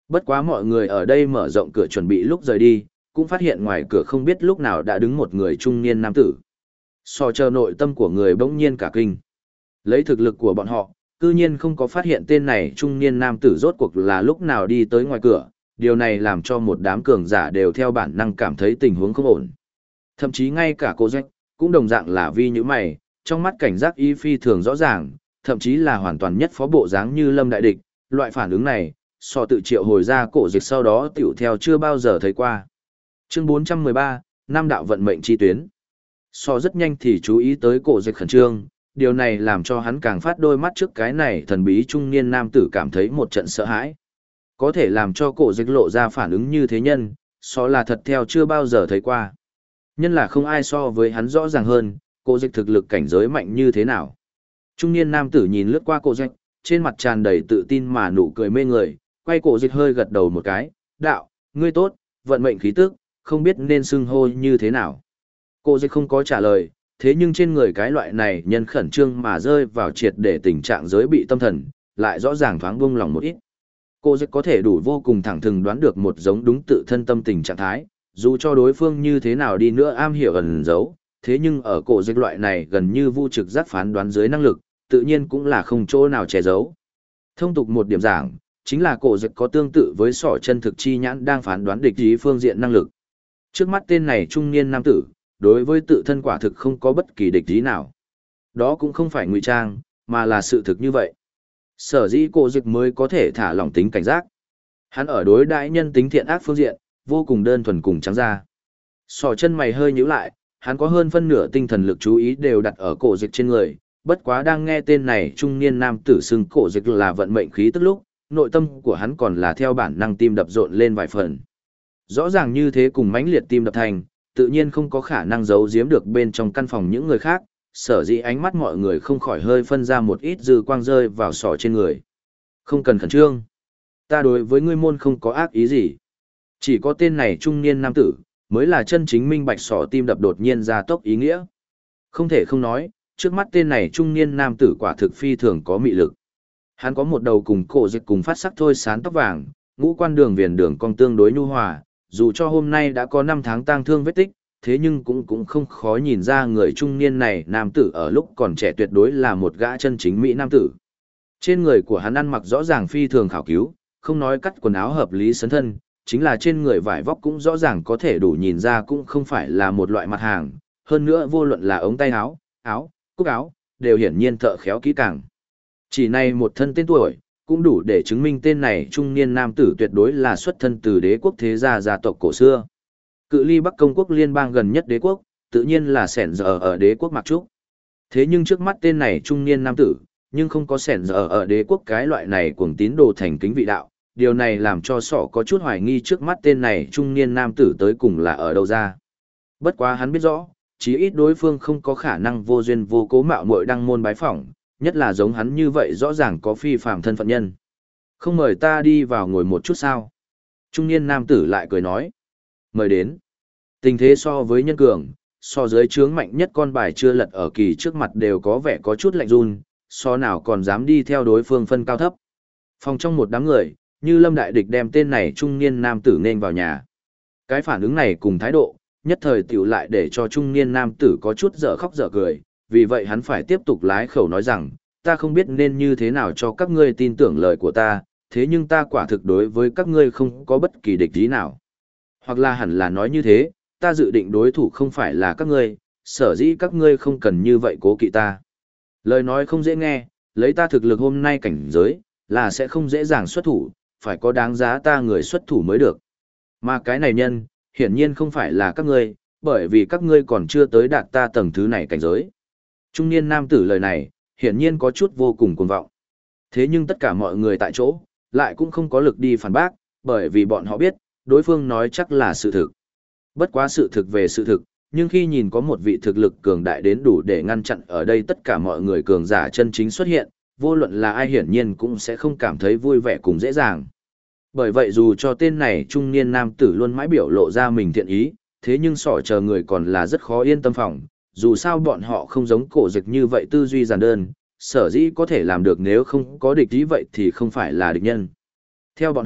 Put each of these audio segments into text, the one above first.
Bất quá mọi người ở đây mở rộng cửa chuẩn bị lúc rời đi, cũng phát hiện ngoài cửa không biết lúc nào đã đứng một người trung niên nam tử. So chờ nội tâm của người bỗng nhiên cả kinh. Lấy thực lực của bọn họ, cư nhiên không có phát hiện tên này trung niên nam tử rốt cuộc là lúc nào đi tới ngoài cửa, điều này làm cho một đám cường giả đều theo bản năng cảm thấy tình huống không ổn. Thậm chí ngay cả cô Jack, cũng đồng dạng là vi như mày, trong mắt cảnh giác y phi thường rõ ràng, thậm chí là hoàn toàn nhất phó bộ dáng như lâm đại địch, loại phản ứng này, so tự triệu hồi ra cổ dịch sau đó tiểu theo chưa bao giờ thấy qua. Chương 413, Nam đạo vận mệnh chi tuyến. So rất nhanh thì chú ý tới cổ dịch khẩn trương, điều này làm cho hắn càng phát đôi mắt trước cái này thần bí trung niên nam tử cảm thấy một trận sợ hãi. Có thể làm cho cổ dịch lộ ra phản ứng như thế nhân, so là thật theo chưa bao giờ thấy qua. Nhân là không ai so với hắn rõ ràng hơn, cổ dịch thực lực cảnh giới mạnh như thế nào. Trung niên nam tử nhìn lướt qua cổ dịch, trên mặt tràn đầy tự tin mà nụ cười mê người, quay cổ dịch hơi gật đầu một cái, đạo, ngươi tốt, vận mệnh khí tức, không biết nên xưng hô như thế nào. Cổ dịch không có trả lời, thế nhưng trên người cái loại này nhân khẩn trương mà rơi vào triệt để tình trạng giới bị tâm thần, lại rõ ràng thoáng buông lòng một ít. Cổ dịch có thể đủ vô cùng thẳng thừng đoán được một giống đúng tự thân tâm tình trạng thái, dù cho đối phương như thế nào đi nữa am hiểu ẩn giấu, thế nhưng ở cổ dịch loại này gần như vô trực giác phán đoán dưới năng lực, tự nhiên cũng là không chỗ nào che giấu. Thông tục một điểm giảng, chính là cổ dịch có tương tự với sỏ chân thực chi nhãn đang phán đoán địch ý phương diện năng lực. Trước mắt tên này trung niên nam tử, đối với tự thân quả thực không có bất kỳ địch ý nào. Đó cũng không phải ngụy trang, mà là sự thực như vậy. Sở dĩ cổ dịch mới có thể thả lỏng tính cảnh giác. Hắn ở đối đãi nhân tính thiện ác phương diện, vô cùng đơn thuần cùng trắng ra. Sỏ chân mày hơi nhíu lại, hắn có hơn phân nửa tinh thần lực chú ý đều đặt ở cổ dịch trên người, bất quá đang nghe tên này trung niên nam tử xưng cổ dịch là vận mệnh khí tức lúc, nội tâm của hắn còn là theo bản năng tim đập rộn lên vài phần. Rõ ràng như thế cùng mãnh liệt tim đập thành, tự nhiên không có khả năng giấu giếm được bên trong căn phòng những người khác, sở dĩ ánh mắt mọi người không khỏi hơi phân ra một ít dư quang rơi vào sỏ trên người. Không cần khẩn trương. Ta đối với ngươi môn không có ác ý gì. Chỉ có tên này trung niên nam tử, mới là chân chính minh bạch sỏ tim đập đột nhiên ra tốc ý nghĩa. Không thể không nói, trước mắt tên này trung niên nam tử quả thực phi thường có mị lực. Hắn có một đầu cùng cổ dịch cùng phát sắc thôi sán tóc vàng, ngũ quan đường viền đường cong tương đối nhu hòa, dù cho hôm nay đã có 5 tháng tang thương vết tích, thế nhưng cũng không khó nhìn ra người trung niên này nam tử ở lúc còn trẻ tuyệt đối là một gã chân chính mỹ nam tử. Trên người của hắn ăn mặc rõ ràng phi thường khảo cứu, không nói cắt quần áo hợp lý sấn thân, chính là trên người vải vóc cũng rõ ràng có thể đủ nhìn ra cũng không phải là một loại mặt hàng, hơn nữa vô luận là ống tay áo, cúc áo, đều hiển nhiên thợ khéo kỹ càng. Chỉ này một thân tên tuổi, cũng đủ để chứng minh tên này trung niên nam tử tuyệt đối là xuất thân từ đế quốc thế gia tộc cổ xưa. Cự ly Bắc Công quốc liên bang gần nhất đế quốc, tự nhiên là sẻn giờ ở đế quốc Mạc Trúc. Thế nhưng trước mắt tên này trung niên nam tử, nhưng không có sẻn giờ ở đế quốc cái loại này cuồng tín đồ thành kính vị đạo. Điều này làm cho sọ có chút hoài nghi trước mắt tên này trung niên nam tử tới cùng là ở đâu ra. Bất quá hắn biết rõ, chí ít đối phương không có khả năng vô duyên vô cố mạo muội đăng môn bái phỏng, nhất là giống hắn như vậy rõ ràng có phi phàm thân phận nhân. Không mời ta đi vào ngồi một chút sao? Trung niên nam tử lại cười nói. Mời đến. Tình thế so với nhân cường, so dưới trướng mạnh nhất con bài chưa lật ở kỳ trước mặt đều có vẻ có chút lạnh run, so nào còn dám đi theo đối phương phân cao thấp. Phòng trong một đám người, như Lâm Đại Địch đem tên này trung niên nam tử nên vào nhà. Cái phản ứng này cùng thái độ, nhất thời tiểu lại để cho trung niên nam tử có chút dở khóc dở cười, vì vậy hắn phải tiếp tục lái khẩu nói rằng, ta không biết nên như thế nào cho các ngươi tin tưởng lời của ta, thế nhưng ta quả thực đối với các ngươi không có bất kỳ địch ý nào. Hoặc là hẳn là nói như thế, ta dự định đối thủ không phải là các ngươi, sở dĩ các ngươi không cần như vậy cố kỵ ta. Lời nói không dễ nghe, lấy ta thực lực hôm nay cảnh giới, là sẽ không dễ dàng xuất thủ, phải có đáng giá ta người xuất thủ mới được. Mà cái này nhân, hiển nhiên không phải là các ngươi, bởi vì các ngươi còn chưa tới đạt ta tầng thứ này cảnh giới. Trung niên nam tử lời này, hiển nhiên có chút vô cùng cuồng vọng. Thế nhưng tất cả mọi người tại chỗ, lại cũng không có lực đi phản bác, bởi vì bọn họ biết, đối phương nói chắc là sự thực. Bất quá sự thực về sự thực, nhưng khi nhìn có một vị thực lực cường đại đến đủ để ngăn chặn ở đây tất cả mọi người cường giả chân chính xuất hiện, vô luận là ai hiển nhiên cũng sẽ không cảm thấy vui vẻ cùng dễ dàng. Bởi vậy dù cho tên này trung niên nam tử luôn mãi biểu lộ ra mình thiện ý, thế nhưng sỏ chờ người còn là rất khó yên tâm phòng, dù sao bọn họ không giống cổ dịch như vậy tư duy giản đơn, sở dĩ có thể làm được nếu không có địch ý vậy thì không phải là địch nhân. Theo bọn họ,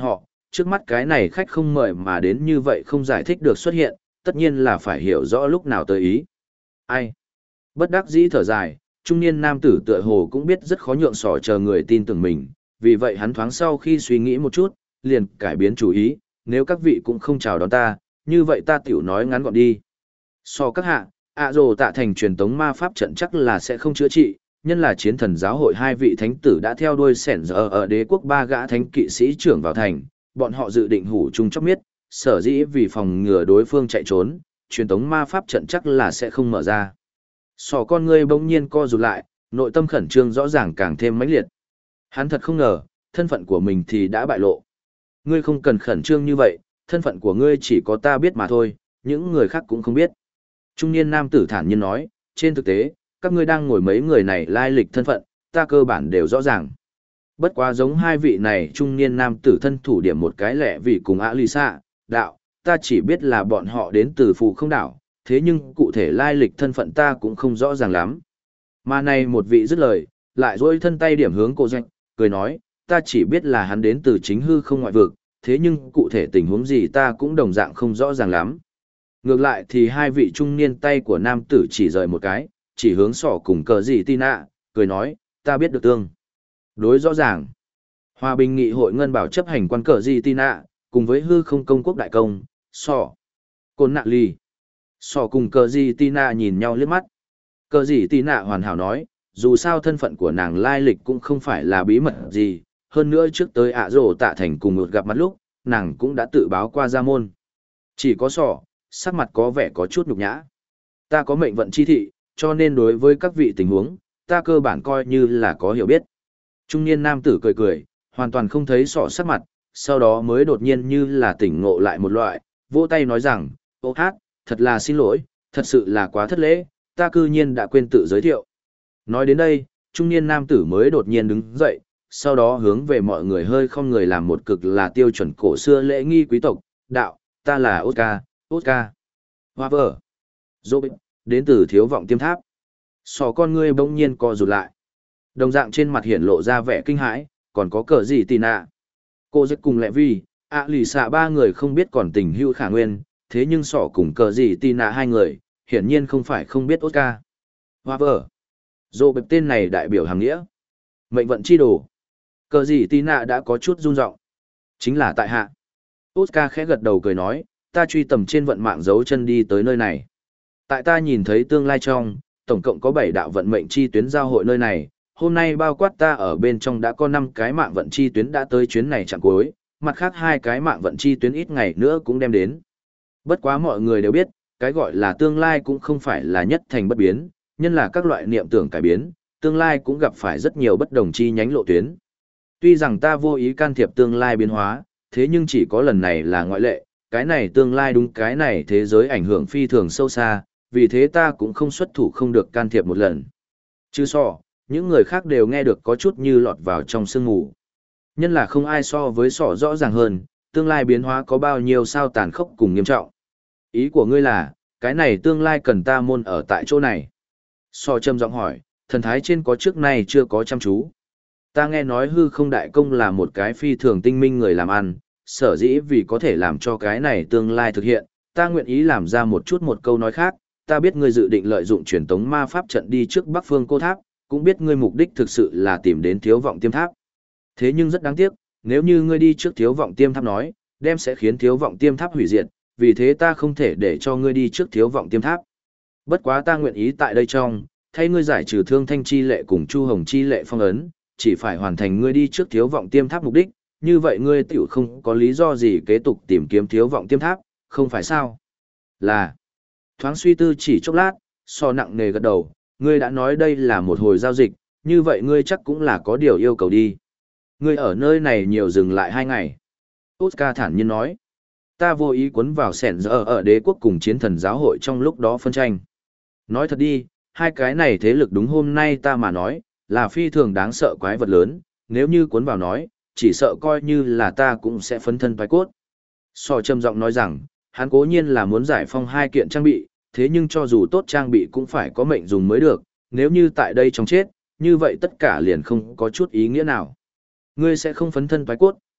trước mắt cái này khách không mời mà đến như vậy không giải thích được xuất hiện, tất nhiên là phải hiểu rõ lúc nào tới ý. Ai? Bất đắc dĩ thở dài, trung niên nam tử tựa hồ cũng biết rất khó nhượng sỏ chờ người tin tưởng mình, vì vậy hắn thoáng sau khi suy nghĩ một chút, liền cải biến chủ ý, nếu các vị cũng không chào đón ta, như vậy ta tiểu nói ngắn gọn đi. So các hạ, Rồ Tạ thành truyền tống ma pháp trận chắc là sẽ không chữa trị, nhân là chiến thần giáo hội hai vị thánh tử đã theo đuôi sẻn giờ ở đế quốc ba gã thánh kỵ sĩ trưởng vào thành, bọn họ dự định hủ chung chốc miết, sở dĩ vì phòng ngừa đối phương chạy trốn, truyền tống ma pháp trận chắc là sẽ không mở ra. Sỏ con ngươi bỗng nhiên co rụt lại, nội tâm khẩn trương rõ ràng càng thêm mãnh liệt. Hắn thật không ngờ, thân phận của mình thì đã bại lộ. Ngươi không cần khẩn trương như vậy, thân phận của ngươi chỉ có ta biết mà thôi, những người khác cũng không biết. Trung niên nam tử thản nhiên nói, trên thực tế, các ngươi đang ngồi mấy người này lai lịch thân phận, ta cơ bản đều rõ ràng. Bất quá giống hai vị này trung niên nam tử thân thủ điểm một cái lẻ vì cùng Lisa, đạo, ta chỉ biết là bọn họ đến từ phù không đảo, thế nhưng cụ thể lai lịch thân phận ta cũng không rõ ràng lắm. Mà này một vị dứt lời, lại dỗi thân tay điểm hướng cô doanh, cười nói, ta chỉ biết là hắn đến từ chính hư không ngoại vực, thế nhưng cụ thể tình huống gì ta cũng đồng dạng không rõ ràng lắm. Ngược lại thì hai vị trung niên tay của nam tử chỉ rời một cái, chỉ hướng sỏ cùng cờ gì Tina, cười nói, ta biết được tương. Đối rõ ràng. Hòa bình nghị hội ngân bảo chấp hành quan cờ gì Tina, cùng với hư không công quốc đại công, sỏ. Côn nạ ly. Sỏ cùng cờ gì Tina nhìn nhau liếc mắt. Cờ gì Tina hoàn hảo nói, dù sao thân phận của nàng lai lịch cũng không phải là bí mật gì, hơn nữa trước tới Rồ Tạ thành cùng một gặp mặt lúc, nàng cũng đã tự báo qua ra môn. Chỉ có sỏ, sắc mặt có vẻ có chút nhục nhã. Ta có mệnh vận chi thị, cho nên đối với các vị tình huống, ta cơ bản coi như là có hiểu biết. Trung niên nam tử cười cười, hoàn toàn không thấy sọ sắc mặt, sau đó mới đột nhiên như là tỉnh ngộ lại một loại, vỗ tay nói rằng, ô hát, thật là xin lỗi, thật sự là quá thất lễ, ta cư nhiên đã quên tự giới thiệu. Nói đến đây, trung niên nam tử mới đột nhiên đứng dậy, sau đó hướng về mọi người hơi không người làm một cực là tiêu chuẩn cổ xưa lễ nghi quý tộc, đạo, ta là Oscar. Hoa vợ. Dô bích, đến từ thiếu vọng tiêm tháp. Sò con ngươi bỗng nhiên co rụt lại. Đồng dạng trên mặt hiển lộ ra vẻ kinh hãi, còn có cờ gì tì nạ. Cô giết cùng lẹ vi, lì xạ ba người không biết còn tình hữu khả nguyên, thế nhưng sỏ cùng cờ gì tì nạ hai người, hiển nhiên không phải không biết Oscar. Hoa vợ. Dô bích tên này đại biểu hàng nghĩa. Mệnh vận chi đồ. Cờ gì tì nạ đã có chút run rộng. Chính là tại hạ. Oscar khẽ gật đầu cười nói, ta truy tầm trên vận mạng dấu chân đi tới nơi này. Tại ta nhìn thấy tương lai trong, tổng cộng có 7 đạo vận mệnh chi tuyến giao hội nơi này, hôm nay bao quát ta ở bên trong đã có 5 cái mạng vận chi tuyến đã tới chuyến này chặng cuối, mặt khác 2 cái mạng vận chi tuyến ít ngày nữa cũng đem đến. Bất quá mọi người đều biết, cái gọi là tương lai cũng không phải là nhất thành bất biến, nhân là các loại niệm tưởng cải biến, tương lai cũng gặp phải rất nhiều bất đồng chi nhánh lộ tuyến. Tuy rằng ta vô ý can thiệp tương lai biến hóa, thế nhưng chỉ có lần này là ngoại lệ, cái này tương lai đúng cái này thế giới ảnh hưởng phi thường sâu xa, vì thế ta cũng không xuất thủ không được can thiệp một lần. Chứ so, những người khác đều nghe được có chút như lọt vào trong sương mù. Nhân là không ai so với sỏ rõ ràng hơn, tương lai biến hóa có bao nhiêu sao tàn khốc cùng nghiêm trọng. Ý của ngươi là, cái này tương lai cần ta môn ở tại chỗ này. So trầm giọng hỏi, thần thái trên có trước nay chưa có chăm chú. Ta nghe nói hư không đại công là một cái phi thường tinh minh người làm ăn, sở dĩ vì có thể làm cho cái này tương lai thực hiện, ta nguyện ý làm ra một chút một câu nói khác, ta biết ngươi dự định lợi dụng truyền tống ma pháp trận đi trước Bắc Phương Cô Tháp, cũng biết ngươi mục đích thực sự là tìm đến thiếu vọng tiêm tháp. Thế nhưng rất đáng tiếc, nếu như ngươi đi trước thiếu vọng tiêm tháp nói, đem sẽ khiến thiếu vọng tiêm tháp hủy diệt, vì thế ta không thể để cho ngươi đi trước thiếu vọng tiêm tháp. Bất quá ta nguyện ý tại đây trong, thay ngươi giải trừ Thương Thanh chi lệ cùng Chu Hồng chi lệ phong ấn, chỉ phải hoàn thành ngươi đi trước thiếu vọng tiêm tháp mục đích, như vậy ngươi tiểu không có lý do gì kế tục tìm kiếm thiếu vọng tiêm tháp, không phải sao? Là. Thoáng suy tư chỉ chốc lát, so nặng nề gật đầu, ngươi đã nói đây là một hồi giao dịch, như vậy ngươi chắc cũng là có điều yêu cầu đi. Ngươi ở nơi này nhiều dừng lại 2 ngày. Oscar thản nhiên nói, ta vô ý cuốn vào sẻn giờ ở đế quốc cùng chiến thần giáo hội trong lúc đó phân tranh. Nói thật đi, hai cái này thế lực đúng hôm nay ta mà nói, là phi thường đáng sợ quái vật lớn, nếu như cuốn vào nói, chỉ sợ coi như là ta cũng sẽ phấn thân toái cốt. So trầm giọng nói rằng, hắn cố nhiên là muốn giải phong 2 kiện trang bị, thế nhưng cho dù tốt trang bị cũng phải có mệnh dùng mới được, nếu như tại đây trong chết, như vậy tất cả liền không có chút ý nghĩa nào. Ngươi sẽ không phấn thân toái cốt,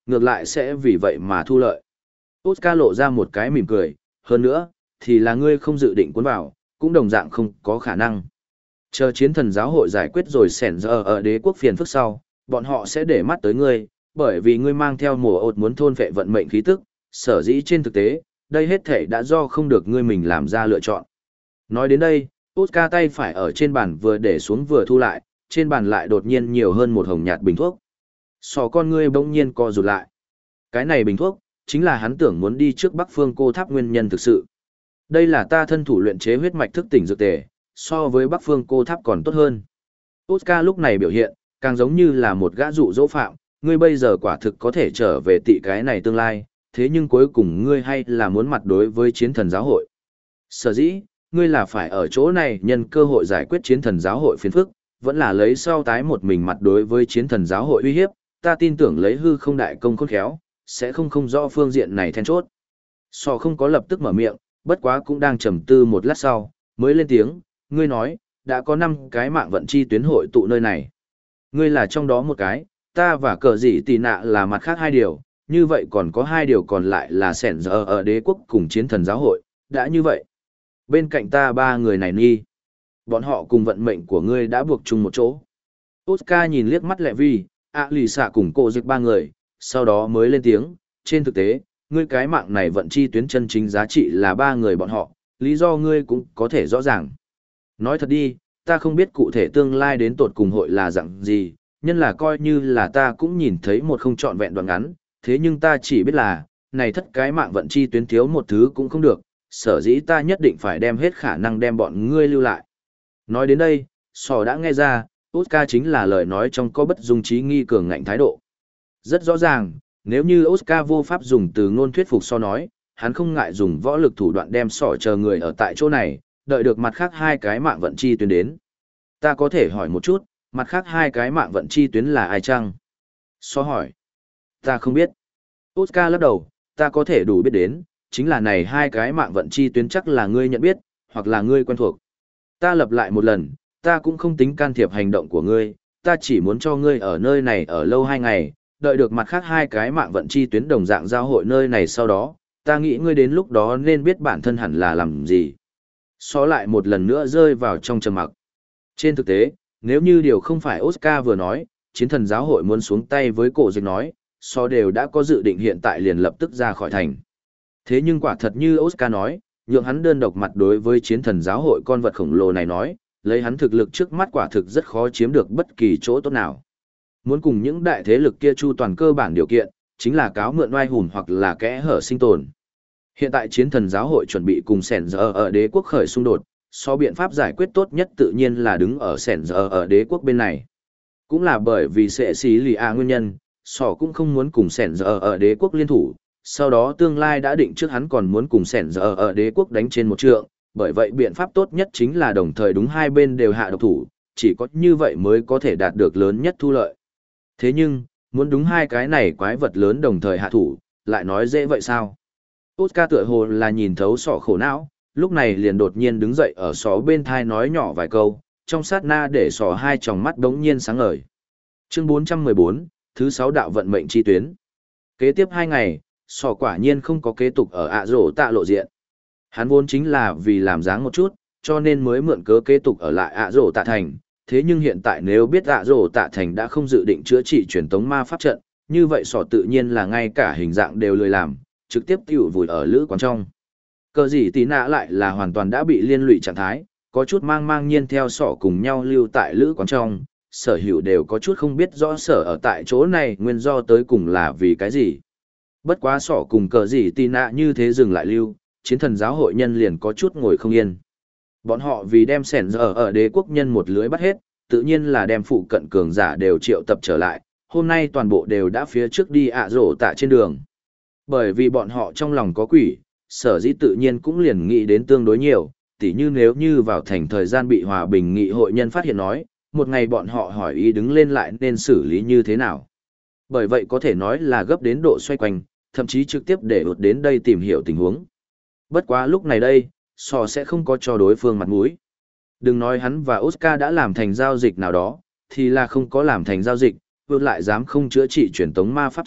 ngược lại sẽ vì vậy mà thu lợi. Oscar lộ ra một cái mỉm cười, hơn nữa, thì là ngươi không dự định cuốn vào, cũng đồng dạng không có khả năng. Chờ chiến thần giáo hội giải quyết rồi sẻn giờ ở đế quốc phiền phức sau, bọn họ sẽ để mắt tới ngươi, bởi vì ngươi mang theo mùa ột muốn thôn phệ vận mệnh khí tức, sở dĩ trên thực tế, đây hết thể đã do không được ngươi mình làm ra lựa chọn. Nói đến đây, Oscar tay phải ở trên bàn vừa để xuống vừa thu lại, trên bàn lại đột nhiên nhiều hơn một hồng nhạt bình thuốc. Sò con ngươi bỗng nhiên co rụt lại. Cái này bình thuốc, chính là hắn tưởng muốn đi trước Bắc Phương Cô Tháp nguyên nhân thực sự. Đây là ta thân thủ luyện chế huyết mạch thức tỉnh dược tề, so với Bắc Phương Cô Tháp còn tốt hơn. Oscar lúc này biểu hiện, càng giống như là một gã dụ dỗ phạm, ngươi bây giờ quả thực có thể trở về tị cái này tương lai, thế nhưng cuối cùng ngươi hay là muốn mặt đối với chiến thần giáo hội. Sở dĩ, ngươi là phải ở chỗ này nhân cơ hội giải quyết chiến thần giáo hội phiền phức, vẫn là lấy sau tái một mình mặt đối với chiến thần giáo hội uy hiếp, ta tin tưởng lấy hư không đại công khôn khéo, sẽ không rõ phương diện này then chốt. Sò không có lập tức mở miệng, bất quá cũng đang trầm tư một lát sau, mới lên tiếng, ngươi nói, đã có 5 cái mạng vận chi tuyến hội tụ nơi này. Ngươi là trong đó một cái, ta và cờ dị tì nạ là mặt khác 2 điều, như vậy còn có 2 điều còn lại là sẻn giờ ở đế quốc cùng chiến thần giáo hội, đã như vậy. Bên cạnh ta 3 người này nghi. Bọn họ cùng vận mệnh của ngươi đã buộc chung một chỗ. Oscar nhìn liếc mắt Lệ Vi, lì xạ cùng cô dịch 3 người, sau đó mới lên tiếng, trên thực tế, ngươi cái mạng này vận chi tuyến chân chính giá trị là 3 người bọn họ, lý do ngươi cũng có thể rõ ràng. Nói thật đi, ta không biết cụ thể tương lai đến tột cùng hội là dạng gì, nhân là coi như là ta cũng nhìn thấy một không trọn vẹn đoạn ngắn, thế nhưng ta chỉ biết là, này thất cái mạng vận chi tuyến thiếu một thứ cũng không được, sở dĩ ta nhất định phải đem hết khả năng đem bọn ngươi lưu lại. Nói đến đây, Sò đã nghe ra, Oscar chính là lời nói trong có bất dung trí nghi cường ngạnh thái độ. Rất rõ ràng, nếu như Oscar vô pháp dùng từ ngôn thuyết phục nói, hắn không ngại dùng võ lực thủ đoạn đem Sò chờ người ở tại chỗ này, đợi được mặt khác 2 cái mạng vận chi tuyến đến. Ta có thể hỏi một chút, mặt khác 2 cái mạng vận chi tuyến là ai chăng? Sò hỏi. Ta không biết. Oscar lắc đầu, ta có thể đủ biết đến, chính là này 2 cái mạng vận chi tuyến chắc là ngươi nhận biết, hoặc là ngươi quen thuộc. Ta lặp lại một lần, ta cũng không tính can thiệp hành động của ngươi, ta chỉ muốn cho ngươi ở nơi này ở lâu 2 ngày, đợi được mặt khác 2 cái mạng vận chi tuyến đồng dạng giao hội nơi này sau đó, ta nghĩ ngươi đến lúc đó nên biết bản thân hẳn là làm gì. Xó lại một lần nữa rơi vào trong trầm mặc. Trên thực tế, nếu như điều không phải Oscar vừa nói, chiến thần giáo hội muốn xuống tay với cổ dịch nói, Xó đều đã có dự định hiện tại liền lập tức ra khỏi thành. Thế nhưng quả thật như Oscar nói, nhượng hắn đơn độc mặt đối với chiến thần giáo hội con vật khổng lồ này nói, lấy hắn thực lực trước mắt quả thực rất khó chiếm được bất kỳ chỗ tốt nào. Muốn cùng những đại thế lực kia chu toàn cơ bản điều kiện, chính là cáo mượn oai hùng hoặc là kẽ hở sinh tồn. Hiện tại chiến thần giáo hội chuẩn bị cùng sẻn giờ ở đế quốc khởi xung đột, so biện pháp giải quyết tốt nhất tự nhiên là đứng ở sẻn giờ ở đế quốc bên này. Cũng là bởi vì sẽ xí lì nguyên nhân, sỏ cũng không muốn cùng sẻn giờ ở đế quốc liên thủ, sau đó tương lai đã định trước hắn còn muốn cùng sẻn giờ ở đế quốc đánh trên một trượng, bởi vậy biện pháp tốt nhất chính là đồng thời đúng hai bên đều hạ độc thủ, chỉ có như vậy mới có thể đạt được lớn nhất thu lợi. Thế nhưng, muốn đúng hai cái này quái vật lớn đồng thời hạ thủ, lại nói dễ vậy sao? Oscar tựa hồ là nhìn thấu sọ khổ não, lúc này liền đột nhiên đứng dậy ở sọ bên thai nói nhỏ vài câu, trong sát na để sọ hai tròng mắt đống nhiên sáng ngời. Chương 414, thứ 6 đạo vận mệnh chi tuyến. Kế tiếp 2 ngày, sọ quả nhiên không có kế tục ở ạ rổ tạ lộ diện. Hắn vốn chính là vì làm dáng một chút, cho nên mới mượn cớ kế tục ở lại ạ rổ tạ thành. Thế nhưng hiện tại nếu biết ạ rổ tạ thành đã không dự định chữa trị truyền tống ma pháp trận, như vậy sọ tự nhiên là ngay cả hình dạng đều lười làm, trực tiếp tiểu vùi ở lữ quán trong. Cờ gì tí nạ lại là hoàn toàn đã bị liên lụy trạng thái, có chút mang mang nhiên theo sọ cùng nhau lưu tại lữ quán trong, sở hữu đều có chút không biết rõ sở ở tại chỗ này nguyên do tới cùng là vì cái gì. Bất quá sọ cùng cờ gì tí nạ như thế dừng lại lưu, chiến thần giáo hội nhân liền có chút ngồi không yên. Bọn họ vì đem sẻn giờ ở đế quốc nhân một lưới bắt hết, tự nhiên là đem phụ cận cường giả đều triệu tập trở lại, hôm nay toàn bộ đều đã phía trước đi ạ rổ tạ trên đường. Bởi vì bọn họ trong lòng có quỷ, sở dĩ tự nhiên cũng liền nghĩ đến tương đối nhiều, tỉ như nếu như vào thành thời gian bị hòa bình nghị hội nhân phát hiện nói, một ngày bọn họ hỏi ý đứng lên lại nên xử lý như thế nào. Bởi vậy có thể nói là gấp đến độ xoay quanh, thậm chí trực tiếp để ụt đến đây tìm hiểu tình huống. Bất quá lúc này đây, sò sẽ không có cho đối phương mặt mũi. Đừng nói hắn và Oscar đã làm thành giao dịch nào đó, thì là không có làm thành giao dịch, vượt lại dám không chữa trị truyền tống ma pháp trận,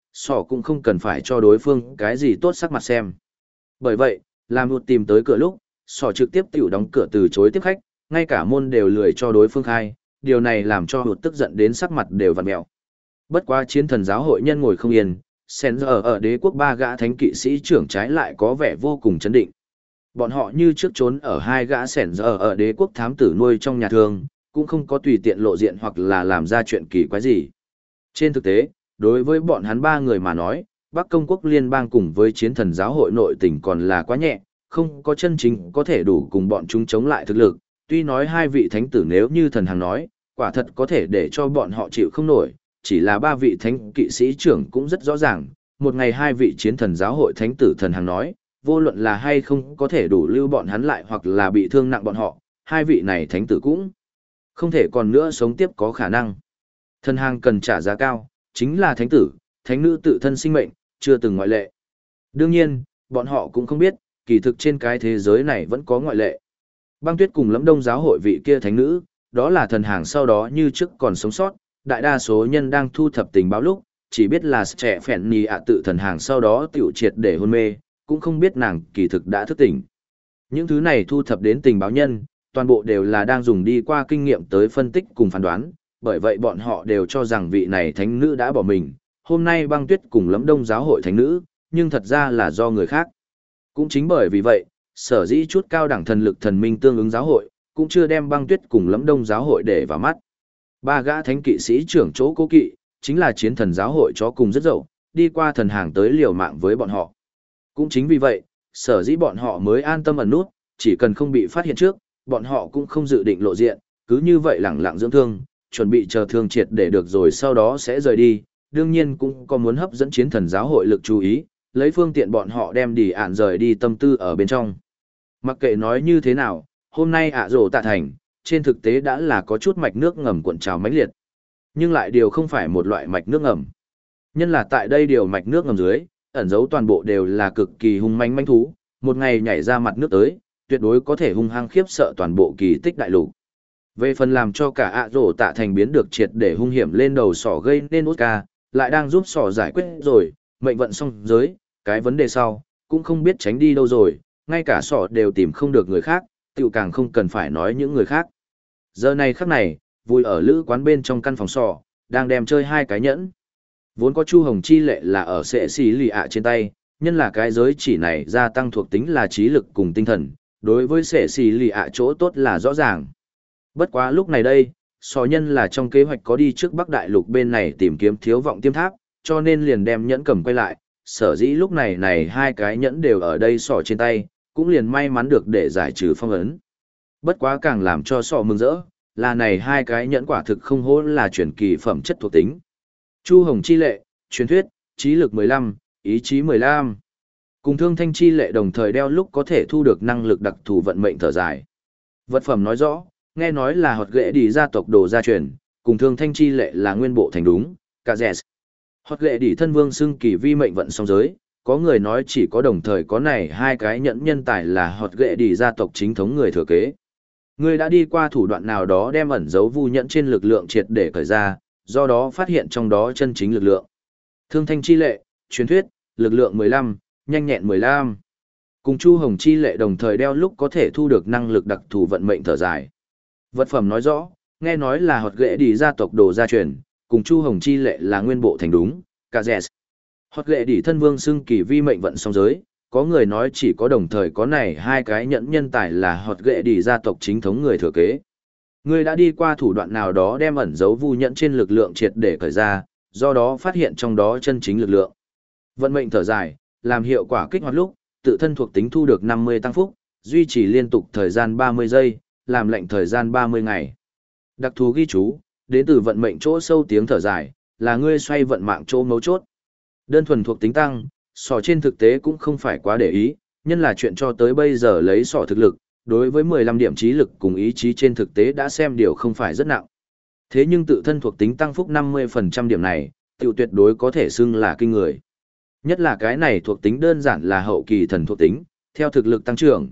sỏ cũng không cần phải cho đối phương cái gì tốt sắc mặt xem. Bởi vậy, làm hụt tìm tới cửa lúc, sỏ trực tiếp tiểu đóng cửa từ chối tiếp khách, ngay cả môn đều lười cho đối phương khai, điều này làm cho hụt tức giận đến sắc mặt đều vặn mẹo. Bất quá chiến thần giáo hội nhân ngồi không yên, sen giờ ở đế quốc ba gã thánh kỵ sĩ trưởng trái lại có vẻ vô cùng chấn định. Bọn họ như trước trốn ở hai gã sẻn giờ ở đế quốc thám tử nuôi trong nhà thương, cũng không có tùy tiện lộ diện hoặc là làm ra chuyện kỳ quái gì. Trên thực tế, đối với bọn hắn ba người mà nói, Bắc Công quốc liên bang cùng với chiến thần giáo hội nội tình còn là quá nhẹ, không có chân chính có thể đủ cùng bọn chúng chống lại thực lực. Tuy nói hai vị thánh tử nếu như thần hàng nói, quả thật có thể để cho bọn họ chịu không nổi, chỉ là ba vị thánh kỵ sĩ trưởng cũng rất rõ ràng, một ngày hai vị chiến thần giáo hội thánh tử thần hàng nói, vô luận là hay không có thể đủ lưu bọn hắn lại hoặc là bị thương nặng bọn họ, hai vị này thánh tử cũng không thể còn nữa sống tiếp có khả năng. Thần hàng cần trả giá cao, chính là thánh tử, thánh nữ tự thân sinh mệnh, chưa từng ngoại lệ. Đương nhiên, bọn họ cũng không biết, kỳ thực trên cái thế giới này vẫn có ngoại lệ. Băng Tuyết cùng Lẫm Đông giáo hội vị kia thánh nữ, đó là thần hàng sau đó như trước còn sống sót, đại đa số nhân đang thu thập tình báo lúc, chỉ biết là trẻ phèn nì ạ tự thần hàng sau đó tiểu triệt để hôn mê, cũng không biết nàng kỳ thực đã thức tỉnh. Những thứ này thu thập đến tình báo nhân, toàn bộ đều là đang dùng đi qua kinh nghiệm tới phân tích cùng phán đoán, bởi vậy bọn họ đều cho rằng vị này thánh nữ đã bỏ mình, hôm nay Băng Tuyết cùng Lẫm Đông giáo hội thánh nữ, nhưng thật ra là do người khác. Cũng chính bởi vì vậy, sở dĩ chút cao đẳng thần lực thần minh tương ứng giáo hội, cũng chưa đem Băng Tuyết cùng Lẫm Đông giáo hội để vào mắt. Ba gã thánh kỵ sĩ trưởng chỗ cố kỵ, chính là chiến thần giáo hội chó cùng rất dậu, đi qua thần hàng tới liều mạng với bọn họ. Cũng chính vì vậy, sở dĩ bọn họ mới an tâm ẩn nút, chỉ cần không bị phát hiện trước, bọn họ cũng không dự định lộ diện, cứ như vậy lẳng lặng dưỡng thương, chuẩn bị chờ thương triệt để được rồi sau đó sẽ rời đi, đương nhiên cũng có muốn hấp dẫn chiến thần giáo hội lực chú ý, lấy phương tiện bọn họ đem đi ạn rời đi tâm tư ở bên trong. Mặc kệ nói như thế nào, hôm nay ạ rổ tạ thành, trên thực tế đã là có chút mạch nước ngầm cuộn trào mãnh liệt. Nhưng lại điều không phải một loại mạch nước ngầm. Nhân là tại đây điều mạch nước ngầm dưới, ẩn dấu toàn bộ đều là cực kỳ hung manh manh thú, một ngày nhảy ra mặt nước tới, tuyệt đối có thể hung hăng khiếp sợ toàn bộ kỳ tích đại lục. Về phần làm cho cả ạ rổ tạ thành biến được triệt để hung hiểm lên đầu sỏ gây nên Oscar, lại đang giúp sỏ giải quyết rồi, mệnh vận xong giới, cái vấn đề sau, cũng không biết tránh đi đâu rồi, ngay cả sỏ đều tìm không được người khác, tiểu càng không cần phải nói những người khác. Giờ này khắc này, vui ở lữ quán bên trong căn phòng sỏ, đang đem chơi hai cái nhẫn. Vốn có Chu Hồng Chi Lệ là ở sệ xì lì ạ trên tay, nhân là cái giới chỉ này gia tăng thuộc tính là trí lực cùng tinh thần, đối với sệ xì lì ạ chỗ tốt là rõ ràng. Bất quá lúc này đây, sò nhân là trong kế hoạch có đi trước Bắc Đại Lục bên này tìm kiếm thiếu vọng tiêm tháp, cho nên liền đem nhẫn cầm quay lại, sở dĩ lúc này hai cái nhẫn đều ở đây sò trên tay, cũng liền may mắn được để giải trừ phong ấn. Bất quá càng làm cho sò mừng rỡ, là này hai cái nhẫn quả thực không hổ là chuyển kỳ phẩm chất thuộc tính. Chu Hồng Chi Lệ, truyền thuyết, trí lực 15, ý chí 15. Cùng Thương Thanh Chi Lệ đồng thời đeo lúc có thể thu được năng lực đặc thù vận mệnh thở dài. Vật phẩm nói rõ, nghe nói là hột ghệ đi gia tộc đồ gia truyền, cùng Thương Thanh Chi Lệ là nguyên bộ thành đúng, cả dẹt. Hột ghệ đi thân vương xưng kỳ vi mệnh vận song giới, có người nói chỉ có đồng thời có này hai cái nhẫn nhân tài là hột ghệ đi gia tộc chính thống người thừa kế. Người đã đi qua thủ đoạn nào đó đem ẩn dấu vu nhẫn trên lực lượng triệt để cởi ra, do đó phát hiện trong đó chân chính lực lượng. Thương Thanh Chi Lệ, truyền thuyết, lực lượng 15, nhanh nhẹn 15. Cùng Chu Hồng Chi Lệ đồng thời đeo lúc có thể thu được năng lực đặc thù vận mệnh thở dài. Vật phẩm nói rõ, nghe nói là hột ghệ đi gia tộc đồ gia truyền, cùng Chu Hồng Chi Lệ là nguyên bộ thành đúng, cả dẹt. Hột ghệ đi thân vương xưng kỳ vi mệnh vận song giới, có người nói chỉ có đồng thời có này hai cái nhẫn nhân tài là hột ghệ đi gia tộc chính thống người thừa kế. Người đã đi qua thủ đoạn nào đó đem ẩn dấu vu nhẫn trên lực lượng triệt để cởi ra, do đó phát hiện trong đó chân chính lực lượng. Vận mệnh thở dài, làm hiệu quả kích hoạt lúc, tự thân thuộc tính thu được 50 tăng phúc, duy trì liên tục thời gian 30 giây, làm lệnh thời gian 30 ngày. Đặc thú ghi chú, đến từ vận mệnh chỗ sâu tiếng thở dài, là ngươi xoay vận mạng chỗ mấu chốt. Đơn thuần thuộc tính tăng, sỏ trên thực tế cũng không phải quá để ý, nhân là chuyện cho tới bây giờ lấy sỏ thực lực, đối với 15 điểm trí lực cùng ý chí trên thực tế đã xem điều không phải rất nặng. Thế nhưng tự thân thuộc tính tăng phúc 50% điểm này, tiểu tuyệt đối có thể xưng là kinh người. Nhất là cái này thuộc tính đơn giản là hậu kỳ thần thuộc tính, theo thực lực tăng trưởng,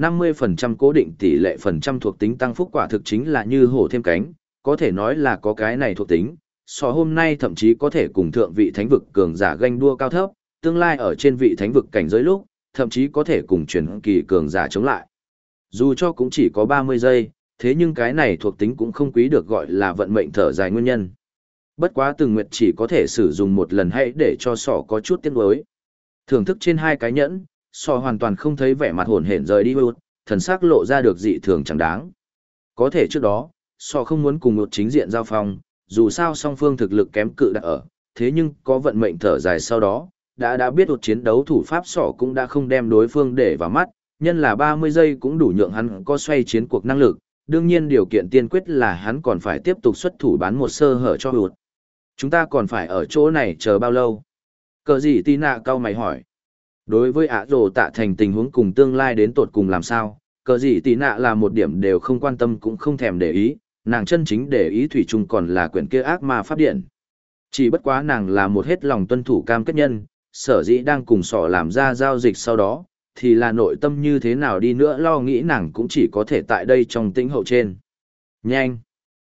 50% cố định tỷ lệ phần trăm thuộc tính tăng phúc quả thực chính là như hổ thêm cánh, có thể nói là có cái này thuộc tính, so hôm nay thậm chí có thể cùng thượng vị thánh vực cường giả ganh đua cao thấp, tương lai ở trên vị thánh vực cảnh giới lúc, thậm chí có thể cùng truyền kỳ cường giả chống lại. Dù cho cũng chỉ có 30 giây, thế nhưng cái này thuộc tính cũng không quý được gọi là vận mệnh thở dài nguyên nhân. Bất quá từng nguyệt chỉ có thể sử dụng một lần hãy để cho sọ có chút tiếc nuối. Thưởng thức trên hai cái nhẫn, sọ hoàn toàn không thấy vẻ mặt hồn hển rời đi hụt, thần sắc lộ ra được dị thường chẳng đáng. Có thể trước đó, sọ không muốn cùng một chính diện giao phong, dù sao song phương thực lực kém cự đã ở, thế nhưng có vận mệnh thở dài sau đó, đã biết một chiến đấu thủ pháp sọ cũng đã không đem đối phương để vào mắt, nhân là 30 giây cũng đủ nhượng hắn có xoay chiến cuộc năng lực, đương nhiên điều kiện tiên quyết là hắn còn phải tiếp tục xuất thủ bán một sơ hở cho hụt. Chúng ta còn phải ở chỗ này chờ bao lâu? Cờ gì tí nạ cao mày hỏi. Đối với ả rồ tạ thành tình huống cùng tương lai đến tột cùng làm sao, cờ gì tí nạ là một điểm đều không quan tâm cũng không thèm để ý, nàng chân chính để ý thủy chung còn là quyển kia ác ma pháp điện. Chỉ bất quá nàng là một hết lòng tuân thủ cam kết nhân, sở dĩ đang cùng sỏ làm ra giao dịch sau đó, thì là nội tâm như thế nào đi nữa lo nghĩ nàng cũng chỉ có thể tại đây trong tĩnh hậu trên. Nhanh!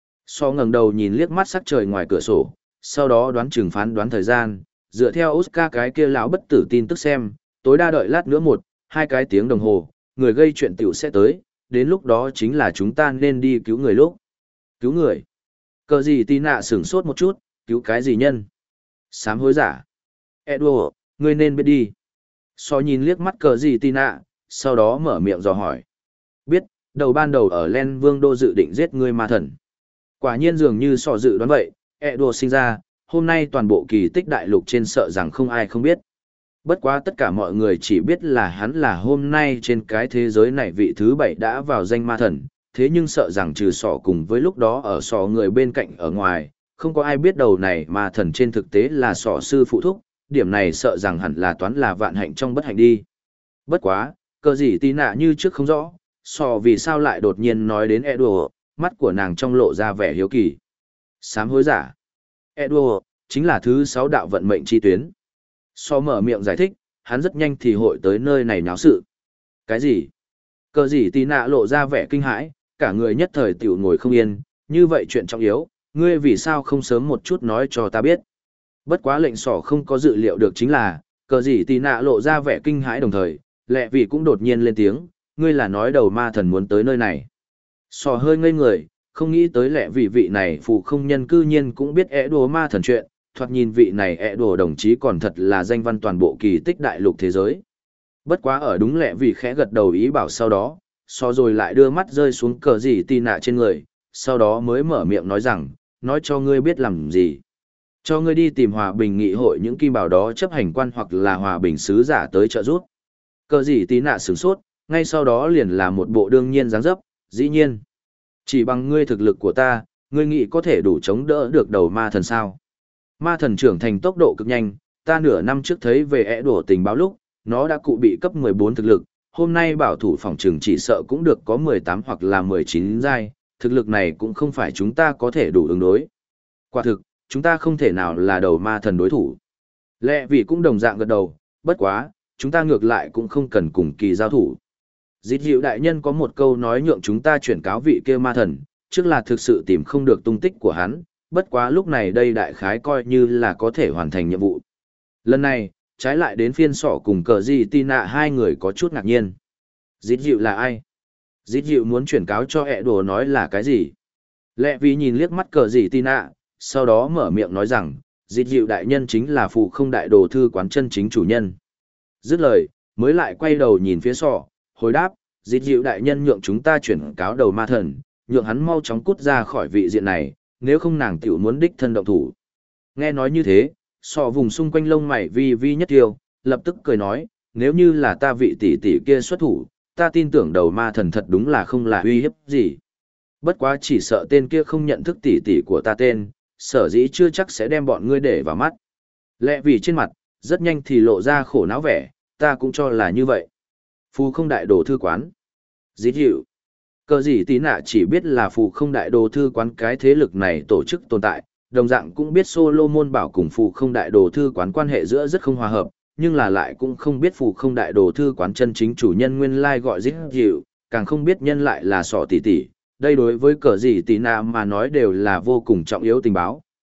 So ngẩng đầu nhìn liếc mắt sắc trời ngoài cửa sổ, sau đó đoán chừng phán đoán thời gian, dựa theo Oscar cái kia lão bất tử tin tức xem, tối đa đợi lát nữa 1-2 tiếng đồng hồ, người gây chuyện tiểu sẽ tới, đến lúc đó chính là chúng ta nên đi cứu người lúc. Cứu người? Cờ gì tí nạ sửng sốt một chút, cứu cái gì nhân? Sám hối giả. Edward, ngươi nên biết đi. So nhìn liếc mắt cờ gì tí nạ, sau đó mở miệng dò hỏi. Biết, ban đầu ở Len Vương Đô dự định giết ngươi ma thần. Quả nhiên dường như so dự đoán vậy, Edward sinh ra, hôm nay toàn bộ kỳ tích đại lục trên sợ rằng không ai không biết. Bất quá tất cả mọi người chỉ biết là hắn là hôm nay trên cái thế giới này vị thứ 7 đã vào danh ma thần, thế nhưng sợ rằng trừ sọ cùng với lúc đó ở sọ người bên cạnh ở ngoài, không có ai biết đầu này ma thần trên thực tế là sọ sư phụ thúc, điểm này sợ rằng hẳn là toán là vạn hạnh trong bất hạnh đi. Bất quá, cờ gì tí nạ như trước không rõ, sọ vì sao lại đột nhiên nói đến Edward, mắt của nàng trong lộ ra vẻ hiếu kỳ. Sám hối giả. Edward, chính là thứ 6 đạo vận mệnh chi tuyến. So mở miệng giải thích, hắn rất nhanh thì hội tới nơi này náo sự. Cái gì? Cờ gì tí nạ lộ ra vẻ kinh hãi, cả người nhất thời tiểu ngồi không yên, như vậy chuyện trọng yếu, ngươi vì sao không sớm một chút nói cho ta biết. Bất quá lệnh sỏ không có dự liệu được chính là, cờ gì tí nạ lộ ra vẻ kinh hãi đồng thời, lẹ vì cũng đột nhiên lên tiếng, ngươi là nói đầu ma thần muốn tới nơi này. Sỏ hơi ngây người, không nghĩ tới lẹ vì vị này phụ không nhân cư nhiên cũng biết ẻ đồ ma thần chuyện, thoạt nhìn vị này ẻ đồ đồng chí còn thật là danh văn toàn bộ kỳ tích đại lục thế giới. Bất quá ở đúng lẹ vì khẽ gật đầu ý bảo sau đó, so rồi lại đưa mắt rơi xuống cờ gì tì nạ trên người, sau đó mới mở miệng nói rằng, nói cho ngươi biết làm gì. Cho ngươi đi tìm hòa bình nghị hội những kim bảo đó chấp hành quan hoặc là hòa bình sứ giả tới trợ giúp. Cờ gì tì nạ sửng sốt, ngay sau đó liền là một bộ đương nhiên dáng dấp, dĩ nhiên. Chỉ bằng ngươi thực lực của ta, ngươi nghĩ có thể đủ chống đỡ được đầu ma thần sao. Ma thần trưởng thành tốc độ cực nhanh, ta nửa năm trước thấy về ẻ đổ tình báo lúc, nó đã cụ bị cấp 14 thực lực, hôm nay bảo thủ phòng trường chỉ sợ cũng được có 18 hoặc là 19 giai, thực lực này cũng không phải chúng ta có thể đủ ứng đối. Quả thực, chúng ta không thể nào là đầu ma thần đối thủ. Lẽ vì cũng đồng dạng gật đầu, bất quá, chúng ta ngược lại cũng không cần cùng kỳ giao thủ. Dịch dịu đại nhân có một câu nói nhượng chúng ta chuyển cáo vị kia ma thần, trước là thực sự tìm không được tung tích của hắn, bất quá lúc này đây đại khái coi như là có thể hoàn thành nhiệm vụ. Lần này, trái lại đến phiên sỏ cùng cờ gì tì nạ hai người có chút ngạc nhiên. Dịch dịu là ai? Dịch dịu muốn chuyển cáo cho ẹ đồ nói là cái gì? Lẹ vì nhìn liếc mắt cờ gì tì nạ, sau đó mở miệng nói rằng, dịch dịu đại nhân chính là phụ không đại đồ thư quán chân chính chủ nhân. Dứt lời, mới lại quay đầu nhìn phía sỏ, hồi đáp, dịch dịu đại nhân nhượng chúng ta chuyển cáo đầu ma thần, nhượng hắn mau chóng cút ra khỏi vị diện này, nếu không nàng tiểu muốn đích thân động thủ. Nghe nói như thế, sọ vùng xung quanh lông mày vi vi nhất tiêu, lập tức cười nói, nếu như là ta vị tỷ tỷ kia xuất thủ, ta tin tưởng đầu ma thần thật đúng là không là uy hiếp gì. Bất quá chỉ sợ tên kia không nhận thức tỷ tỷ của ta tên, sở dĩ chưa chắc sẽ đem bọn ngươi để vào mắt. Lẽ vì trên mặt, rất nhanh thì lộ ra khổ não vẻ, ta cũng cho là như vậy. Phù không đại đồ thư quán. Dĩ dịu. Cờ gì tí nạ chỉ biết là phù không đại đồ thư quán cái thế lực này tổ chức tồn tại, đồng dạng cũng biết Solomon bảo cùng phù không đại đồ thư quán quan hệ giữa rất không hòa hợp, nhưng là lại cũng không biết phù không đại đồ thư quán chân chính chủ nhân nguyên lai gọi dĩ dịu, càng không biết nhân lại là sọ tỷ tỷ. Đây đối với cờ gì tí nạ mà nói đều là vô cùng trọng yếu tình báo,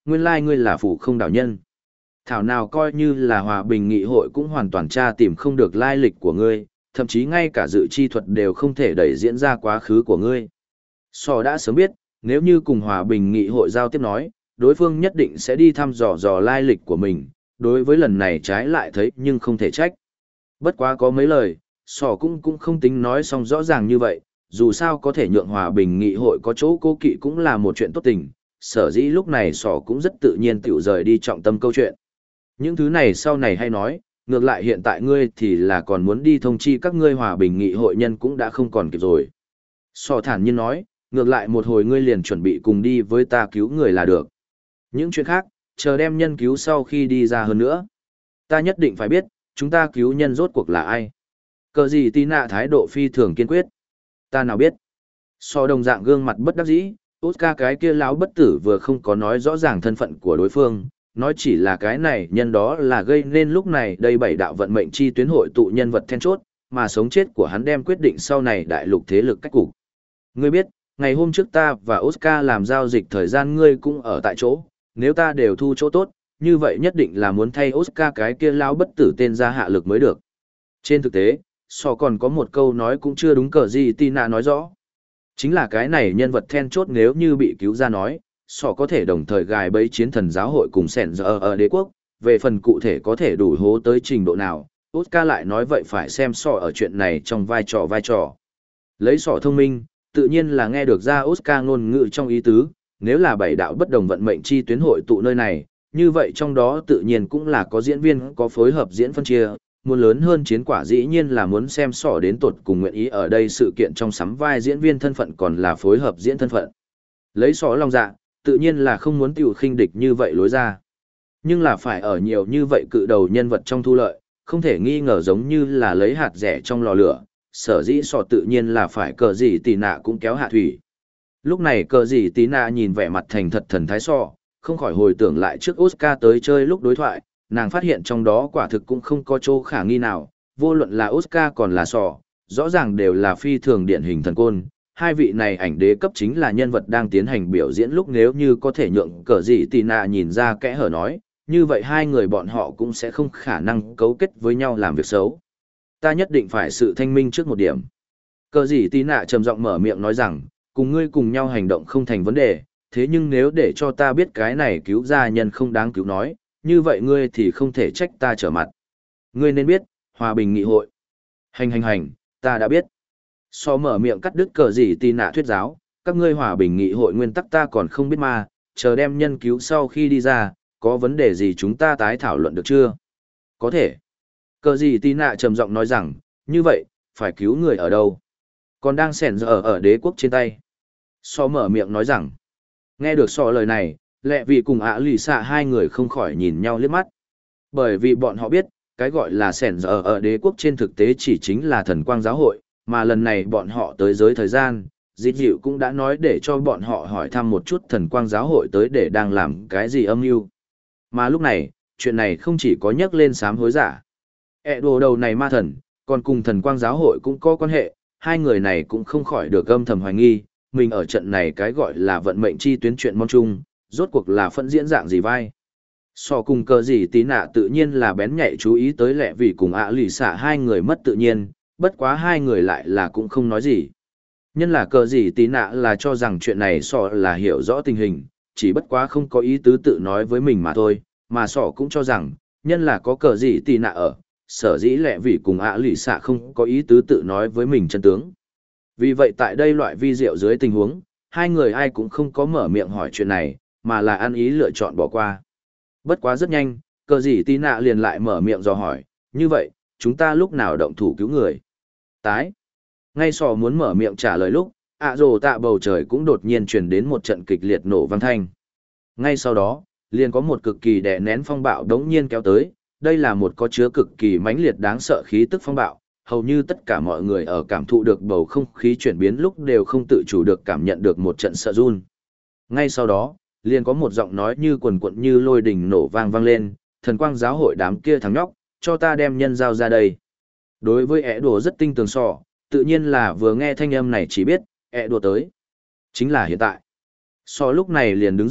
nguyên lai ngươi là phủ không đảo nhân. Thảo nào coi như là hòa bình nghị hội cũng hoàn toàn tra tìm không được lai lịch của ngươi, thậm chí ngay cả dự chi thuật đều không thể đẩy diễn ra quá khứ của ngươi. Sò đã sớm biết, nếu như cùng hòa bình nghị hội giao tiếp nói, đối phương nhất định sẽ đi thăm dò lai lịch của mình, đối với lần này trái lại thấy nhưng không thể trách. Bất quá có mấy lời, Sò cũng không tính nói xong rõ ràng như vậy, dù sao có thể nhượng hòa bình nghị hội có chỗ cố kỵ cũng là một chuyện tốt tình, sở dĩ lúc này Sò cũng rất tự nhiên tiểu rời đi trọng tâm câu chuyện. Những thứ này sau này hay nói, ngược lại hiện tại ngươi thì là còn muốn đi thông chi các ngươi hòa bình nghị hội nhân cũng đã không còn kịp rồi. Sò thản nhiên nói, ngược lại một hồi ngươi liền chuẩn bị cùng đi với ta cứu người là được. Những chuyện khác, chờ đem nhân cứu sau khi đi ra hơn nữa. Ta nhất định phải biết, chúng ta cứu nhân rốt cuộc là ai. Cờ gì tí nạ thái độ phi thường kiên quyết. Ta nào biết. So đồng dạng gương mặt bất đắc dĩ, Oscar cái kia lão bất tử vừa không có nói rõ ràng thân phận của đối phương, nói chỉ là cái này nhân đó là gây nên lúc này đây bảy đạo vận mệnh chi tuyến hội tụ nhân vật then chốt, mà sống chết của hắn đem quyết định sau này đại lục thế lực cách cục. Ngươi biết, ngày hôm trước ta và Oscar làm giao dịch thời gian ngươi cũng ở tại chỗ, nếu ta đều thu chỗ tốt, như vậy nhất định là muốn thay Oscar cái kia lão bất tử tên ra hạ lực mới được. Trên thực tế, so còn có một câu nói cũng chưa đúng, cờ gì Tina nói rõ. Chính là cái này nhân vật then chốt nếu như bị cứu ra nói, so có thể đồng thời gài bẫy chiến thần giáo hội cùng sẻn giờ ở đế quốc, về phần cụ thể có thể đủ hố tới trình độ nào, Oscar lại nói vậy phải xem so ở chuyện này trong vai trò. Lấy sọ thông minh, tự nhiên là nghe được ra Oscar ngôn ngữ trong ý tứ, nếu là bảy đạo bất đồng vận mệnh chi tuyến hội tụ nơi này, như vậy trong đó tự nhiên cũng là có diễn viên có phối hợp diễn phân chia, muốn lớn hơn chiến quả dĩ nhiên là muốn xem sỏ đến tột cùng nguyện ý ở đây sự kiện trong sắm vai diễn viên thân phận còn là phối hợp diễn thân phận. Lấy sỏ lòng dạ, tự nhiên là không muốn tiểu khinh địch như vậy lối ra. Nhưng là phải ở nhiều như vậy cự đầu nhân vật trong thu lợi, không thể nghi ngờ giống như là lấy hạt rẻ trong lò lửa, sở dĩ sỏ tự nhiên là phải cờ gì tì nạ cũng kéo hạ thủy. Lúc này cờ gì tí nạ nhìn vẻ mặt thành thật thần thái sọ, không khỏi hồi tưởng lại trước Oscar tới chơi lúc đối thoại, nàng phát hiện trong đó quả thực cũng không có chỗ khả nghi nào, vô luận là Oscar còn là sọ, rõ ràng đều là phi thường điển hình thần côn. Hai vị này ảnh đế cấp chính là nhân vật đang tiến hành biểu diễn lúc nếu như có thể nhượng cờ gì tì nạ nhìn ra kẽ hở nói, như vậy hai người bọn họ cũng sẽ không khả năng cấu kết với nhau làm việc xấu. Ta nhất định phải sự thanh minh trước một điểm. Cờ gì tì nạ trầm giọng mở miệng nói rằng, cùng ngươi cùng nhau hành động không thành vấn đề, thế nhưng nếu để cho ta biết cái này cứu gia nhân không đáng cứu nói, như vậy ngươi thì không thể trách ta trở mặt. Ngươi nên biết, hòa bình nghị hội. Hành, ta đã biết. So mở miệng cắt đứt cờ gì tì nạ thuyết giáo, các ngươi hòa bình nghị hội nguyên tắc ta còn không biết mà, chờ đem nhân cứu sau khi đi ra, có vấn đề gì chúng ta tái thảo luận được chưa? Có thể. Cờ gì tì nạ trầm giọng nói rằng, như vậy, phải cứu người ở đâu? Còn đang sẻn giờ ở đế quốc trên tay. So mở miệng nói rằng, nghe được so lời này, lẹ vì cùng ạ lì xạ hai người không khỏi nhìn nhau liếc mắt. Bởi vì bọn họ biết, cái gọi là sẻn giờ ở đế quốc trên thực tế chỉ chính là thần quang giáo hội, mà lần này bọn họ tới giới thời gian, dịch dịu cũng đã nói để cho bọn họ hỏi thăm một chút thần quang giáo hội tới để đang làm cái gì âm mưu. Mà lúc này, chuyện này không chỉ có nhắc lên sám hối giả. Đồ đầu này ma thần, còn cùng thần quang giáo hội cũng có quan hệ, hai người này cũng không khỏi được âm thầm hoài nghi, mình ở trận này cái gọi là vận mệnh chi tuyến chuyện mong chung, rốt cuộc là phân diễn dạng gì vai. So cùng cờ gì tí nạ tự nhiên là bén nhạy chú ý tới lẹ vì cùng ạ lì xả hai người mất tự nhiên, bất quá hai người lại là cũng không nói gì. Nhân là cờ gì tí nạ là cho rằng chuyện này so là hiểu rõ tình hình, chỉ bất quá không có ý tứ tự nói với mình mà thôi, mà so cũng cho rằng, nhân là có cờ gì tí nạ ở, sở dĩ lẹ vì cùng ạ lì xả không có ý tứ tự nói với mình chân tướng. Vì vậy tại đây loại vi diệu dưới tình huống, hai người ai cũng không có mở miệng hỏi chuyện này, mà là ăn ý lựa chọn bỏ qua. Bất quá rất nhanh, cờ gì tí nạ liền lại mở miệng dò hỏi, như vậy, chúng ta lúc nào động thủ cứu người? Tái. Ngay sò muốn mở miệng trả lời lúc, rồ tạ bầu trời cũng đột nhiên truyền đến một trận kịch liệt nổ vang thanh. Ngay sau đó, liền có một cực kỳ đè nén phong bạo đống nhiên kéo tới, đây là một có chứa cực kỳ mãnh liệt đáng sợ khí tức phong bạo, hầu như tất cả mọi người ở cảm thụ được bầu không khí chuyển biến lúc đều không tự chủ được cảm nhận được một trận sợ run. Ngay sau đó, liền có một giọng nói như quần quận như lôi đình nổ vang vang lên, thần quang giáo hội đám kia thằng nhóc, cho ta đem nhân giao ra đây. Đối với ẻ đùa rất tinh tường sò, tự nhiên là vừa nghe thanh âm này chỉ biết, ẻ đùa tới. Chính là hiện tại. Sò lúc này liền đứng dậy,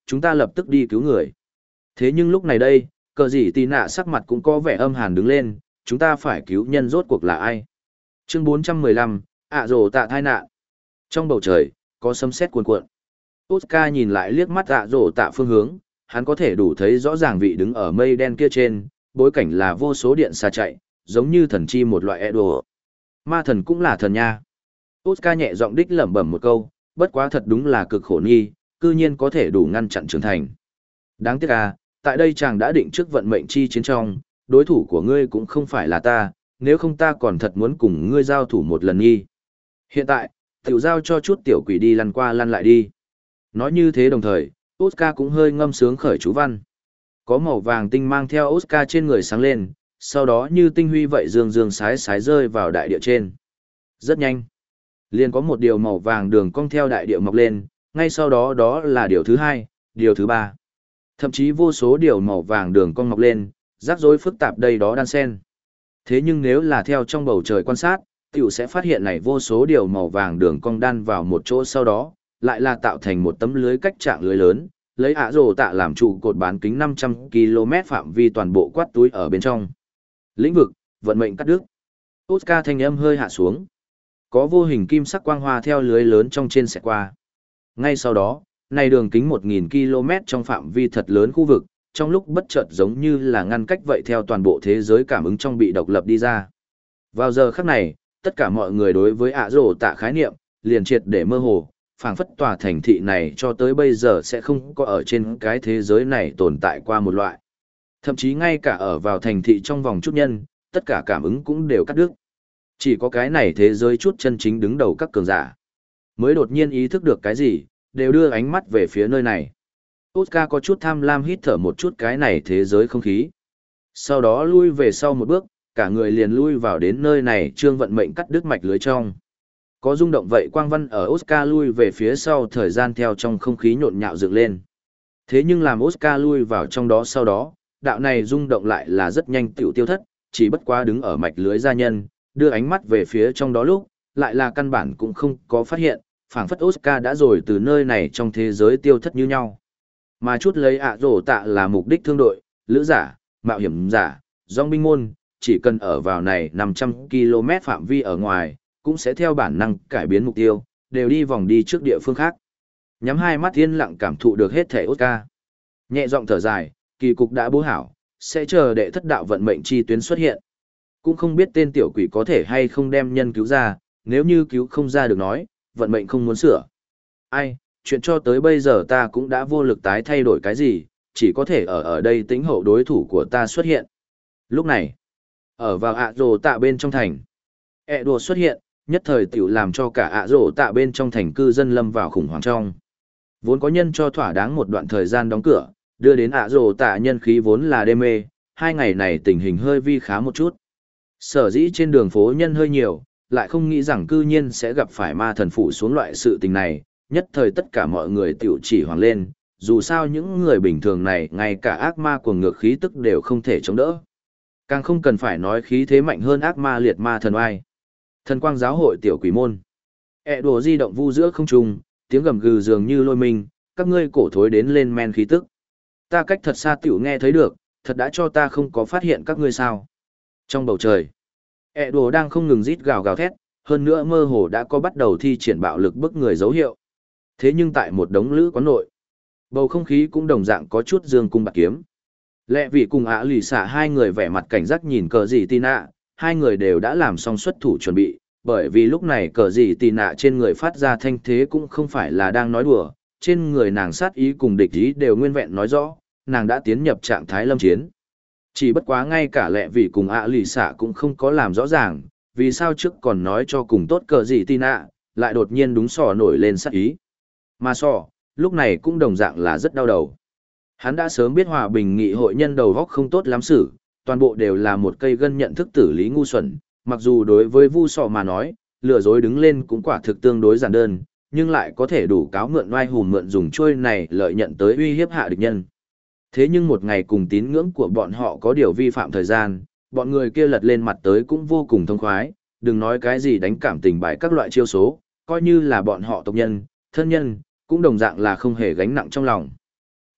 chúng ta lập tức đi cứu người. Thế nhưng lúc này đây, cờ gì tì nạ sắc mặt cũng có vẻ âm hàn đứng lên, chúng ta phải cứu nhân rốt cuộc là ai. Chương 415, ạ rồ tạ thai nạn. Trong bầu trời, có sấm sét cuồn cuộn. Oscar nhìn lại liếc mắt ạ rồ tạ phương hướng, hắn có thể đủ thấy rõ ràng vị đứng ở mây đen kia trên, bối cảnh là vô số điện xa chạy, giống như thần chi một loại đồ. Ma thần cũng là thần nha. Oscar nhẹ giọng đích lẩm bẩm một câu, bất quá thật đúng là cực khổ nghi, cư nhiên có thể đủ ngăn chặn trưởng thành. Đáng tiếc à, tại đây chàng đã định trước vận mệnh chi chiến trong, đối thủ của ngươi cũng không phải là ta, nếu không ta còn thật muốn cùng ngươi giao thủ một lần nghi. Hiện tại, tiểu giao cho chút tiểu quỷ đi lăn qua lăn lại đi. Nói như thế đồng thời, Oscar cũng hơi ngâm sướng khởi chú văn. Có màu vàng tinh mang theo Oscar trên người sáng lên, sau đó như tinh huy vậy dương dương sái sái rơi vào đại địa trên. Rất nhanh. Liền có một điều màu vàng đường cong theo đại địa mọc lên, ngay sau đó đó là điều thứ hai, điều thứ ba. Thậm chí vô số điều màu vàng đường cong mọc lên, rắc rối phức tạp đây đó đan xen. Thế nhưng nếu là theo trong bầu trời quan sát, tiểu sẽ phát hiện này vô số điều màu vàng đường cong đan vào một chỗ sau đó, lại là tạo thành một tấm lưới cách trạng lưới lớn, lấy ạ rồ tạ làm trụ cột bán kính 500 km phạm vi toàn bộ quát túi ở bên trong. Lĩnh vực, vận mệnh cắt đứt. Oscar thanh âm hơi hạ xuống. Có vô hình kim sắc quang hoa theo lưới lớn trong trên xẹt qua. Ngay sau đó, này đường kính 1000 km trong phạm vi thật lớn khu vực, trong lúc bất chợt giống như là ngăn cách vậy theo toàn bộ thế giới cảm ứng trong bị độc lập đi ra. Vào giờ khắc này, tất cả mọi người đối với ạ rồ tạ khái niệm, liền triệt để mơ hồ, phảng phất tòa thành thị này cho tới bây giờ sẽ không có ở trên cái thế giới này tồn tại qua một loại. Thậm chí ngay cả ở vào thành thị trong vòng chút nhân, tất cả cảm ứng cũng đều cắt đứt. Chỉ có cái này thế giới chút chân chính đứng đầu các cường giả. Mới đột nhiên ý thức được cái gì, đều đưa ánh mắt về phía nơi này. Oscar có chút tham lam hít thở một chút cái này thế giới không khí. Sau đó lui về sau một bước, cả người liền lui vào đến nơi này trương vận mệnh cắt đứt mạch lưới trong. Có rung động vậy quang văn ở Oscar lui về phía sau thời gian theo trong không khí nhộn nhạo dựng lên. Thế nhưng làm Oscar lui vào trong đó sau đó, đạo này rung động lại là rất nhanh tiểu tiêu thất, chỉ bất quá đứng ở mạch lưới gia nhân, đưa ánh mắt về phía trong đó lúc, lại là căn bản cũng không có phát hiện, phảng phất Oscar đã rồi từ nơi này trong thế giới tiêu thất như nhau. Mà chút lấy ạ rổ tạ là mục đích thương đội, lữ giả, mạo hiểm giả, dòng binh môn, chỉ cần ở vào này 500 km phạm vi ở ngoài, cũng sẽ theo bản năng cải biến mục tiêu, đều đi vòng đi trước địa phương khác. Nhắm hai mắt yên lặng cảm thụ được hết thể Oscar. Nhẹ giọng thở dài, kỳ cục đã bố hảo, sẽ chờ đệ thất đạo vận mệnh chi tuyến xuất hiện. Cũng không biết tên tiểu quỷ có thể hay không đem nhân cứu ra, nếu như cứu không ra được nói, vận mệnh không muốn sửa. Ai, chuyện cho tới bây giờ ta cũng đã vô lực tái thay đổi cái gì, chỉ có thể ở đây tính hậu đối thủ của ta xuất hiện. Lúc này, ở vào ạ rồ tạ bên trong thành, đùa xuất hiện, nhất thời tiểu làm cho cả ạ rồ tạ bên trong thành cư dân lâm vào khủng hoảng trong. Vốn có nhân cho thỏa đáng một đoạn thời gian đóng cửa, đưa đến ạ rồ tạ nhân khí vốn là đê mê, 2 ngày này tình hình hơi vi khá một chút. Sở dĩ trên đường phố nhân hơi nhiều, lại không nghĩ rằng cư nhiên sẽ gặp phải ma thần phủ xuống loại sự tình này, nhất thời tất cả mọi người tiểu chỉ hoàng lên, dù sao những người bình thường này ngay cả ác ma cuồng ngược khí tức đều không thể chống đỡ. Càng không cần phải nói khí thế mạnh hơn ác ma liệt ma thần oai. Thần quang giáo hội tiểu quỷ môn. Đùa di động vu giữa không trung, tiếng gầm gừ dường như lôi mình, các ngươi cổ thối đến lên men khí tức. Ta cách thật xa tiểu nghe thấy được, thật đã cho ta không có phát hiện các ngươi sao. Trong bầu trời, đùa đang không ngừng rít gào gào thét, hơn nữa mơ hồ đã có bắt đầu thi triển bạo lực bức người dấu hiệu. Thế nhưng tại một đống lữ quán nội, bầu không khí cũng đồng dạng có chút dương cung bạc kiếm. Lẹ vì cùng ạ lì xả hai người vẻ mặt cảnh giác nhìn cờ gì tì nạ, hai người đều đã làm xong xuất thủ chuẩn bị, bởi vì lúc này cờ gì tì nạ trên người phát ra thanh thế cũng không phải là đang nói đùa, trên người nàng sát ý cùng địch ý đều nguyên vẹn nói rõ, nàng đã tiến nhập trạng thái lâm chiến. Chỉ bất quá ngay cả lẹ vì cùng ạ lì xả cũng không có làm rõ ràng, vì sao trước còn nói cho cùng tốt cờ gì tì nạ, lại đột nhiên đúng sò nổi lên sát ý. Mà sò, lúc này cũng đồng dạng là rất đau đầu. Hắn đã sớm biết hòa bình nghị hội nhân đầu góc không tốt lắm xử, toàn bộ đều là một cây gân nhận thức tử lý ngu xuẩn, mặc dù đối với vu sọ mà nói, lừa dối đứng lên cũng quả thực tương đối giản đơn, nhưng lại có thể đủ cáo mượn oai hùm mượn dùng trôi này lợi nhận tới uy hiếp hạ địch nhân. Thế nhưng một ngày cùng tín ngưỡng của bọn họ có điều vi phạm thời gian, bọn người kia lật lên mặt tới cũng vô cùng thông khoái, đừng nói cái gì đánh cảm tình bài các loại chiêu số, coi như là bọn họ tộc nhân, thân nhân, cũng đồng dạng là không hề gánh nặng trong lòng.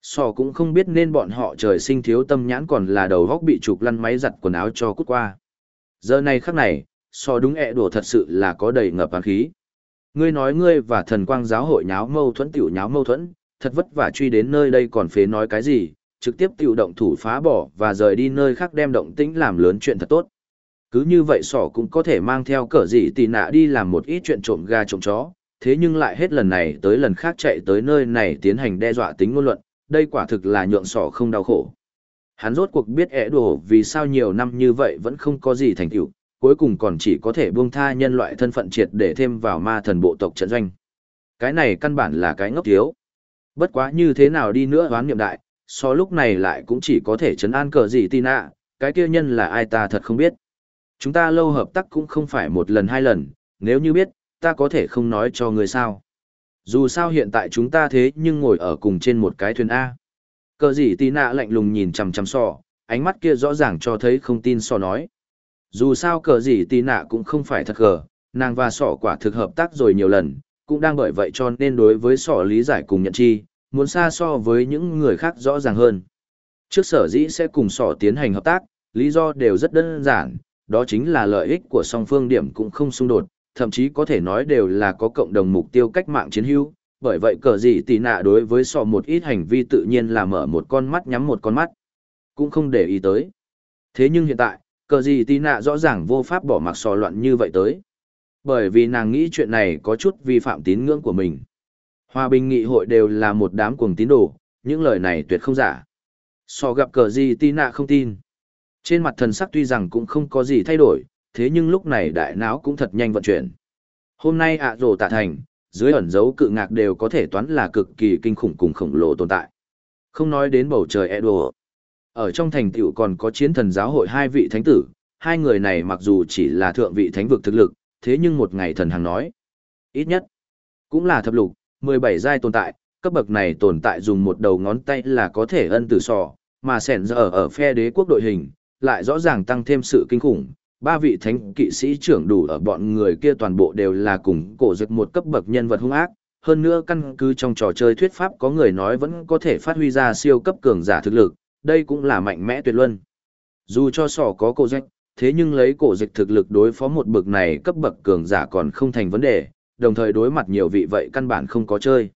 Sò cũng không biết nên bọn họ trời sinh thiếu tâm nhãn còn là đầu góc bị trục lăn máy giặt quần áo cho cút qua. Giờ này khắc này, Sò đúng ẹ đùa thật sự là có đầy ngập hàn khí. Ngươi nói ngươi và thần quang giáo hội nháo mâu thuẫn tiểu nháo mâu thuẫn, thật vất vả truy đến nơi đây còn phế nói cái gì, trực tiếp tiểu động thủ phá bỏ và rời đi nơi khác đem động tĩnh làm lớn chuyện thật tốt. Cứ như vậy Sò cũng có thể mang theo cỡ gì tì nạ đi làm một ít chuyện trộm gà trộm chó, thế nhưng lại hết lần này tới lần khác chạy tới nơi này tiến hành đe dọa tính ngôn luận, đây quả thực là nhượng Sò không đau khổ. Hắn rốt cuộc biết ẻ đổ vì sao nhiều năm như vậy vẫn không có gì thành tựu, cuối cùng còn chỉ có thể buông tha nhân loại thân phận triệt để thêm vào ma thần bộ tộc trận doanh. Cái này căn bản là cái ngốc thiếu. Bất quá như thế nào đi nữa hoán niệm đại, so lúc này lại cũng chỉ có thể trấn an cờ gì tin ạ, cái kia nhân là ai ta thật không biết. Chúng ta lâu hợp tác cũng không phải một lần hai lần, nếu như biết, ta có thể không nói cho người sao. Dù sao hiện tại chúng ta thế nhưng ngồi ở cùng trên một cái thuyền A. Cờ gì tí nạ lạnh lùng nhìn chằm chằm sò, ánh mắt kia rõ ràng cho thấy không tin sò nói. Dù sao cờ gì tí nạ cũng không phải thật gờ, nàng và sò quả thực hợp tác rồi nhiều lần, cũng đang bởi vậy cho nên đối với sò lý giải cùng nhận chi, muốn xa so với những người khác rõ ràng hơn. Trước sở dĩ sẽ cùng sò tiến hành hợp tác, lý do đều rất đơn giản, đó chính là lợi ích của song phương điểm cũng không xung đột, thậm chí có thể nói đều là có cộng đồng mục tiêu cách mạng chiến hữu. Bởi vậy cờ gì tì nạ đối với sò một ít hành vi tự nhiên là mở một con mắt nhắm một con mắt, cũng không để ý tới. Thế nhưng hiện tại, cờ gì tì nạ rõ ràng vô pháp bỏ mặc sò loạn như vậy tới. Bởi vì nàng nghĩ chuyện này có chút vi phạm tín ngưỡng của mình. Hòa bình nghị hội đều là một đám cuồng tín đồ, những lời này tuyệt không giả. Sò gặp cờ gì tì nạ không tin. Trên mặt thần sắc tuy rằng cũng không có gì thay đổi, thế nhưng lúc này đại não cũng thật nhanh vận chuyển. Hôm nay ạ rồ tạ thành, dưới ẩn dấu cự ngạc đều có thể toán là cực kỳ kinh khủng cùng khổng lồ tồn tại. Không nói đến bầu trời Edo. Ở trong thành tựu còn có chiến thần giáo hội hai vị thánh tử, hai người này mặc dù chỉ là thượng vị thánh vực thực lực, thế nhưng một ngày thần hàng nói. Ít nhất, cũng là thập lục, 17 giai tồn tại, cấp bậc này tồn tại dùng một đầu ngón tay là có thể ân tử sò, mà sẻn giờ ở phe đế quốc đội hình, lại rõ ràng tăng thêm sự kinh khủng. Ba vị thánh kỵ sĩ trưởng đủ ở bọn người kia toàn bộ đều là cùng cổ dực một cấp bậc nhân vật hung ác, hơn nữa căn cứ trong trò chơi thuyết pháp có người nói vẫn có thể phát huy ra siêu cấp cường giả thực lực, đây cũng là mạnh mẽ tuyệt luân. Dù cho sỏ có cổ dực, thế nhưng lấy cổ dực thực lực đối phó một bậc này cấp bậc cường giả còn không thành vấn đề, đồng thời đối mặt nhiều vị vậy căn bản không có chơi.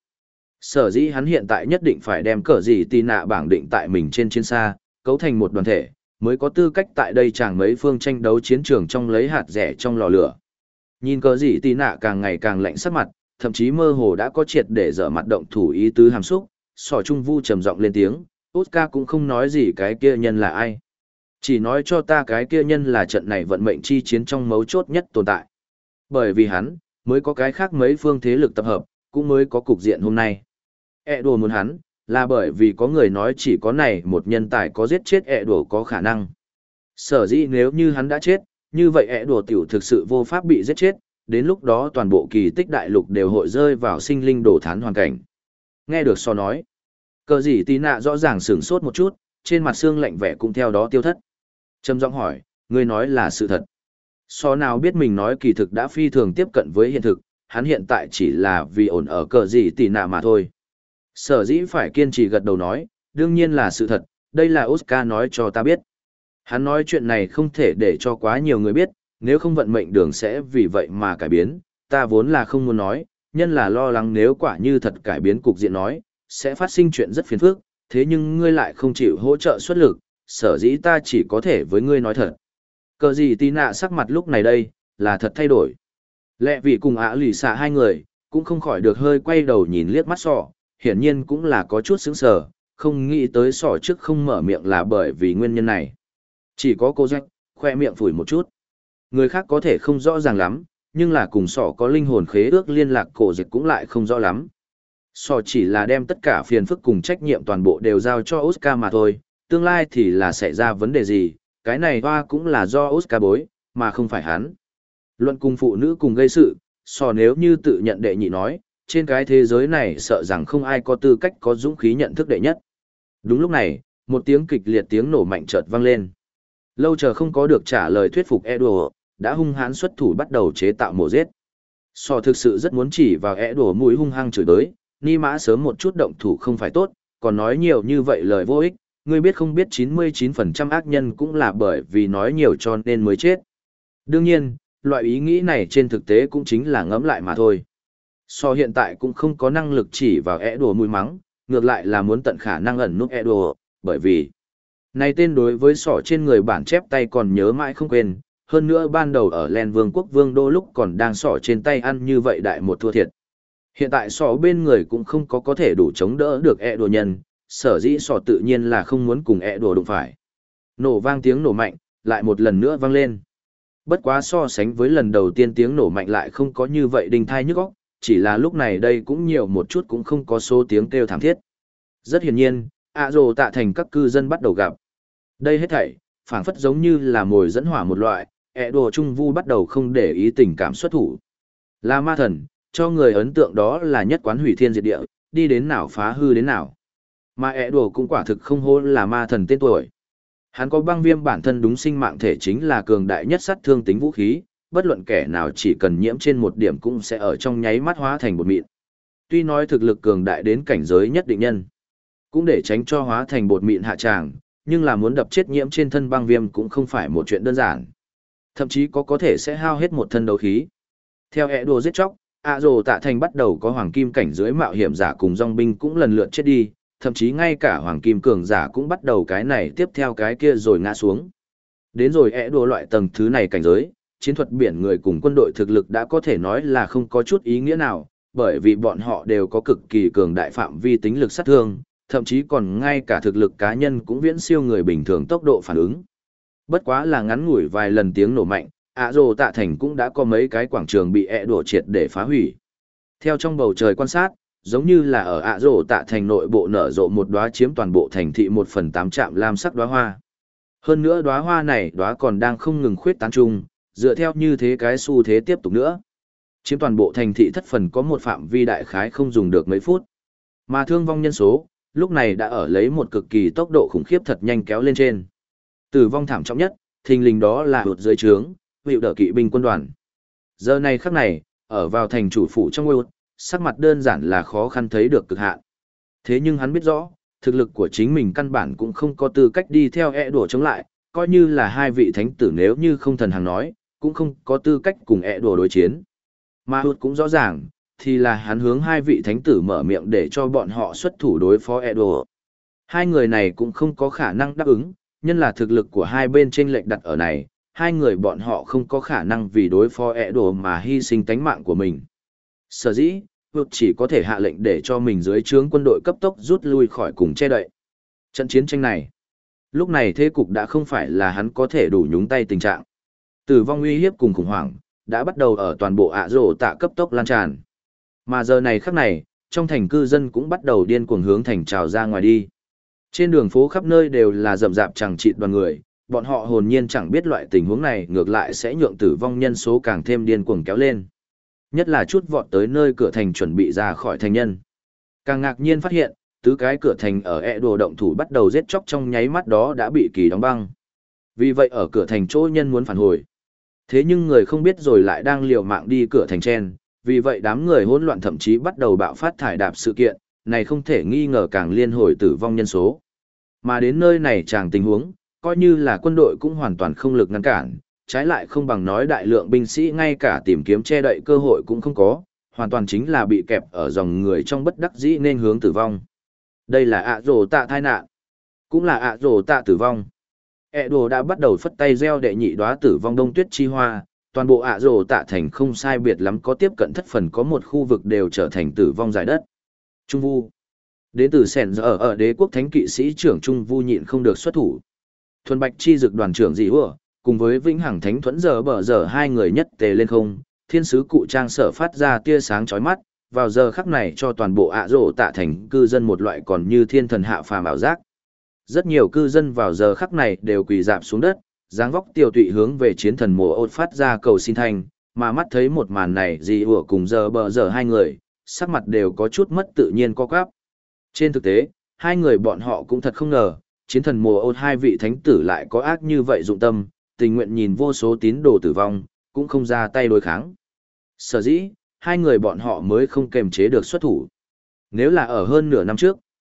Sở dĩ hắn hiện tại nhất định phải đem cờ gì tì nạ bảng định tại mình trên chiến xa, cấu thành một đoàn thể, mới có tư cách tại đây chẳng mấy phương tranh đấu chiến trường trong lấy hạt rẻ trong lò lửa. Nhìn cờ gì tì nạ càng ngày càng lạnh sắc mặt, thậm chí mơ hồ đã có triệt để dở mặt động thủ ý tứ hàm xúc, sỏ trung vu trầm giọng lên tiếng, Oscar cũng không nói gì cái kia nhân là ai. Chỉ nói cho ta cái kia nhân là trận này vận mệnh chi chiến trong mấu chốt nhất tồn tại. Bởi vì hắn, mới có cái khác mấy phương thế lực tập hợp, cũng mới có cục diện hôm nay. Đồ muốn hắn, là bởi vì có người nói chỉ có này một nhân tài có giết chết đồ có khả năng. Sở dĩ nếu như hắn đã chết, như vậy đồ tiểu thực sự vô pháp bị giết chết, đến lúc đó toàn bộ kỳ tích đại lục đều hội rơi vào sinh linh đổ thán hoàn cảnh. Nghe được so nói, cờ gì tí nạ rõ ràng sửng sốt một chút, trên mặt xương lạnh vẻ cũng theo đó tiêu thất. Trầm giọng hỏi, ngươi nói là sự thật. So nào biết mình nói kỳ thực đã phi thường tiếp cận với hiện thực, hắn hiện tại chỉ là vì ổn ở cờ gì tí nạ mà thôi. Sở dĩ phải kiên trì gật đầu nói, đương nhiên là sự thật, đây là Oscar nói cho ta biết. Hắn nói chuyện này không thể để cho quá nhiều người biết, nếu không vận mệnh đường sẽ vì vậy mà cải biến, ta vốn là không muốn nói, nhân là lo lắng nếu quả như thật cải biến cục diện nói, sẽ phát sinh chuyện rất phiền phức, thế nhưng ngươi lại không chịu hỗ trợ xuất lực, sở dĩ ta chỉ có thể với ngươi nói thật. Cờ gì tí nạ sắc mặt lúc này đây, là thật thay đổi. Lẹ vì cùng lì xạ hai người, cũng không khỏi được hơi quay đầu nhìn liếc mắt sọ, hiển nhiên cũng là có chút sững sờ, không nghĩ tới sọ trước không mở miệng là bởi vì nguyên nhân này. Chỉ có cô Jack, khoe miệng phủi một chút. Người khác có thể không rõ ràng lắm, nhưng là cùng sọ có linh hồn khế ước liên lạc cổ dịch cũng lại không rõ lắm. Sọ chỉ là đem tất cả phiền phức cùng trách nhiệm toàn bộ đều giao cho Oscar mà thôi, tương lai thì là xảy ra vấn đề gì, cái này hoa cũng là do Oscar bối, mà không phải hắn. Luận cùng phụ nữ cùng gây sự, sọ nếu như tự nhận đệ nhị nói, trên cái thế giới này sợ rằng không ai có tư cách có dũng khí nhận thức đệ nhất. Đúng lúc này, một tiếng kịch liệt tiếng nổ mạnh chợt vang lên. Lâu chờ không có được trả lời thuyết phục Edward, đã hung hãn xuất thủ bắt đầu chế tạo mổ giết. Sò thực sự rất muốn chỉ vào Edward mũi hung hăng chửi tới, ni mã sớm một chút động thủ không phải tốt, còn nói nhiều như vậy lời vô ích, ngươi biết không biết 99% ác nhân cũng là bởi vì nói nhiều cho nên mới chết. Đương nhiên, loại ý nghĩ này trên thực tế cũng chính là ngẫm lại mà thôi. So hiện tại cũng không có năng lực chỉ vào ẻ đùa mùi mắng, ngược lại là muốn tận khả năng ẩn nút ẻ đùa, bởi vì này tên đối với sỏ trên người bản chép tay còn nhớ mãi không quên, hơn nữa ban đầu ở Len Vương quốc Vương Đô lúc còn đang sỏ trên tay ăn như vậy đại một thua thiệt. Hiện tại sỏ bên người cũng không có thể đủ chống đỡ được ẻ đùa nhân, sở dĩ sỏ tự nhiên là không muốn cùng ẻ đùa đụng phải. Nổ vang tiếng nổ mạnh, lại một lần nữa vang lên. Bất quá so sánh với lần đầu tiên tiếng nổ mạnh lại không có như vậy đinh thai nhức óc, chỉ là lúc này đây cũng nhiều một chút cũng không có số tiếng kêu thảm thiết. Rất hiển nhiên, ạ rồ tạ thành các cư dân bắt đầu gặp. Đây hết thảy, phảng phất giống như là mồi dẫn hỏa một loại, ẻ đùa trung vu bắt đầu không để ý tình cảm xuất thủ. Là ma thần, cho người ấn tượng đó là nhất quán hủy thiên diệt địa, đi đến nào phá hư đến nào. Mà ẻ đùa cũng quả thực không hô là ma thần tên tuổi. Hắn có băng viêm bản thân đúng sinh mạng thể chính là cường đại nhất sát thương tính vũ khí, bất luận kẻ nào chỉ cần nhiễm trên một điểm cũng sẽ ở trong nháy mắt hóa thành bột mịn. Tuy nói thực lực cường đại đến cảnh giới nhất định nhân, cũng để tránh cho hóa thành bột mịn hạ tràng, nhưng là muốn đập chết nhiễm trên thân băng viêm cũng không phải một chuyện đơn giản. Thậm chí có thể sẽ hao hết một thân đấu khí. Theo ẻ đùa giết chóc, ạ rồ tạ thành bắt đầu có hoàng kim cảnh dưới mạo hiểm giả cùng dòng binh cũng lần lượt chết đi, thậm chí ngay cả hoàng kim cường giả cũng bắt đầu cái này tiếp theo cái kia rồi ngã xuống. Đến rồi ẻ đùa loại tầng thứ này cảnh giới, chiến thuật biển người cùng quân đội thực lực đã có thể nói là không có chút ý nghĩa nào, bởi vì bọn họ đều có cực kỳ cường đại phạm vi tính lực sát thương, thậm chí còn ngay cả thực lực cá nhân cũng viễn siêu người bình thường tốc độ phản ứng. Bất quá là ngắn ngủi vài lần tiếng nổ mạnh, ạ rồ tạ thành cũng đã có mấy cái quảng trường bị ẻ đùa triệt để phá hủy. Theo trong bầu trời quan sát, giống như là ở ạ rồ tạ thành nội bộ nở rộ một đóa chiếm toàn bộ thành thị 1/8 trạm lam sắc đóa hoa. Hơn nữa đóa hoa này đóa còn đang không ngừng khuyết tán chung, dựa theo như thế cái xu thế tiếp tục nữa. Chiếm toàn bộ thành thị thất phần có một phạm vi đại khái không dùng được mấy phút. Mà thương vong nhân số, lúc này đã ở lấy một cực kỳ tốc độ khủng khiếp thật nhanh kéo lên trên. Tử vong thảm trọng nhất, thình lình đó là hụt dưới trướng, hiệu đỡ kỵ binh quân đoàn. Giờ này khắc này, ở vào thành chủ phủ trong Wales, sắc mặt đơn giản là khó khăn thấy được cực hạn. Thế nhưng hắn biết rõ, thực lực của chính mình căn bản cũng không có tư cách đi theo ẻ đùa chống lại, coi như là hai vị thánh tử nếu như không thần hàng nói, cũng không có tư cách cùng ẻ đùa đối chiến. Mà hụt cũng rõ ràng, thì là hắn hướng hai vị thánh tử mở miệng để cho bọn họ xuất thủ đối phó ẻ đùa. Hai người này cũng không có khả năng đáp ứng, nhân là thực lực của hai bên chênh lệch đặt ở này, hai người bọn họ không có khả năng vì đối phó ẻ đùa mà hy sinh tánh mạng của mình. Sở dĩ, hụt chỉ có thể hạ lệnh để cho mình dưới trướng quân đội cấp tốc rút lui khỏi cùng che đậy. Trận chiến tranh này, lúc này thế cục đã không phải là hắn có thể đủ nhúng tay tình trạng. Tử vong uy hiếp cùng khủng hoảng, đã bắt đầu ở toàn bộ ạ rồ tạ cấp tốc lan tràn. Mà giờ này khắc này, trong thành cư dân cũng bắt đầu điên cuồng hướng thành trào ra ngoài đi. Trên đường phố khắp nơi đều là rậm rạp chẳng chịt đoàn người, bọn họ hồn nhiên chẳng biết loại tình huống này ngược lại sẽ nhượng tử vong nhân số càng thêm điên cuồng kéo lên. Nhất là chút vọt tới nơi cửa thành chuẩn bị ra khỏi thành nhân. Càng ngạc nhiên phát hiện, tứ cái cửa thành ở ẻ đồ động thủ bắt đầu giết chóc trong nháy mắt đó đã bị kỳ đóng băng. Vì vậy ở cửa thành chỗ nhân muốn phản hồi. Thế nhưng người không biết rồi lại đang liều mạng đi cửa thành chen, vì vậy đám người hỗn loạn thậm chí bắt đầu bạo phát thải đạp sự kiện, này không thể nghi ngờ càng liên hồi tử vong nhân số. Mà đến nơi này chẳng tình huống, coi như là quân đội cũng hoàn toàn không lực ngăn cản, trái lại không bằng nói đại lượng binh sĩ ngay cả tìm kiếm che đậy cơ hội cũng không có, hoàn toàn chính là bị kẹp ở dòng người trong bất đắc dĩ nên hướng tử vong. Đây là ạ rồ tạ tai nạn, cũng là ạ rồ tạ tử vong. ẻ đồ đã bắt đầu phất tay gieo đệ nhị đóa tử vong đông tuyết chi hoa, toàn bộ ạ rồ tạ thành không sai biệt lắm có tiếp cận thất phần có một khu vực đều trở thành tử vong giải đất. Trung Vu. Đến từ Sẻn giờ ở đế quốc thánh kỵ sĩ trưởng Trung Vu nhịn không được xuất thủ. Thuần Bạch chi dực đoàn trưởng dị hùa, cùng với Vĩnh Hằng Thánh Thuẫn giờ bờ giờ hai người nhất tề lên không, thiên sứ cụ trang sở phát ra tia sáng chói mắt, vào giờ khắc này cho toàn bộ ạ rồ tạ thành cư dân một loại còn như thiên thần hạ phàm ảo giác. Rất nhiều cư dân vào giờ khắc này đều quỳ rạp xuống đất, dáng vóc tiêu tụy hướng về chiến thần mùa ôn phát ra cầu xin thanh, mà mắt thấy một màn này dị hùa cùng giờ bờ giờ hai người, sắc mặt đều có chút mất tự nhiên co quắp. Trên thực tế, hai người bọn họ cũng thật không ngờ, chiến thần mùa ôn hai vị thánh tử lại có ác như vậy dụng tâm, tình nguyện nhìn vô số tín đồ tử vong, cũng không ra tay đối kháng. Sở dĩ, hai người bọn họ mới không kềm chế được xuất thủ. Nếu là ở hơn nửa năm trước,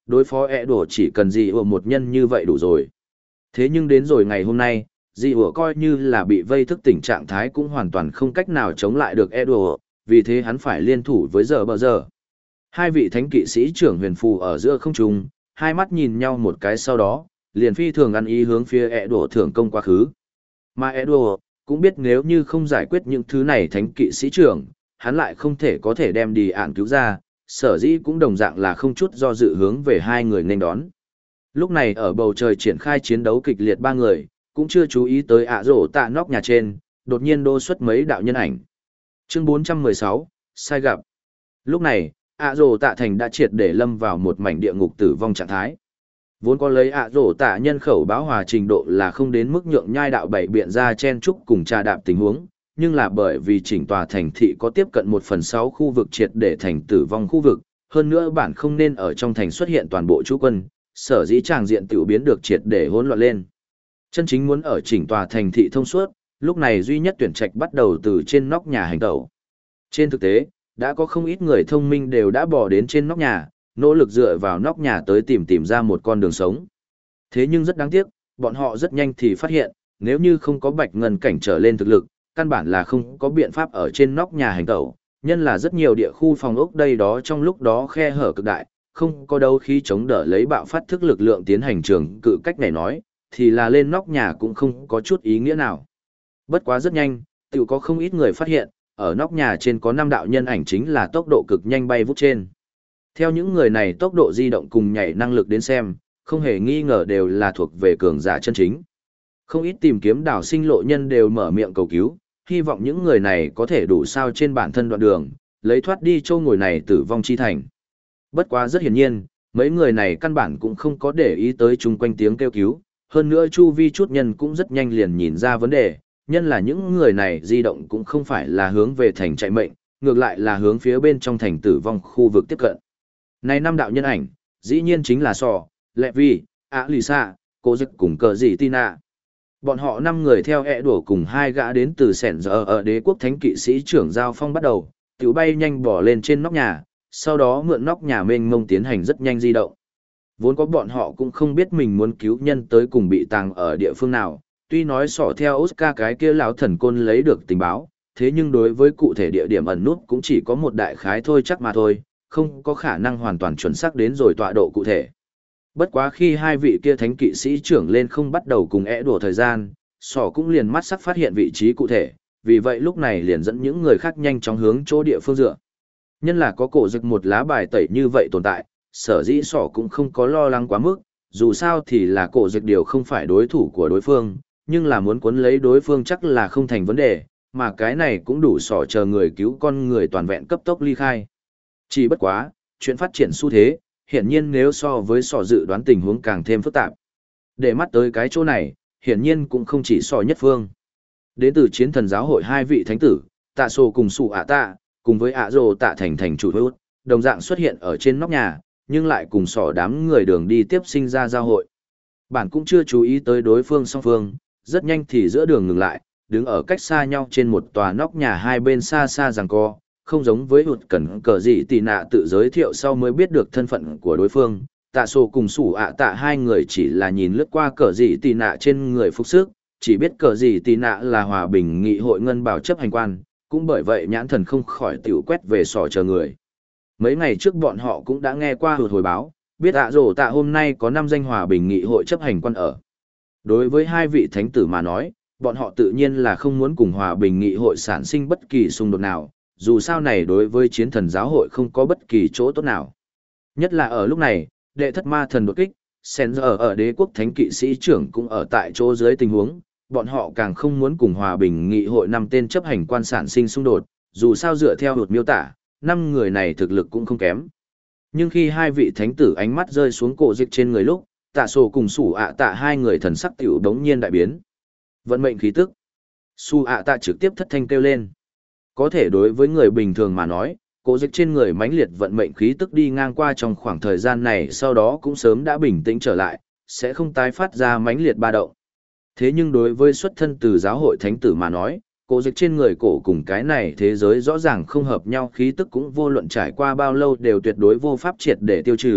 đối phó ẹ đổ chỉ cần dị ủa một nhân như vậy đủ rồi. Thế nhưng đến rồi ngày hôm nay, dị ủa coi như là bị vây thức tỉnh trạng thái cũng hoàn toàn không cách nào chống lại được ẹ đổ, vì thế hắn phải liên thủ với giờ bờ giờ. Hai vị thánh kỵ sĩ trưởng huyền phù ở giữa không trung, hai mắt nhìn nhau một cái sau đó, liền phi thường ăn ý hướng phía ẹ đổ thưởng công quá khứ. Mà ẹ đổ cũng biết nếu như không giải quyết những thứ này thánh kỵ sĩ trưởng, hắn lại không thể có thể đem đi ạn cứu ra, sở dĩ cũng đồng dạng là không chút do dự hướng về hai người nên đón. Lúc này ở bầu trời triển khai chiến đấu kịch liệt ba người, cũng chưa chú ý tới ạ rổ tạ nóc nhà trên, đột nhiên đô xuất mấy đạo nhân ảnh. Chương 416, sai gặp. Lúc này, ạ rổ tạ thành đã triệt để lâm vào một mảnh địa ngục tử vong trạng thái. Vốn có lấy ạ rổ tạ nhân khẩu báo hòa trình độ là không đến mức nhượng nhai đạo bảy biện ra chen trúc cùng trà đạp tình huống, nhưng là bởi vì chỉnh tòa thành thị có tiếp cận 1/6 khu vực triệt để thành tử vong khu vực, hơn nữa bản không nên ở trong thành xuất hiện toàn bộ trú quân, sở dĩ tràng diện tiểu biến được triệt để hỗn loạn lên. Chân chính muốn ở chỉnh tòa thành thị thông suốt, lúc này duy nhất tuyển trạch bắt đầu từ trên nóc nhà hành tẩu. Trên thực tế, đã có không ít người thông minh đều đã bỏ đến trên nóc nhà, nỗ lực dựa vào nóc nhà tới tìm ra một con đường sống. Thế nhưng rất đáng tiếc, bọn họ rất nhanh thì phát hiện, nếu như không có bạch ngân cảnh trở lên thực lực, căn bản là không có biện pháp ở trên nóc nhà hành tẩu, nhân là rất nhiều địa khu phòng ốc đây đó trong lúc đó khe hở cực đại, không có đâu khi chống đỡ lấy bạo phát thức lực lượng tiến hành trường cự cách này nói, thì là lên nóc nhà cũng không có chút ý nghĩa nào. Bất quá rất nhanh, tự có không ít người phát hiện, ở nóc nhà trên có 5 đạo nhân ảnh chính là tốc độ cực nhanh bay vút trên. Theo những người này tốc độ di động cùng nhảy năng lực đến xem, không hề nghi ngờ đều là thuộc về cường giả chân chính. Không ít tìm kiếm đảo sinh lộ nhân đều mở miệng cầu cứu, hy vọng những người này có thể đủ sao trên bản thân đoạn đường, lấy thoát đi châu ngồi này tử vong chi thành. Bất quá rất hiển nhiên, mấy người này căn bản cũng không có để ý tới chung quanh tiếng kêu cứu, hơn nữa chu vi chút nhân cũng rất nhanh liền nhìn ra vấn đề, nhân là những người này di động cũng không phải là hướng về thành chạy mệnh, ngược lại là hướng phía bên trong thành tử vong khu vực tiếp cận. Này 5 đạo nhân ảnh, dĩ nhiên chính là Sò, Lệ Vi, Á Lì Sa, Cô Dực cùng Cờ Dị Tina. Bọn họ 5 người theo ẹ đổ cùng 2 gã đến từ sẻn giờ ở đế quốc thánh kỵ sĩ trưởng giao phong bắt đầu, tiểu bay nhanh bỏ lên trên nóc nhà, sau đó mượn nóc nhà mênh mông tiến hành rất nhanh di động. Vốn có bọn họ cũng không biết mình muốn cứu nhân tới cùng bị tàng ở địa phương nào, tuy nói Sỏ theo Oscar cái kia lão thần côn lấy được tình báo, thế nhưng đối với cụ thể địa điểm ẩn nút cũng chỉ có một đại khái thôi chắc mà thôi, không có khả năng hoàn toàn chuẩn xác đến rồi tọa độ cụ thể. Bất quá khi hai vị kia thánh kỵ sĩ trưởng lên không bắt đầu cùng ẽ đùa thời gian, Sỏ cũng liền mắt sắc phát hiện vị trí cụ thể, vì vậy lúc này liền dẫn những người khác nhanh chóng hướng chỗ địa phương dựa. Nhân là có cổ dực một lá bài tẩy như vậy tồn tại, sở dĩ Sỏ cũng không có lo lắng quá mức, dù sao thì là cổ dực điều không phải đối thủ của đối phương, nhưng là muốn cuốn lấy đối phương chắc là không thành vấn đề, mà cái này cũng đủ Sỏ chờ người cứu con người toàn vẹn cấp tốc ly khai. Chỉ bất quá, chuyện phát triển xu thế, hiển nhiên nếu so với Sỏ dự đoán tình huống càng thêm phức tạp. Để mắt tới cái chỗ này, hiển nhiên cũng không chỉ Sỏ nhất phương. Đến từ chiến thần giáo hội hai vị thánh tử, Tạ Sổ cùng Sủ ạ Tạ, cùng với ạ Rồ Tạ thành chủ hút, đồng dạng xuất hiện ở trên nóc nhà, nhưng lại cùng Sỏ đám người đường đi tiếp sinh ra giao hội. Bản cũng chưa chú ý tới đối phương song phương, rất nhanh thì giữa đường ngừng lại, đứng ở cách xa nhau trên một tòa nóc nhà hai bên xa xa giằng co, không giống với hụt cẩn cờ gì tì nạ tự giới thiệu sau mới biết được thân phận của đối phương. Tạ Sổ cùng Sủ ạ Tạ hai người chỉ là nhìn lướt qua cờ gì tì nạ trên người phục sức, chỉ biết cờ gì tì nạ là hòa bình nghị hội ngân bảo chấp hành quan, cũng bởi vậy nhãn thần không khỏi tiểu quét về Sỏ chờ người. Mấy ngày trước bọn họ cũng đã nghe qua hụt hồi báo, biết ạ Rồ Tạ hôm nay có 5 danh hòa bình nghị hội chấp hành quan ở. Đối với hai vị thánh tử mà nói, bọn họ tự nhiên là không muốn cùng hòa bình nghị hội sản sinh bất kỳ xung đột nào, dù sao này đối với chiến thần giáo hội không có bất kỳ chỗ tốt nào. Nhất là ở lúc này, đệ thất ma thần đột kích, sen giờ ở đế quốc thánh kỵ sĩ trưởng cũng ở tại chỗ dưới tình huống, bọn họ càng không muốn cùng hòa bình nghị hội 5 tên chấp hành quan sản sinh xung đột, dù sao dựa theo hụt miêu tả, 5 người này thực lực cũng không kém. Nhưng khi hai vị thánh tử ánh mắt rơi xuống cổ dịch trên người lúc, Tạ Sổ cùng Sủ ạ Tạ hai người thần sắc tiểu đống nhiên đại biến. Vận mệnh khí tức. Sủ ạ Tạ trực tiếp thất thanh kêu lên. Có thể đối với người bình thường mà nói, cổ dịch trên người mãnh liệt vận mệnh khí tức đi ngang qua trong khoảng thời gian này sau đó cũng sớm đã bình tĩnh trở lại, sẽ không tái phát ra mãnh liệt ba động. Thế nhưng đối với xuất thân từ giáo hội thánh tử mà nói, cổ dịch trên người cổ cùng cái này thế giới rõ ràng không hợp nhau khí tức cũng vô luận trải qua bao lâu đều tuyệt đối vô pháp triệt để tiêu trừ,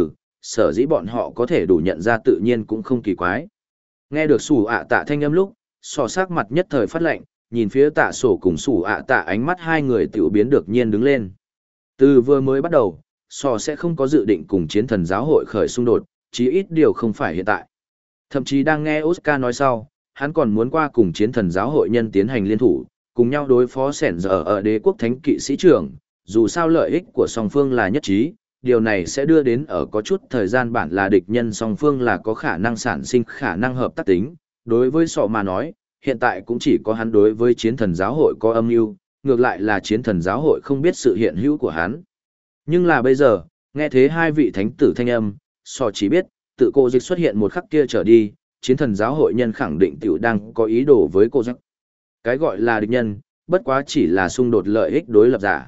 sở dĩ bọn họ có thể đủ nhận ra tự nhiên cũng không kỳ quái. Nghe được sủ ạ tạ thanh âm lúc, sọ sắc mặt nhất thời phát lạnh, nhìn phía tạ sổ cùng sủ ạ tạ ánh mắt hai người tiểu biến được nhiên đứng lên. Từ vừa mới bắt đầu, sọ sẽ không có dự định cùng chiến thần giáo hội khởi xung đột, chí ít điều không phải hiện tại. Thậm chí đang nghe Oscar nói sau, hắn còn muốn qua cùng chiến thần giáo hội nhân tiến hành liên thủ, cùng nhau đối phó sẻn giờ ở đế quốc thánh kỵ sĩ trưởng, dù sao lợi ích của song phương là nhất trí, điều này sẽ đưa đến ở có chút thời gian bản là địch nhân song phương là có khả năng sản sinh khả năng hợp tác tính. Đối với sọ mà nói, hiện tại cũng chỉ có hắn đối với chiến thần giáo hội có âm mưu, ngược lại là chiến thần giáo hội không biết sự hiện hữu của hắn. Nhưng là bây giờ, nghe thế hai vị thánh tử thanh âm, sọ chỉ biết, tự cô dịch xuất hiện một khắc kia trở đi, chiến thần giáo hội nhân khẳng định tiểu đang có ý đồ với cô dịch. Cái gọi là địch nhân, bất quá chỉ là xung đột lợi ích đối lập giả.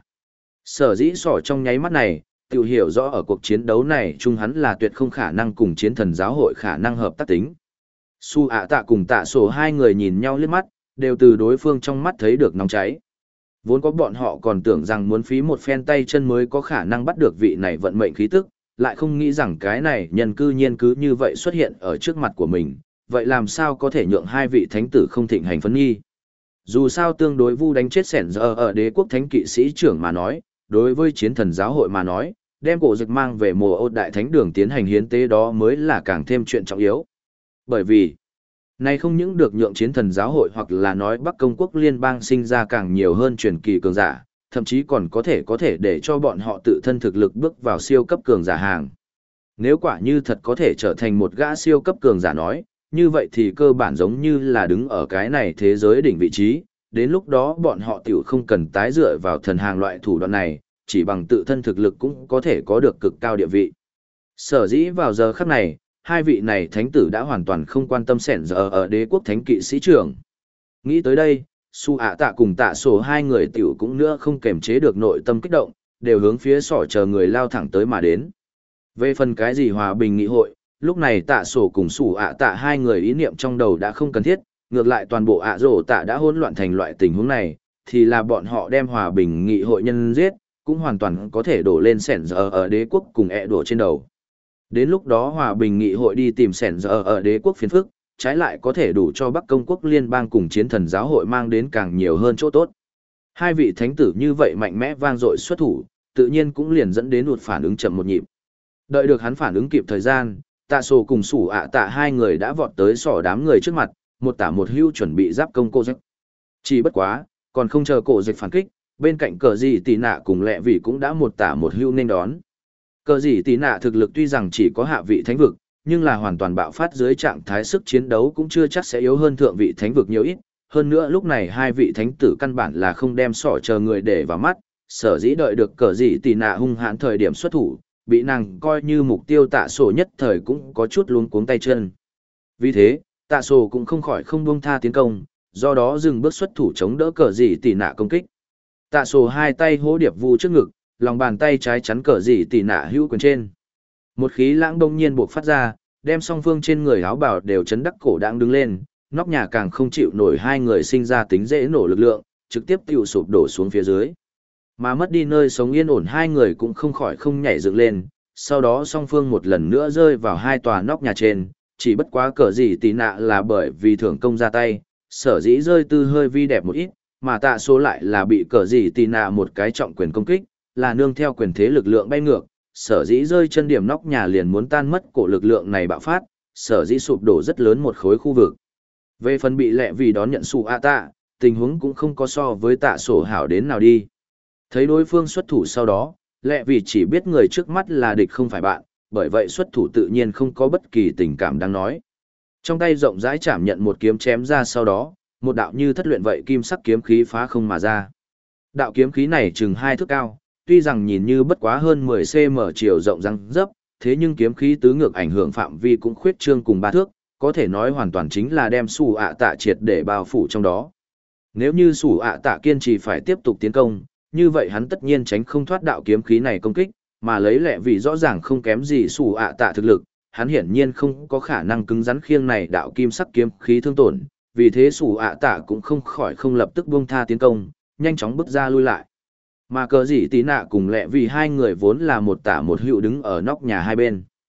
Sở dĩ sọ trong nháy mắt này, tiểu hiểu rõ ở cuộc chiến đấu này chung hắn là tuyệt không khả năng cùng chiến thần giáo hội khả năng hợp tác tính. Su ạ tạ cùng tạ sổ hai người nhìn nhau liếc mắt, đều từ đối phương trong mắt thấy được nóng cháy. Vốn có bọn họ còn tưởng rằng muốn phí một phen tay chân mới có khả năng bắt được vị này vận mệnh khí tức, lại không nghĩ rằng cái này nhân cư nhiên cứ như vậy xuất hiện ở trước mặt của mình, vậy làm sao có thể nhượng hai vị thánh tử không thịnh hành phấn nghi. Dù sao tương đối vu đánh chết sẻn giờ ở đế quốc thánh kỵ sĩ trưởng mà nói, đối với chiến thần giáo hội mà nói, đem cổ dịch mang về mùa ôn đại thánh đường tiến hành hiến tế đó mới là càng thêm chuyện trọng yếu. Bởi vì, này không những được nhượng chiến thần giáo hội hoặc là nói Bắc Công quốc liên bang sinh ra càng nhiều hơn truyền kỳ cường giả, thậm chí còn có thể để cho bọn họ tự thân thực lực bước vào siêu cấp cường giả hàng. Nếu quả như thật có thể trở thành một gã siêu cấp cường giả nói, như vậy thì cơ bản giống như là đứng ở cái này thế giới đỉnh vị trí, đến lúc đó bọn họ tiểu không cần tái dựa vào thần hàng loại thủ đoạn này, chỉ bằng tự thân thực lực cũng có thể có được cực cao địa vị. Sở dĩ vào giờ khắc này, hai vị này thánh tử đã hoàn toàn không quan tâm sẻn giờ ở đế quốc thánh kỵ sĩ trưởng. Nghĩ tới đây, Su ạ tạ cùng tạ sổ hai người tiểu cũng nữa không kềm chế được nội tâm kích động, đều hướng phía sỏ chờ người lao thẳng tới mà đến. Về phần cái gì hòa bình nghị hội, lúc này tạ sổ cùng Su ạ tạ hai người ý niệm trong đầu đã không cần thiết, ngược lại toàn bộ ạ rổ tạ đã hỗn loạn thành loại tình huống này, thì là bọn họ đem hòa bình nghị hội nhân giết, cũng hoàn toàn có thể đổ lên sẻn giờ ở đế quốc cùng đổ trên đầu. Đến lúc đó hòa bình nghị hội đi tìm sẻn giờ ở đế quốc phiền phức, trái lại có thể đủ cho Bắc Công quốc liên bang cùng chiến thần giáo hội mang đến càng nhiều hơn chỗ tốt. Hai vị thánh tử như vậy mạnh mẽ vang dội xuất thủ, tự nhiên cũng liền dẫn đến một phản ứng chậm một nhịp. Đợi được hắn phản ứng kịp thời gian, tạ sổ cùng sủ ạ tạ hai người đã vọt tới sỏ đám người trước mặt, một tả một hưu chuẩn bị giáp công cô dịch. Chỉ bất quá, còn không chờ cổ dịch phản kích, bên cạnh cờ gì tì nạ cùng lẹ vị cũng đã một tả một hưu nên đón. Cờ gì tì nạ thực lực tuy rằng chỉ có hạ vị thánh vực, nhưng là hoàn toàn bạo phát dưới trạng thái sức chiến đấu cũng chưa chắc sẽ yếu hơn thượng vị thánh vực nhiều ít. Hơn nữa lúc này hai vị thánh tử căn bản là không đem sỏ chờ người để vào mắt, sở dĩ đợi được cờ gì tì nạ hung hãn thời điểm xuất thủ, bị nàng coi như mục tiêu tạ sổ nhất thời cũng có chút luống cuống tay chân. Vì thế, tạ sổ cũng không khỏi không buông tha tiến công, do đó dừng bước xuất thủ chống đỡ cờ gì tì nạ công kích. Tạ sổ hai tay hỗ điệp vu trước ngực, lòng bàn tay trái chắn cờ gì tì nạ hữu quyền trên. Một khí lãng đông nhiên buộc phát ra, đem song phương trên người áo bào đều chấn đắc cổ đang đứng lên, nóc nhà càng không chịu nổi hai người sinh ra tính dễ nổ lực lượng, trực tiếp tiêu sụp đổ xuống phía dưới. Mà mất đi nơi sống yên ổn hai người cũng không khỏi không nhảy dựng lên, sau đó song phương một lần nữa rơi vào hai tòa nóc nhà trên, chỉ bất quá cờ gì tì nạ là bởi vì thưởng công ra tay, sở dĩ rơi tư hơi vi đẹp một ít, mà tạ số lại là bị cờ gì tì nạ một cái trọng quyền công kích, là nương theo quyền thế lực lượng bay ngược, sở dĩ rơi chân điểm nóc nhà liền muốn tan mất cổ lực lượng này bạo phát, sở dĩ sụp đổ rất lớn một khối khu vực. Về phần bị lẹ vì đón nhận Su ạ tạ, tình huống cũng không có so với tạ sổ hảo đến nào đi. Thấy đối phương xuất thủ sau đó, lẹ vì chỉ biết người trước mắt là địch không phải bạn, bởi vậy xuất thủ tự nhiên không có bất kỳ tình cảm đáng nói. Trong tay rộng rãi chạm nhận một kiếm chém ra sau đó, một đạo như thất luyện vậy kim sắc kiếm khí phá không mà ra. Đạo kiếm khí này chừng 2 thước cao, tuy rằng nhìn như bất quá hơn 10 cm chiều rộng răng dấp, thế nhưng kiếm khí tứ ngược ảnh hưởng phạm vi cũng khuyết trương cùng 3 thước, có thể nói hoàn toàn chính là đem Su ạ tạ triệt để bao phủ trong đó. Nếu như Su ạ tạ kiên trì phải tiếp tục tiến công, như vậy hắn tất nhiên tránh không thoát đạo kiếm khí này công kích, mà lấy lẽ vì rõ ràng không kém gì Su ạ tạ thực lực, hắn hiển nhiên không có khả năng cứng rắn khiêng này đạo kim sắc kiếm khí thương tổn, vì thế Su ạ tạ cũng không khỏi không lập tức buông tha tiến công, nhanh chóng bước ra lui lại. Mà cờ gì tí nạ cùng lẹ vì hai người vốn là một tả một hữu đứng ở nóc nhà hai bên.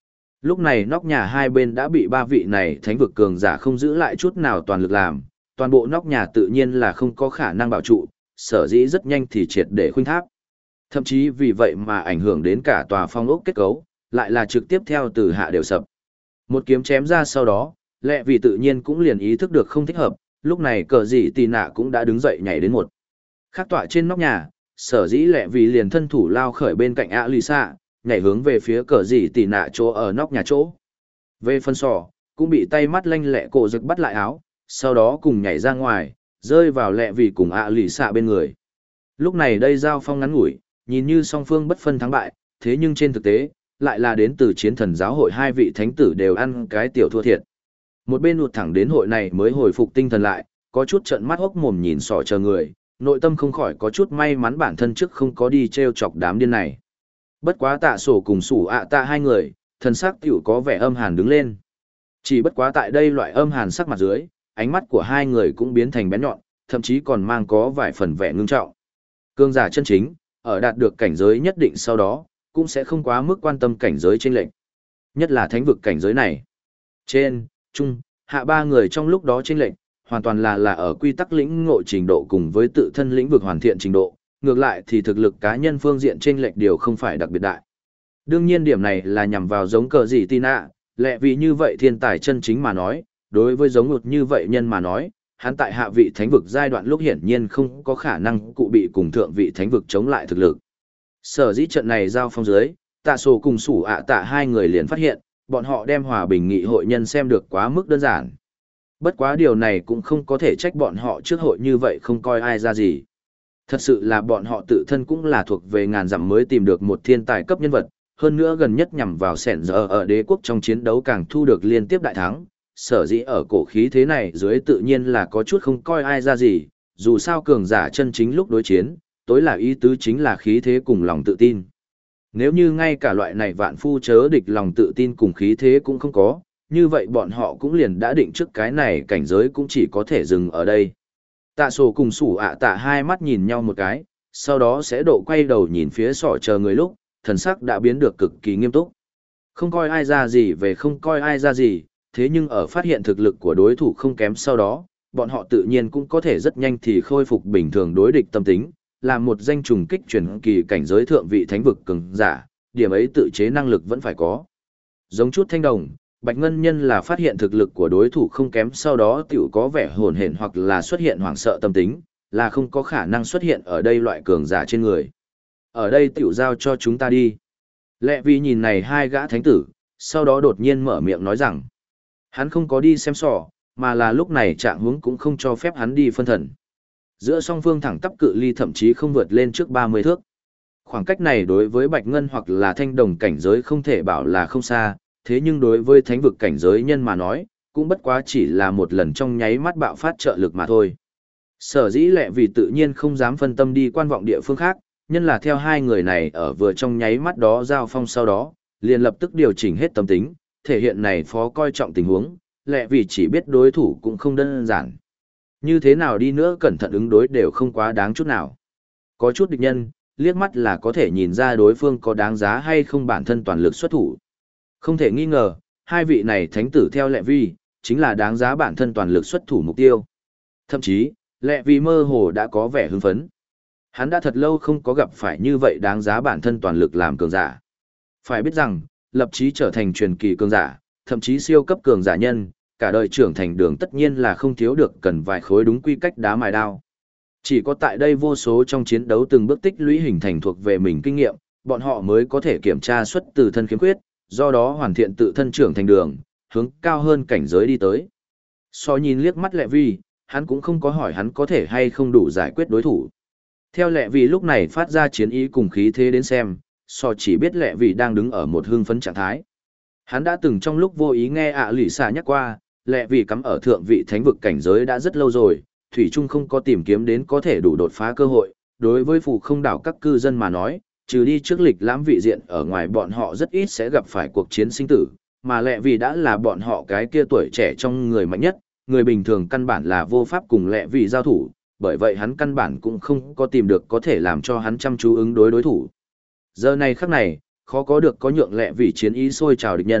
Lúc này nóc nhà hai bên đã bị ba vị này thánh vực cường giả không giữ lại chút nào toàn lực làm, toàn bộ nóc nhà tự nhiên là không có khả năng bảo trụ, sở dĩ rất nhanh thì triệt để khuynh tháp. Thậm chí vì vậy mà ảnh hưởng đến cả tòa phong ốc kết cấu, lại là trực tiếp theo từ hạ đều sập. Một kiếm chém ra sau đó, lẹ vì tự nhiên cũng liền ý thức được không thích hợp, lúc này cờ dị tì nạ cũng đã đứng dậy nhảy đến một khắc tọa trên nóc nhà, sở dĩ lẹ vì liền thân thủ lao khởi bên cạnh ạ lì xạ, nhảy hướng về phía cờ dị tì nạ chỗ ở nóc nhà chỗ. Về phân sò, cũng bị tay mắt lanh lẹ cổ rực bắt lại áo, sau đó cùng nhảy ra ngoài, rơi vào lẹ vì cùng ạ lì xạ bên người. Lúc này đây giao phong ngắn ngủi, nhìn như song phương bất phân thắng bại, thế nhưng trên thực tế, lại là đến từ chiến thần giáo hội hai vị thánh tử đều ăn cái tiểu thua thiệt. Một bên ụt thẳng đến hội này mới hồi phục tinh thần lại, có chút trợn mắt hốc mồm nhìn sỏ chờ người, nội tâm không khỏi có chút may mắn bản thân trước không có đi treo chọc đám điên này. Bất quá tạ sổ cùng sủ ạ tạ hai người, thần sắc tiểu có vẻ âm hàn đứng lên. Chỉ bất quá tại đây loại âm hàn sắc mặt dưới, ánh mắt của hai người cũng biến thành bén nhọn, thậm chí còn mang có vài phần vẻ ngưng trọng. Cương giả chân chính, ở đạt được cảnh giới nhất định sau đó, cũng sẽ không quá mức quan tâm cảnh giới trên lệnh. Nhất là thánh vực cảnh giới này. Trên, trung, hạ ba người trong lúc đó trên lệnh, hoàn toàn là ở quy tắc lĩnh ngộ trình độ cùng với tự thân lĩnh vực hoàn thiện trình độ, ngược lại thì thực lực cá nhân phương diện trên lệnh đều không phải đặc biệt đại. Đương nhiên điểm này là nhằm vào giống cờ gì Tina, lẽ vì như vậy thiên tài chân chính mà nói, đối với giống ngột như vậy nhân mà nói, hắn tại hạ vị thánh vực giai đoạn lúc hiển nhiên không có khả năng cụ bị cùng thượng vị thánh vực chống lại thực lực. Sở dĩ trận này giao phong dưới, tạ sổ cùng sủ ạ tạ hai người liền phát hiện, bọn họ đem hòa bình nghị hội nhân xem được quá mức đơn giản. Bất quá điều này cũng không có thể trách bọn họ trước hội như vậy không coi ai ra gì. Thật sự là bọn họ tự thân cũng là thuộc về ngàn dặm mới tìm được một thiên tài cấp nhân vật, hơn nữa gần nhất nhằm vào sẻn giờ ở đế quốc trong chiến đấu càng thu được liên tiếp đại thắng. Sở dĩ ở cổ khí thế này dưới tự nhiên là có chút không coi ai ra gì, dù sao cường giả chân chính lúc đối chiến, tối là ý tứ chính là khí thế cùng lòng tự tin. Nếu như ngay cả loại này vạn phu chớ địch lòng tự tin cùng khí thế cũng không có, như vậy bọn họ cũng liền đã định trước cái này cảnh giới cũng chỉ có thể dừng ở đây. Tạ sổ cùng sủ ạ tạ hai mắt nhìn nhau một cái, sau đó sẽ độ quay đầu nhìn phía sỏ chờ người lúc, thần sắc đã biến được cực kỳ nghiêm túc. Không coi ai ra gì về không coi ai ra gì, thế nhưng ở phát hiện thực lực của đối thủ không kém sau đó, bọn họ tự nhiên cũng có thể rất nhanh thì khôi phục bình thường đối địch tâm tính, là một danh trùng kích truyền kỳ cảnh giới thượng vị thánh vực cường giả, điểm ấy tự chế năng lực vẫn phải có. Giống chút thanh đồng, Bạch Ngân Nhân là phát hiện thực lực của đối thủ không kém sau đó tiểu có vẻ hồn hển hoặc là xuất hiện hoảng sợ tâm tính, là không có khả năng xuất hiện ở đây loại cường giả trên người. Ở đây tiểu giao cho chúng ta đi. Lẹ vì nhìn này hai gã thánh tử, sau đó đột nhiên mở miệng nói rằng, hắn không có đi xem sỏ, mà là lúc này trạng huống cũng không cho phép hắn đi phân thần. Giữa song phương thẳng tắp cự ly thậm chí không vượt lên trước 30 thước. Khoảng cách này đối với Bạch Ngân hoặc là thanh đồng cảnh giới không thể bảo là không xa, thế nhưng đối với thánh vực cảnh giới nhân mà nói, cũng bất quá chỉ là một lần trong nháy mắt bạo phát trợ lực mà thôi. Sở dĩ lẹ vì tự nhiên không dám phân tâm đi quan vọng địa phương khác, nhân là theo hai người này ở vừa trong nháy mắt đó giao phong sau đó, liền lập tức điều chỉnh hết tâm tính, thể hiện này phó coi trọng tình huống, lẹ vì chỉ biết đối thủ cũng không đơn giản. Như thế nào đi nữa cẩn thận ứng đối đều không quá đáng chút nào. Có chút địch nhân, liếc mắt là có thể nhìn ra đối phương có đáng giá hay không bản thân toàn lực xuất thủ. Không thể nghi ngờ, hai vị này thánh tử theo lẹ vi, chính là đáng giá bản thân toàn lực xuất thủ mục tiêu. Thậm chí, lẹ vi mơ hồ đã có vẻ hưng phấn. Hắn đã thật lâu không có gặp phải như vậy đáng giá bản thân toàn lực làm cường giả. Phải biết rằng, lập chí trở thành truyền kỳ cường giả, thậm chí siêu cấp cường giả nhân, cả đời trưởng thành đường tất nhiên là không thiếu được cần vài khối đúng quy cách đá mài đao. Chỉ có tại đây vô số trong chiến đấu từng bước tích lũy hình thành thuộc về mình kinh nghiệm, bọn họ mới có thể kiểm tra xuất từ thân khiếm khuyết, do đó hoàn thiện tự thân trưởng thành đường, hướng cao hơn cảnh giới đi tới. So nhìn liếc mắt Lệ Vi, hắn cũng không có hỏi hắn có thể hay không đủ giải quyết đối thủ. Theo Lệ Vi lúc này phát ra chiến ý cùng khí thế đến xem, so chỉ biết Lệ Vi đang đứng ở một hưng phấn trạng thái. Hắn đã từng trong lúc vô ý nghe ạ lỷ xà nhắc qua, Lệ Vi cắm ở thượng vị thánh vực cảnh giới đã rất lâu rồi, thủy chung không có tìm kiếm đến có thể đủ đột phá cơ hội. Đối với phù không đảo các cư dân mà nói, trừ đi trước lịch lãm vị diện ở ngoài bọn họ rất ít sẽ gặp phải cuộc chiến sinh tử, mà Lệ Vi đã là bọn họ cái kia tuổi trẻ trong người mạnh nhất, người bình thường căn bản là vô pháp cùng Lệ Vi giao thủ, bởi vậy hắn căn bản cũng không có tìm được có thể làm cho hắn chăm chú ứng đối đối thủ. Giờ này khắc này, khó có được có nhượng Lệ Vi chiến ý sôi trào địch nhân,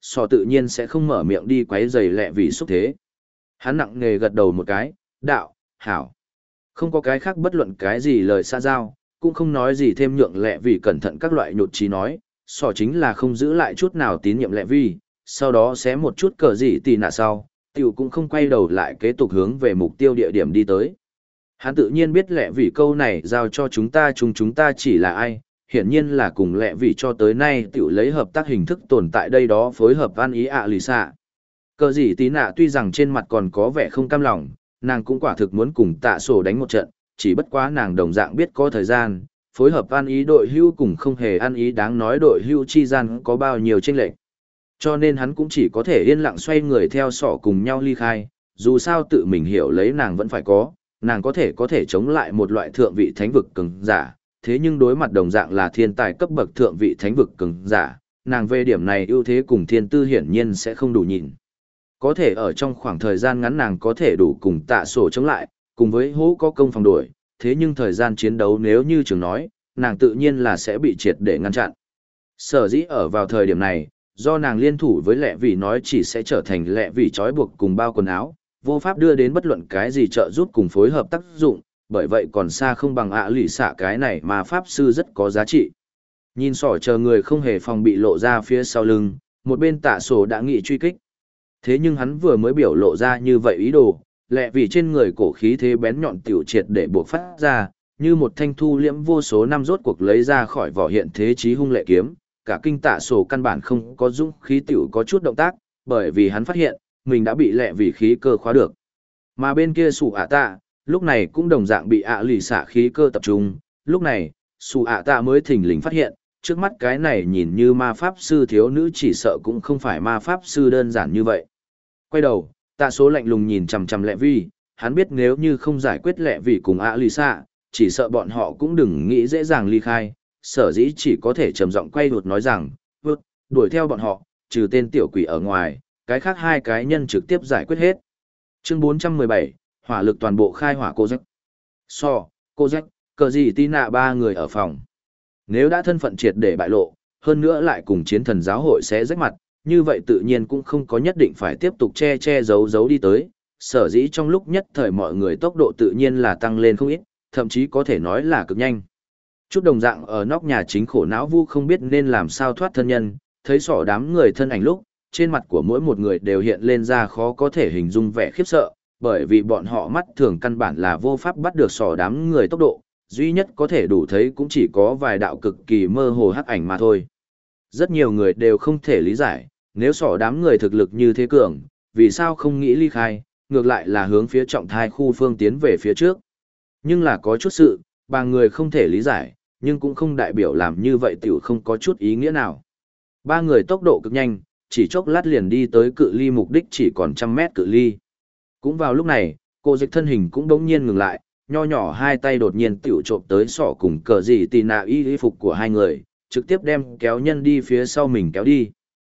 sò tự nhiên sẽ không mở miệng đi quấy rầy lẹ vì xúc thế. Hắn nặng nề gật đầu một cái, đạo, hảo. Không có cái khác bất luận cái gì lời xa giao, cũng không nói gì thêm nhượng lẹ vì cẩn thận các loại nhột trí nói, sò chính là không giữ lại chút nào tín nhiệm lẹ vì, sau đó xé một chút cờ gì tì nạ sau, tiểu cũng không quay đầu lại kế tục hướng về mục tiêu địa điểm đi tới. Hắn tự nhiên biết lẹ vì câu này giao cho chúng ta chỉ là ai, hiển nhiên là cùng lẹ vì cho tới nay tiểu lấy hợp tác hình thức tồn tại đây đó phối hợp ăn ý ạ lì xạ. Cờ gì tí nạ tuy rằng trên mặt còn có vẻ không cam lòng, nàng cũng quả thực muốn cùng tạ sổ đánh một trận, chỉ bất quá nàng đồng dạng biết có thời gian, phối hợp ăn ý đội hưu cùng không hề ăn ý đáng nói đội hưu chi gian có bao nhiêu chênh lệch. Cho nên hắn cũng chỉ có thể yên lặng xoay người theo sỏ cùng nhau ly khai, dù sao tự mình hiểu lấy nàng vẫn phải có, nàng có thể chống lại một loại thượng vị thánh vực cường giả, thế nhưng đối mặt đồng dạng là thiên tài cấp bậc thượng vị thánh vực cường giả, nàng về điểm này ưu thế cùng thiên tư hiển nhiên sẽ không đủ nhìn. Có thể ở trong khoảng thời gian ngắn nàng có thể đủ cùng tạ sổ chống lại, cùng với hố có công phòng đuổi, thế nhưng thời gian chiến đấu nếu như trường nói, nàng tự nhiên là sẽ bị triệt để ngăn chặn. Sở dĩ ở vào thời điểm này, do nàng liên thủ với lẹ vì nói chỉ sẽ trở thành lẹ vì trói buộc cùng bao quần áo, vô pháp đưa đến bất luận cái gì trợ giúp cùng phối hợp tác dụng, bởi vậy còn xa không bằng ạ lì xạ cái này mà pháp sư rất có giá trị. Nhìn sỏ chờ người không hề phòng bị lộ ra phía sau lưng, một bên tạ sổ đã nghị truy kích. Thế nhưng hắn vừa mới biểu lộ ra như vậy ý đồ, lẹ vì trên người cổ khí thế bén nhọn tiểu triệt để buộc phát ra, như một thanh thu liễm vô số năm rốt cuộc lấy ra khỏi vỏ hiện thế chí hung lệ kiếm, cả kinh tạ sổ căn bản không có dũng khí tiểu có chút động tác, bởi vì hắn phát hiện, mình đã bị lẹ vì khí cơ khóa được. Mà bên kia sủ ạ tạ, lúc này cũng đồng dạng bị ạ lì xạ khí cơ tập trung, lúc này, sủ ạ tạ mới thình lình phát hiện, trước mắt cái này nhìn như ma pháp sư thiếu nữ chỉ sợ cũng không phải ma pháp sư đơn giản như vậy. Quay đầu, tạ số lạnh lùng nhìn chằm chằm lẹ vi, hắn biết nếu như không giải quyết lẹ vi cùng ạ lì xạ, chỉ sợ bọn họ cũng đừng nghĩ dễ dàng ly khai, sở dĩ chỉ có thể trầm giọng quay đột nói rằng, vượt, đuổi theo bọn họ, trừ tên tiểu quỷ ở ngoài, cái khác hai cái nhân trực tiếp giải quyết hết. Chương 417, hỏa lực toàn bộ khai hỏa cô rách. Cô rách, cờ gì tí nạ ba người ở phòng. Nếu đã thân phận triệt để bại lộ, hơn nữa lại cùng chiến thần giáo hội sẽ rách mặt, như vậy tự nhiên cũng không có nhất định phải tiếp tục che giấu đi tới, sở dĩ trong lúc nhất thời mọi người tốc độ tự nhiên là tăng lên không ít, thậm chí có thể nói là cực nhanh. Chút đồng dạng ở nóc nhà chính khổ não vu không biết nên làm sao thoát thân nhân, thấy sỏ đám người thân ảnh lúc, trên mặt của mỗi một người đều hiện lên ra khó có thể hình dung vẻ khiếp sợ, bởi vì bọn họ mắt thường căn bản là vô pháp bắt được sỏ đám người tốc độ, duy nhất có thể đủ thấy cũng chỉ có vài đạo cực kỳ mơ hồ hắc ảnh mà thôi. Rất nhiều người đều không thể lý giải, nếu sỏ đám người thực lực như thế cường, vì sao không nghĩ ly khai, ngược lại là hướng phía trọng thai khu phương tiến về phía trước. Nhưng là có chút sự, bà người không thể lý giải, nhưng cũng không đại biểu làm như vậy tiểu không có chút ý nghĩa nào. Ba người tốc độ cực nhanh, chỉ chốc lát liền đi tới cự ly mục đích chỉ còn 100 mét cự ly. Cũng vào lúc này, cô dịch thân hình cũng đống nhiên ngừng lại, nho nhỏ hai tay đột nhiên tiểu trộm tới sỏ cùng cờ gì tì nạ y phục của hai người, trực tiếp đem kéo nhân đi phía sau mình kéo đi.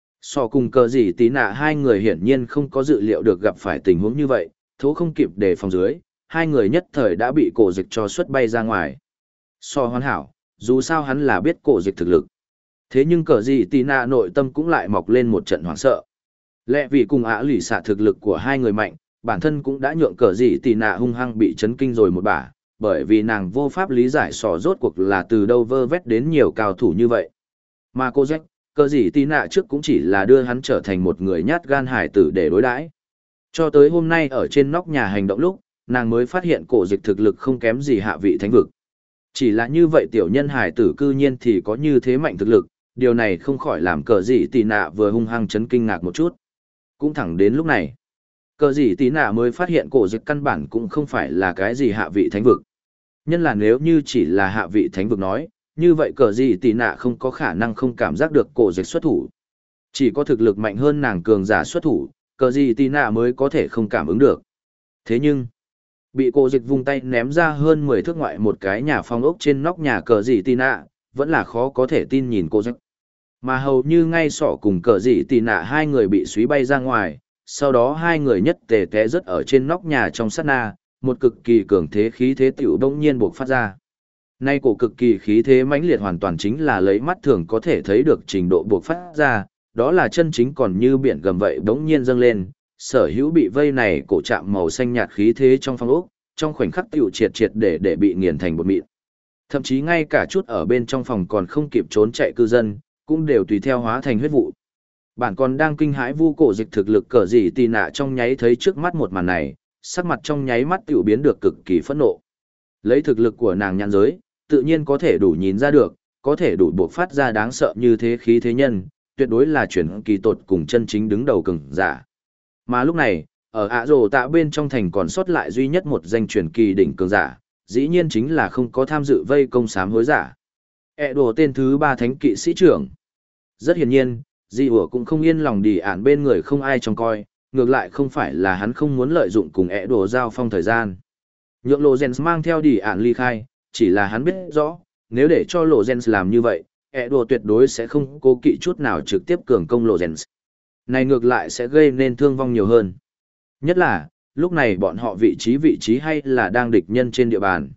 Sỏ cùng cờ gì tì nạ hai người hiển nhiên không có dự liệu được gặp phải tình huống như vậy, thố không kịp để phòng dưới, hai người nhất thời đã bị cổ dịch cho xuất bay ra ngoài. Sỏ hoàn hảo, dù sao hắn là biết cổ dịch thực lực. Thế nhưng cờ gì tì nạ nội tâm cũng lại mọc lên một trận hoảng sợ. Lẽ vì cùng ả lì xạ thực lực của hai người mạnh, bản thân cũng đã nhượng cờ gì tì nạ hung hăng bị chấn kinh rồi một bả, bởi vì nàng vô pháp lý giải sỏ rốt cuộc là từ đâu vơ vét đến nhiều cao thủ như vậy. Mà cô Jack, cờ gì tì nạ trước cũng chỉ là đưa hắn trở thành một người nhát gan hải tử để đối đãi. Cho tới hôm nay ở trên nóc nhà hành động lúc, nàng mới phát hiện cổ dịch thực lực không kém gì hạ vị thánh vực. Chỉ là như vậy tiểu nhân hải tử cư nhiên thì có như thế mạnh thực lực, điều này không khỏi làm cờ gì tì nạ vừa hung hăng chấn kinh ngạc một chút. Cũng thẳng đến lúc này, cờ gì tì nạ mới phát hiện cổ dịch căn bản cũng không phải là cái gì hạ vị thánh vực. Nhân là nếu như chỉ là hạ vị thánh vực nói, như vậy cờ gì tì nạ không có khả năng không cảm giác được cổ dịch xuất thủ. Chỉ có thực lực mạnh hơn nàng cường giả xuất thủ, cờ gì tì nạ mới có thể không cảm ứng được. Thế nhưng, bị cổ dịch vung tay ném ra hơn 10 thước ngoại một cái nhà phong ốc trên nóc nhà cờ gì tì nạ, vẫn là khó có thể tin nhìn cổ dịch. Mà hầu như ngay sỏ cùng cờ dị tì nạ hai người bị suý bay ra ngoài, sau đó hai người nhất tề té rất ở trên nóc nhà trong sát na, một cực kỳ cường thế khí thế tiểu bỗng nhiên buộc phát ra. Nay cổ cực kỳ khí thế mãnh liệt hoàn toàn chính là lấy mắt thường có thể thấy được trình độ buộc phát ra, đó là chân chính còn như biển gầm vậy bỗng nhiên dâng lên, sở hữu bị vây này cổ chạm màu xanh nhạt khí thế trong phong ốc, trong khoảnh khắc tiểu triệt triệt để bị nghiền thành bột mịn. Thậm chí ngay cả chút ở bên trong phòng còn không kịp trốn chạy cư dân, cũng đều tùy theo hóa thành huyết vụ. Bản còn đang kinh hãi Vu Cổ Dịch thực lực cỡ gì tì nạ trong nháy thấy trước mắt một màn này, sắc mặt trong nháy mắt tiểu biến được cực kỳ phẫn nộ. Lấy thực lực của nàng nhãn giới, tự nhiên có thể đủ nhìn ra được, có thể đủ buộc phát ra đáng sợ như thế khí thế nhân, tuyệt đối là chuyển kỳ tột cùng chân chính đứng đầu cường giả. Mà lúc này, ở ạ rồ tạ bên trong thành còn sót lại duy nhất một danh chuyển kỳ đỉnh cường giả, dĩ nhiên chính là không có tham dự vây công sám hối giả. Đồ tên thứ 3 thánh kỵ sĩ trưởng. Rất hiển nhiên, Di ủa cũng không yên lòng đi ản bên người không ai trông coi, ngược lại không phải là hắn không muốn lợi dụng cùng Đồ giao phong thời gian. Nhượng Lorenz mang theo đi ản ly khai, chỉ là hắn biết rõ, nếu để cho Lorenz làm như vậy, Đồ tuyệt đối sẽ không cố kỵ chút nào trực tiếp cường công Lorenz. Này ngược lại sẽ gây nên thương vong nhiều hơn. Nhất là, lúc này bọn họ vị trí hay là đang địch nhân trên địa bàn.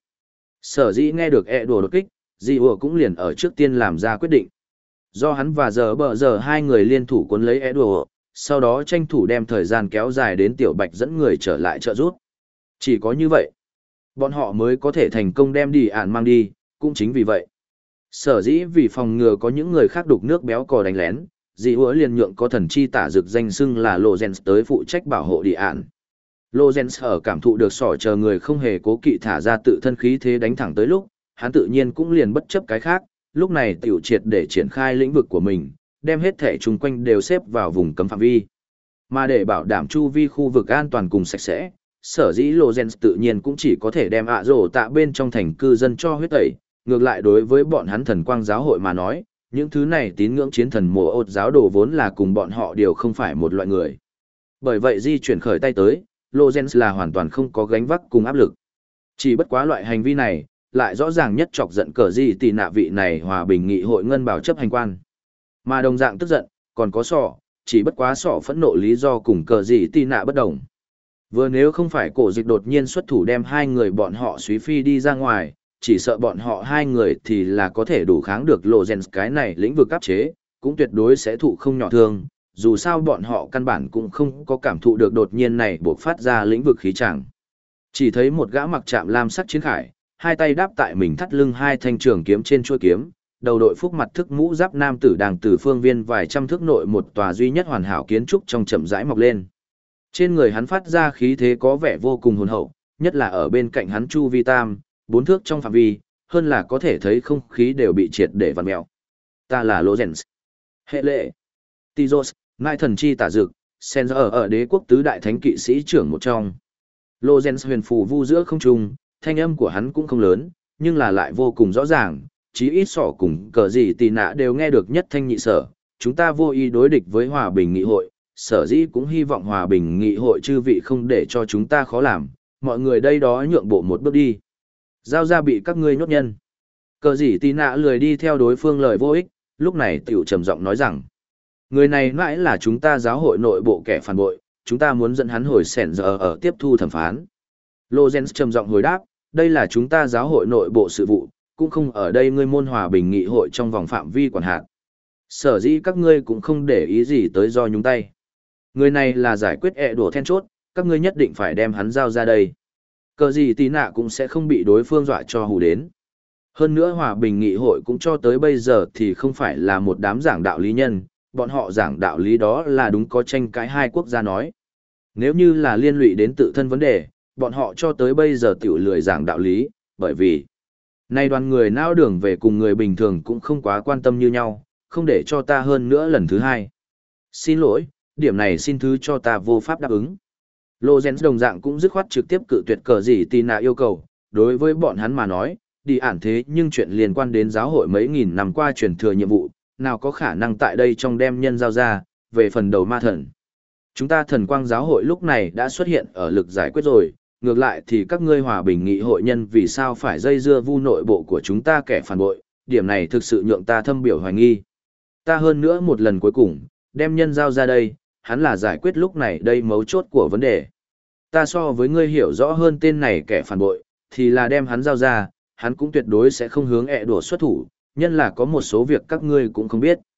Sở dĩ nghe được Đồ đột kích, Di ủa cũng liền ở trước tiên làm ra quyết định. Do hắn và giờ hai người liên thủ cuốn lấy Đồ, sau đó tranh thủ đem thời gian kéo dài đến Tiểu Bạch dẫn người trở lại trợ giúp. Chỉ có như vậy, bọn họ mới có thể thành công đem đi ản mang đi, cũng chính vì vậy. Sở dĩ vì phòng ngừa có những người khác đục nước béo cò đánh lén, Di ủa liền nhượng có thần chi tả dược danh xưng là Lorenz tới phụ trách bảo hộ đi ản. Lorenz ở cảm thụ được sỏ chờ người không hề cố kỵ thả ra tự thân khí thế đánh thẳng tới lúc, hắn tự nhiên cũng liền bất chấp cái khác, lúc này tiểu triệt để triển khai lĩnh vực của mình, đem hết thể chung quanh đều xếp vào vùng cấm phạm vi. Mà để bảo đảm chu vi khu vực an toàn cùng sạch sẽ, sở dĩ Lorenz tự nhiên cũng chỉ có thể đem ạ rổ tạ bên trong thành cư dân cho huyết tẩy, ngược lại đối với bọn hắn thần quang giáo hội mà nói, những thứ này tín ngưỡng chiến thần mùa ột giáo đồ vốn là cùng bọn họ đều không phải một loại người. Bởi vậy di chuyển khởi tay tới, Lorenz là hoàn toàn không có gánh vác cùng áp lực. Chỉ bất quá loại hành vi này, lại rõ ràng nhất chọc giận cờ gì tì nạ vị này hòa bình nghị hội ngân bảo chấp hành quan. Mà đồng dạng tức giận, còn có sọ, chỉ bất quá sọ phẫn nộ lý do cùng cờ gì tì nạ bất đồng. Vừa nếu không phải cổ dịch đột nhiên xuất thủ đem hai người bọn họ suý phi đi ra ngoài, chỉ sợ bọn họ hai người thì là có thể đủ kháng được Lorenz cái này lĩnh vực áp chế, cũng tuyệt đối sẽ thụ không nhỏ thương, dù sao bọn họ căn bản cũng không có cảm thụ được đột nhiên này buộc phát ra lĩnh vực khí chẳng. Chỉ thấy một gã mặc trạm lam sắc chiến khải, hai tay đáp tại mình thắt lưng hai thanh trường kiếm trên chuôi kiếm, đầu đội phúc mặt thức mũ giáp nam tử đang từ phương viên vài trăm thước nội một tòa duy nhất hoàn hảo kiến trúc trong chậm rãi mọc lên. Trên người hắn phát ra khí thế có vẻ vô cùng hồn hậu, nhất là ở bên cạnh hắn chu vi tam, 4 thước trong phạm vi, hơn là có thể thấy không khí đều bị triệt để vặn mèo. Ta là Lorenz. Hệ lệ. Tizos, Ngai thần chi tả dực, Senzer ở đế quốc tứ đại thánh kỵ sĩ trưởng một trong. Lorenz huyền phù vu giữa không trung, thanh âm của hắn cũng không lớn, nhưng là lại vô cùng rõ ràng, chí ít sỏ cùng cờ gì tì nạ đều nghe được nhất thanh nhị sở. Chúng ta vô ý đối địch với hòa bình nghị hội, sở dĩ cũng hy vọng hòa bình nghị hội chư vị không để cho chúng ta khó làm, mọi người đây đó nhượng bộ một bước đi. Giao ra bị các ngươi nhốt nhân. Cờ gì tì nạ lười đi theo đối phương lời vô ích, lúc này tiểu trầm giọng nói rằng, người này mãi là chúng ta giáo hội nội bộ kẻ phản bội, chúng ta muốn dẫn hắn hồi sẻn giờ ở tiếp thu thẩm phán. Lorenz trầm giọng hồi đáp, đây là chúng ta giáo hội nội bộ sự vụ, cũng không ở đây ngươi môn hòa bình nghị hội trong vòng phạm vi quản hạt. Sở dĩ các ngươi cũng không để ý gì tới do nhúng tay. Người này là giải quyết đổ then chốt, các ngươi nhất định phải đem hắn giao ra đây. Cờ gì tí nạ cũng sẽ không bị đối phương dọa cho hù đến. Hơn nữa hòa bình nghị hội cũng cho tới bây giờ thì không phải là một đám giảng đạo lý nhân, bọn họ giảng đạo lý đó là đúng có tranh cãi hai quốc gia nói. Nếu như là liên lụy đến tự thân vấn đề, bọn họ cho tới bây giờ tiểu lười giảng đạo lý, bởi vì nay đoàn người nao đường về cùng người bình thường cũng không quá quan tâm như nhau, không để cho ta hơn nữa lần thứ hai. Xin lỗi, điểm này xin thứ cho ta vô pháp đáp ứng. Lorenz đồng dạng cũng dứt khoát trực tiếp cự tuyệt cờ gì tì nạ yêu cầu, đối với bọn hắn mà nói, đi ản thế nhưng chuyện liên quan đến giáo hội mấy nghìn năm qua truyền thừa nhiệm vụ, nào có khả năng tại đây trong đem nhân giao ra, về phần đầu ma thần. Chúng ta thần quang giáo hội lúc này đã xuất hiện ở lực giải quyết rồi, ngược lại thì các ngươi hòa bình nghị hội nhân vì sao phải dây dưa vu nội bộ của chúng ta kẻ phản bội, điểm này thực sự nhượng ta thâm biểu hoài nghi. Ta hơn nữa một lần cuối cùng, đem nhân giao ra đây, hắn là giải quyết lúc này đây mấu chốt của vấn đề. Ta so với ngươi hiểu rõ hơn tên này kẻ phản bội, thì là đem hắn giao ra, hắn cũng tuyệt đối sẽ không hướng đổ xuất thủ, nhân là có một số việc các ngươi cũng không biết.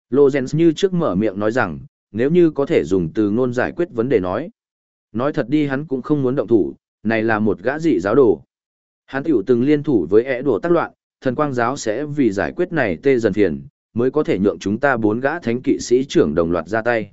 Lorenz như trước mở miệng nói rằng, nếu như có thể dùng từ ngôn giải quyết vấn đề nói. Nói thật đi hắn cũng không muốn động thủ, này là một gã dị giáo đồ. Hắn tiểu từng liên thủ với ẻ đồ tác loạn, thần quang giáo sẽ vì giải quyết này tê dần phiền, mới có thể nhượng chúng ta 4 gã thánh kỵ sĩ trưởng đồng loạt ra tay.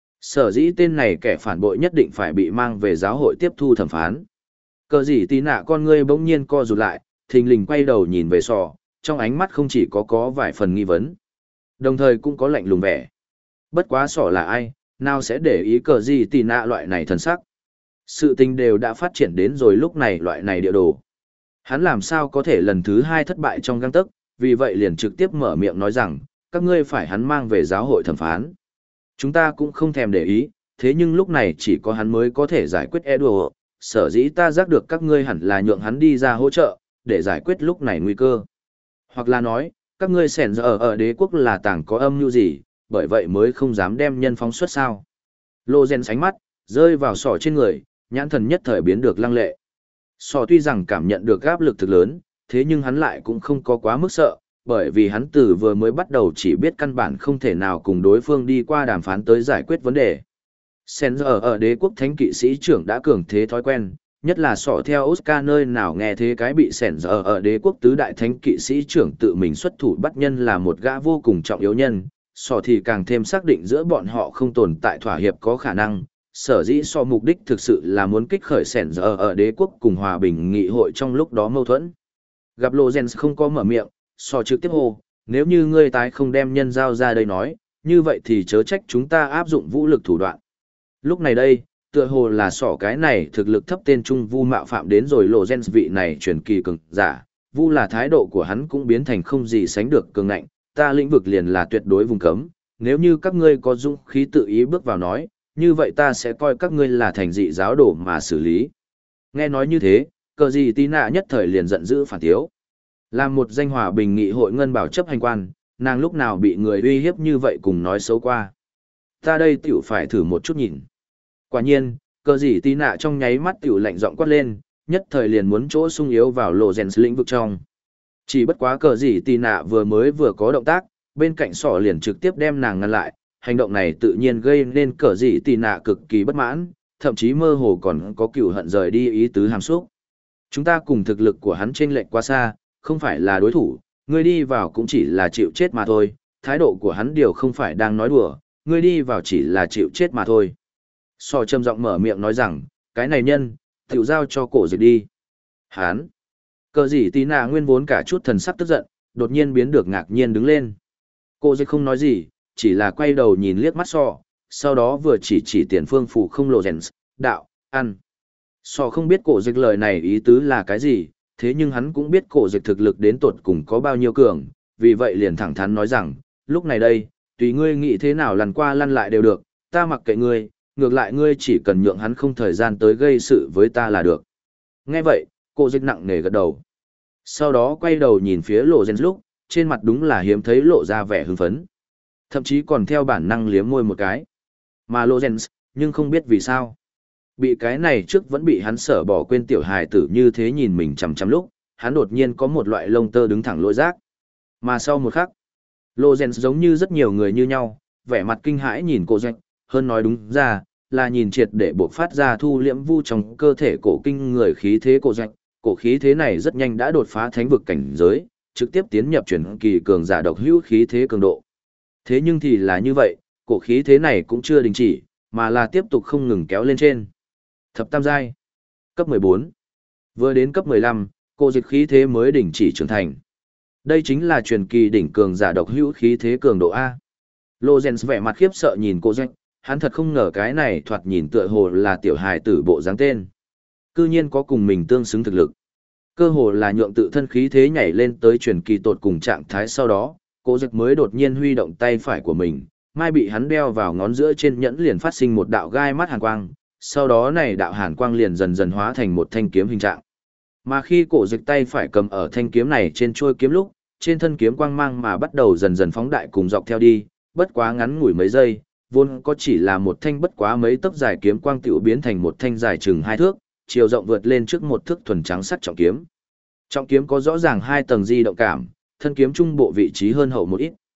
Sở dĩ tên này kẻ phản bội nhất định phải bị mang về giáo hội tiếp thu thẩm phán. Cờ gì tí nạ con ngươi bỗng nhiên co rụt lại, thình lình quay đầu nhìn về sò, trong ánh mắt không chỉ có vài phần nghi vấn, đồng thời cũng có lạnh lùng vẻ. Bất quá sò là ai, nào sẽ để ý cờ gì tí nạ loại này thần sắc. Sự tình đều đã phát triển đến rồi lúc này loại này địa đồ. Hắn làm sao có thể lần thứ 2 thất bại trong gang tấc, vì vậy liền trực tiếp mở miệng nói rằng, các ngươi phải hắn mang về giáo hội thẩm phán. Chúng ta cũng không thèm để ý, thế nhưng lúc này chỉ có hắn mới có thể giải quyết Edward, sở dĩ ta giác được các ngươi hẳn là nhượng hắn đi ra hỗ trợ, để giải quyết lúc này nguy cơ. Hoặc là nói, các ngươi sẻn giờ ở đế quốc là tàng có âm mưu gì, bởi vậy mới không dám đem nhân phóng xuất sao. Lô Gen sánh mắt, rơi vào sỏ trên người, nhãn thần nhất thời biến được lăng lệ. Sỏ tuy rằng cảm nhận được áp lực thực lớn, thế nhưng hắn lại cũng không có quá mức sợ, bởi vì hắn từ vừa mới bắt đầu chỉ biết căn bản không thể nào cùng đối phương đi qua đàm phán tới giải quyết vấn đề. Sen giờ ở đế quốc thánh kỵ sĩ trưởng đã cường thế thói quen, nhất là sọ theo Oscar nơi nào nghe thế cái bị Sen giờ ở đế quốc tứ đại thánh kỵ sĩ trưởng tự mình xuất thủ bắt nhân là một gã vô cùng trọng yếu nhân, sọ thì càng thêm xác định giữa bọn họ không tồn tại thỏa hiệp có khả năng. Sở dĩ sọ mục đích thực sự là muốn kích khởi Sen giờ ở đế quốc cùng hòa bình nghị hội trong lúc đó mâu thuẫn. Gặp Lorenz không có mở miệng, sọ trực tiếp hô, nếu như ngươi tái không đem nhân giao ra đây nói, như vậy thì chớ trách chúng ta áp dụng vũ lực thủ đoạn. Lúc này đây, tựa hồ là sọ cái này thực lực thấp tên trung vu mạo phạm đến rồi Lorenz vị này truyền kỳ cường giả, vu là thái độ của hắn cũng biến thành không gì sánh được cường ngạnh, ta lĩnh vực liền là tuyệt đối vùng cấm, nếu như các ngươi có dũng khí tự ý bước vào nói, như vậy ta sẽ coi các ngươi là thành dị giáo đồ mà xử lý. Nghe nói như thế, cờ gì tí nạ nhất thời liền giận dữ phản tiếu. Làm một danh hòa bình nghị hội ngân bảo chấp hành quan, nàng lúc nào bị người uy hiếp như vậy cùng nói xấu qua. Ta đây tiểu phải thử một chút nhìn. Quả nhiên, cờ gì tí nạ trong nháy mắt tiểu lạnh giọng quát lên, nhất thời liền muốn chỗ sung yếu vào lộ rèn lĩnh vực trong. Chỉ bất quá cờ gì tí nạ vừa có động tác, bên cạnh sỏ liền trực tiếp đem nàng ngăn lại, hành động này tự nhiên gây nên cờ gì tí nạ cực kỳ bất mãn, thậm chí mơ hồ còn có cừu hận rời đi ý tứ hàm xúc. Chúng ta cùng thực lực của hắn chênh lệch quá xa, không phải là đối thủ, ngươi đi vào cũng chỉ là chịu chết mà thôi, thái độ của hắn điều không phải đang nói đùa, ngươi đi vào chỉ là chịu chết mà thôi. Sò trầm giọng mở miệng nói rằng, cái này nhân, tiểu giao cho cổ dịch đi. Hán! Cờ gì tí nạ nguyên vốn cả chút thần sắc tức giận, đột nhiên biến được ngạc nhiên đứng lên. Cổ dịch không nói gì, chỉ là quay đầu nhìn liếc mắt sò, sau đó vừa chỉ tiền phương phủ không lộ rèn, đạo, ăn. Sò không biết cổ dịch lời này ý tứ là cái gì, thế nhưng hắn cũng biết cổ dịch thực lực đến tột cùng có bao nhiêu cường, vì vậy liền thẳng thắn nói rằng, lúc này đây, tùy ngươi nghĩ thế nào lăn qua lăn lại đều được, ta mặc kệ ngươi, ngược lại ngươi chỉ cần nhượng hắn không thời gian tới gây sự với ta là được. Nghe vậy, cổ dịch nặng nề gật đầu. Sau đó quay đầu nhìn phía lộ rèn lúc, trên mặt đúng là hiếm thấy lộ ra vẻ hưng phấn. Thậm chí còn theo bản năng liếm môi một cái. Mà lộ rèn, nhưng không biết vì sao. Bị cái này trước vẫn bị hắn sở bỏ quên tiểu hài tử như thế nhìn mình chằm chằm lúc, hắn đột nhiên có một loại lông tơ đứng thẳng lôi rác. Mà sau một khắc, Lorenz giống như rất nhiều người như nhau, vẻ mặt kinh hãi nhìn cổ dịch, hơn nói đúng ra, là nhìn triệt để bộc phát ra thu liễm vu trong cơ thể cổ kinh người khí thế cổ dịch, cổ khí thế này rất nhanh đã đột phá thánh vực cảnh giới, trực tiếp tiến nhập chuyển kỳ cường giả độc hữu khí thế cường độ. Thế nhưng thì là như vậy, cổ khí thế này cũng chưa đình chỉ, mà là tiếp tục không ngừng kéo lên trên. Thập tam giai, cấp 14. Vừa đến cấp 15, cổ dịch khí thế mới đỉnh chỉ trưởng thành. Đây chính là truyền kỳ đỉnh cường giả độc hữu khí thế cường độ A. Lorenz vẻ mặt khiếp sợ nhìn cổ dịch, hắn thật không ngờ cái này thoạt nhìn tựa hồ là tiểu hài tử bộ dáng tên. Cư nhiên có cùng mình tương xứng thực lực. Cơ hồ là nhượng tự thân khí thế nhảy lên tới truyền kỳ tột cùng trạng thái sau đó, cổ dịch mới đột nhiên huy động tay phải của mình, mai bị hắn đeo vào ngón giữa trên nhẫn liền phát sinh một đạo gai mắt hàn quang, sau đó này đạo hàn quang liền dần dần hóa thành một thanh kiếm hình trạng. Mà khi cổ dịch tay phải cầm ở thanh kiếm này trên chuôi kiếm lúc, trên thân kiếm quang mang mà bắt đầu dần dần phóng đại cùng dọc theo đi, bất quá ngắn ngủi mấy giây, vốn có chỉ là một thanh bất quá mấy tấc dài kiếm quang tiểu biến thành một thanh dài chừng 2 thước, chiều rộng vượt lên trước một thước thuần trắng sắc trọng kiếm. Trọng kiếm có rõ ràng 2 tầng di động cảm, thân kiếm trung bộ vị trí hơn hậu một ít.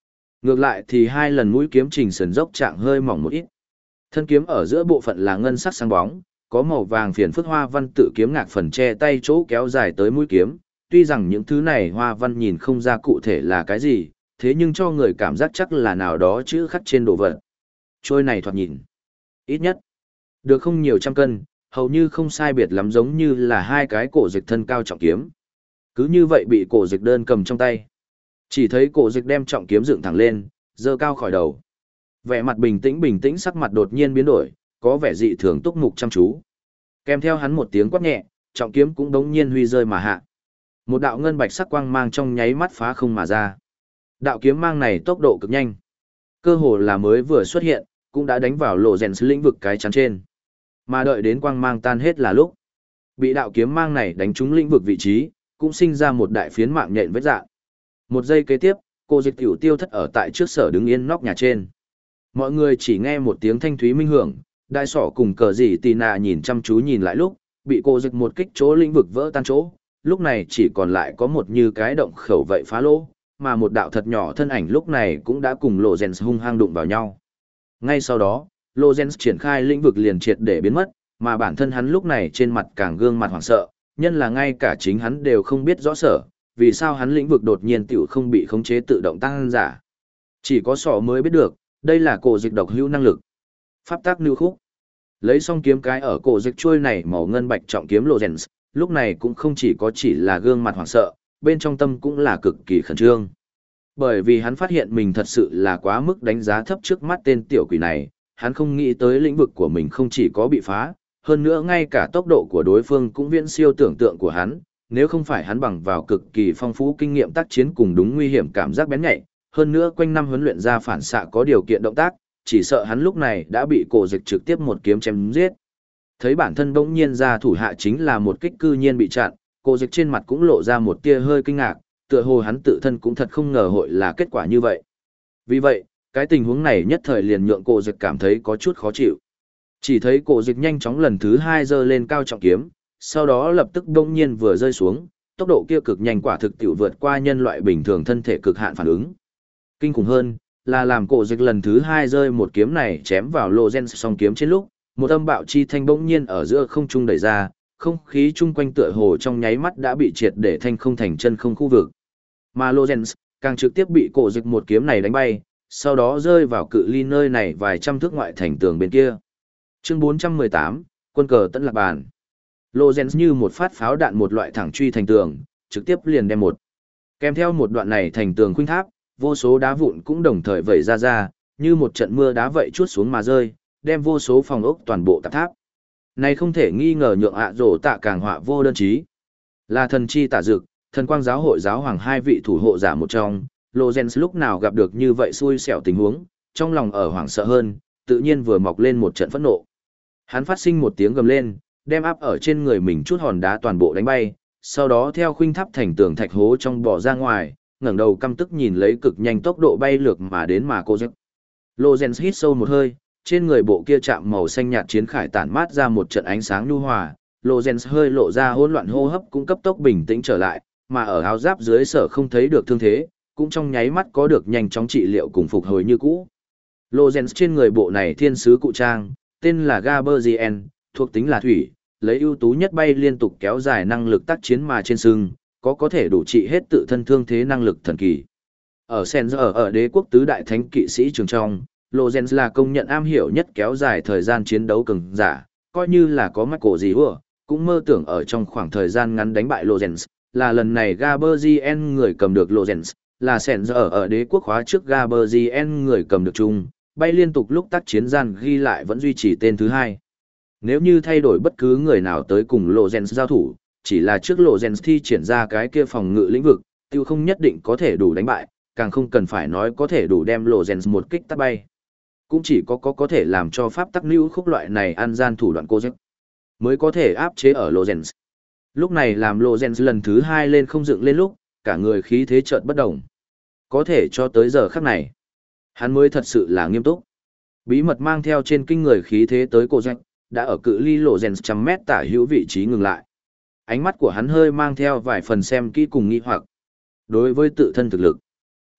Ngược lại thì hai lần mũi kiếm trình sườn dốc trạng hơi mỏng một ít. Thân kiếm ở giữa bộ phận là ngân sắc sáng bóng, có màu vàng phiền phức hoa văn tự kiếm ngạc phần che tay chỗ kéo dài tới mũi kiếm. Tuy rằng những thứ này hoa văn nhìn không ra cụ thể là cái gì, thế nhưng cho người cảm giác chắc là nào đó chữ khắc trên đồ vật. Trôi này thoạt nhìn, ít nhất, được không nhiều trăm cân, hầu như không sai biệt lắm giống như là hai cái cổ dịch thân cao trọng kiếm. Cứ như vậy bị cổ dịch đơn cầm trong tay. Chỉ thấy cổ dịch đem trọng kiếm dựng thẳng lên, giơ cao khỏi đầu. Vẻ mặt bình tĩnh sắc mặt đột nhiên biến đổi, có vẻ dị thường túc mục chăm chú. Kèm theo hắn một tiếng quát nhẹ, trọng kiếm cũng đống nhiên huy rơi mà hạ. Một đạo ngân bạch sắc quang mang trong nháy mắt phá không mà ra. Đạo kiếm mang này tốc độ cực nhanh. Cơ hồ là mới vừa xuất hiện, cũng đã đánh vào lộ rèn lĩnh vực cái chắn trên. Mà đợi đến quang mang tan hết là lúc. Bị đạo kiếm mang này đánh trúng lĩnh vực vị trí, cũng sinh ra một đại phiến mạng nhện vết dạng. Một giây kế tiếp, cô dịch tiểu tiêu thất ở tại trước sở đứng yên nóc nhà trên. Mọi người chỉ nghe một tiếng thanh thúy minh hưởng, đại sỏ cùng cờ gì tì nà nhìn chăm chú nhìn lại lúc, bị cô dịch một kích chỗ lĩnh vực vỡ tan chỗ, lúc này chỉ còn lại có một như cái động khẩu vậy phá lỗ, mà một đạo thật nhỏ thân ảnh lúc này cũng đã cùng Lộ Rens hung hăng đụng vào nhau. Ngay sau đó, Lộ Rens triển khai lĩnh vực liền triệt để biến mất, mà bản thân hắn lúc này trên mặt càng gương mặt hoảng sợ, nhân là ngay cả chính hắn đều không biết rõ sở, vì sao hắn lĩnh vực đột nhiên tiểu không bị khống chế tự động tăng giả. Chỉ có sọ mới biết được, đây là cổ dịch độc hữu năng lực. Pháp tác lưu khúc. Lấy xong kiếm cái ở cổ dịch chuôi này màu ngân bạch trọng kiếm Lộ Rens, lúc này cũng không chỉ là gương mặt hoảng sợ, bên trong tâm cũng là cực kỳ khẩn trương. Bởi vì hắn phát hiện mình thật sự là quá mức đánh giá thấp trước mắt tên tiểu quỷ này, hắn không nghĩ tới lĩnh vực của mình không chỉ có bị phá, hơn nữa ngay cả tốc độ của đối phương cũng viễn siêu tưởng tượng của hắn, nếu không phải hắn bằng vào cực kỳ phong phú kinh nghiệm tác chiến cùng đúng nguy hiểm cảm giác bén nhạy, hơn nữa quanh năm huấn luyện ra phản xạ có điều kiện động tác, chỉ sợ hắn lúc này đã bị cổ dịch trực tiếp một kiếm chém giết. Thấy bản thân bỗng nhiên ra thủ hạ chính là một kích cư nhiên bị chặn, cổ dịch trên mặt cũng lộ ra một tia hơi kinh ngạc, tựa hồ hắn tự thân cũng thật không ngờ hội là kết quả như vậy. Vì vậy, cái tình huống này nhất thời liền nhượng cổ dịch cảm thấy có chút khó chịu. Chỉ thấy cổ dịch nhanh chóng lần thứ hai giơ lên cao trọng kiếm, sau đó lập tức bỗng nhiên vừa rơi xuống, tốc độ kia cực nhanh quả thực tiểu vượt qua nhân loại bình thường thân thể cực hạn phản ứng. Kinh khủng hơn, là làm cổ dịch lần thứ hai rơi một kiếm này chém vào Lộ Rens song kiếm trên lúc, một âm bạo chi thanh bỗng nhiên ở giữa không trung đẩy ra, không khí chung quanh tựa hồ trong nháy mắt đã bị triệt để thanh không thành chân không khu vực. Mà Lộ Rens càng trực tiếp bị cổ dịch một kiếm này đánh bay, sau đó rơi vào cự ly nơi này vài trăm thước ngoại thành tường bên kia. Chương 418, quân cờ tận lạc bàn. Lộ Rens như một phát pháo đạn một loại thẳng truy thành tường, trực tiếp liền đem một. Kèm theo một đoạn này thành tường khuynh tháp, vô số đá vụn cũng đồng thời vẩy ra, như một trận mưa đá vậy chuốt xuống mà rơi, đem vô số phòng ốc toàn bộ tạp tháp. Này không thể nghi ngờ nhượng ạ rổ tạ càng họa vô đơn chí. Là thần chi tả dực, thần quang giáo hội giáo hoàng hai vị thủ hộ giả một trong, Lộ Rens lúc nào gặp được như vậy xui xẻo tình huống, trong lòng ở hoảng sợ hơn, tự nhiên vừa mọc lên một trận phẫn nộ. Hắn phát sinh một tiếng gầm lên, đem áp ở trên người mình chút hòn đá toàn bộ đánh bay, sau đó theo khuynh tháp thành tường thạch hố trong bò ra ngoài, ngẩng đầu căm tức nhìn lấy cực nhanh tốc độ bay lược mà đến mà cô giấc. Lộ Rens hít sâu một hơi, trên người bộ kia chạm màu xanh nhạt chiến khải tản mát ra một trận ánh sáng nhu hòa, Lộ Rens hơi lộ ra hỗn loạn hô hấp cũng cấp tốc bình tĩnh trở lại, mà ở áo giáp dưới sở không thấy được thương thế, cũng trong nháy mắt có được nhanh chóng trị liệu cùng phục hồi như cũ. Lộ Rens trên người bộ này thiên sứ cụ trang, tên là Gaberzien, thuộc tính là thủy, lấy ưu tú nhất bay liên tục kéo dài năng lực tác chiến mà trên sừng, có thể đủ trị hết tự thân thương thế năng lực thần kỳ. Ở Senzer ở đế quốc tứ đại thánh kỵ sĩ trường trong, Lộ Rens là công nhận am hiểu nhất kéo dài thời gian chiến đấu cường giả, coi như là có Michael gì hùa, cũng mơ tưởng ở trong khoảng thời gian ngắn đánh bại Lộ Rens, là lần này Gaberzien người cầm được Lộ Rens, là Senzer ở đế quốc khóa trước Gaberzien người cầm được chung, bay liên tục lúc tác chiến gian ghi lại vẫn duy trì tên thứ hai. Nếu như thay đổi bất cứ người nào tới cùng Lộ Rens giao thủ, chỉ là trước Lộ Rens thi triển ra cái kia phòng ngự lĩnh vực, tiêu không nhất định có thể đủ đánh bại, càng không cần phải nói có thể đủ đem Lộ Rens một kích tát bay. Cũng chỉ có thể làm cho pháp tắc lưu khúc loại này ăn gian thủ đoạn cô giấc, mới có thể áp chế ở Lộ Rens. Lúc này làm Lộ Rens lần thứ hai lên không dựng lên lúc, cả người khí thế chợt bất động. Có thể cho tới giờ khắc này, hắn mới thật sự là nghiêm túc. Bí mật mang theo trên kinh người khí thế tới cô giấc, đã ở cự ly Lộ Rens trăm mét tả hữu vị trí ngừng lại. Ánh mắt của hắn hơi mang theo vài phần xem kỹ cùng nghi hoặc. Đối với tự thân thực lực,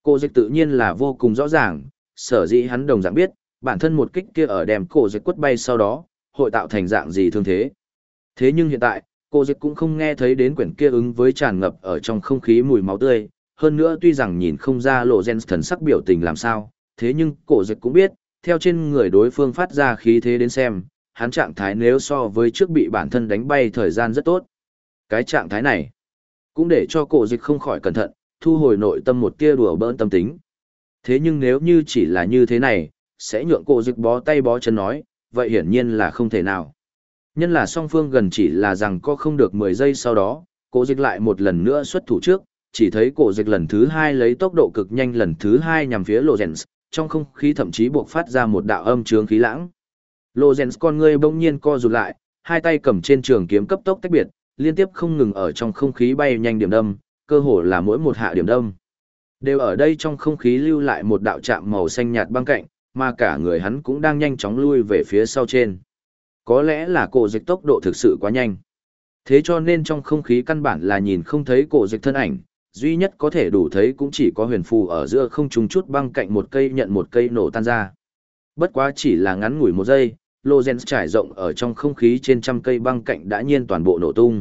Cổ dịch tự nhiên là vô cùng rõ ràng, sở dĩ hắn đồng dạng biết, bản thân một kích kia ở đem cổ dịch quất bay sau đó, hội tạo thành dạng gì thương thế. Thế nhưng hiện tại, cổ dịch cũng không nghe thấy đến quyển kia ứng với tràn ngập ở trong không khí mùi máu tươi, hơn nữa tuy rằng nhìn không ra lộ gen thần sắc biểu tình làm sao, thế nhưng cổ dịch cũng biết, theo trên người đối phương phát ra khí thế đến xem, hắn trạng thái nếu so với trước bị bản thân đánh bay thời gian rất tốt. Cái trạng thái này, cũng để cho cổ dịch không khỏi cẩn thận, thu hồi nội tâm một tia đùa bỡn tâm tính. Thế nhưng nếu như chỉ là như thế này, sẽ nhượng cổ dịch bó tay bó chân nói, vậy hiển nhiên là không thể nào. Nhân là song phương gần chỉ là rằng có không được 10 giây sau đó, cổ dịch lại một lần nữa xuất thủ trước, chỉ thấy cổ dịch lần thứ 2 lấy tốc độ cực nhanh lần thứ 2 nhằm phía Lorenz, trong không khí thậm chí buộc phát ra một đạo âm chướng khí lãng. Lorenz con người bỗng nhiên co rụt lại, hai tay cầm trên trường kiếm cấp tốc tách biệt, liên tiếp không ngừng ở trong không khí bay nhanh điểm đâm, cơ hồ là mỗi một hạ điểm đâm đều ở đây trong không khí lưu lại một đạo chạm màu xanh nhạt băng cạnh, mà cả người hắn cũng đang nhanh chóng lui về phía sau trên. Có lẽ là cổ dịch tốc độ thực sự quá nhanh. Thế cho nên trong không khí căn bản là nhìn không thấy cổ dịch thân ảnh, duy nhất có thể đủ thấy cũng chỉ có huyền phù ở giữa không trung chút băng cạnh một cây nhận một cây nổ tan ra. Bất quá chỉ là ngắn ngủi một giây, Lorenz trải rộng ở trong không khí trên trăm cây băng cạnh đã nhiên toàn bộ nổ tung.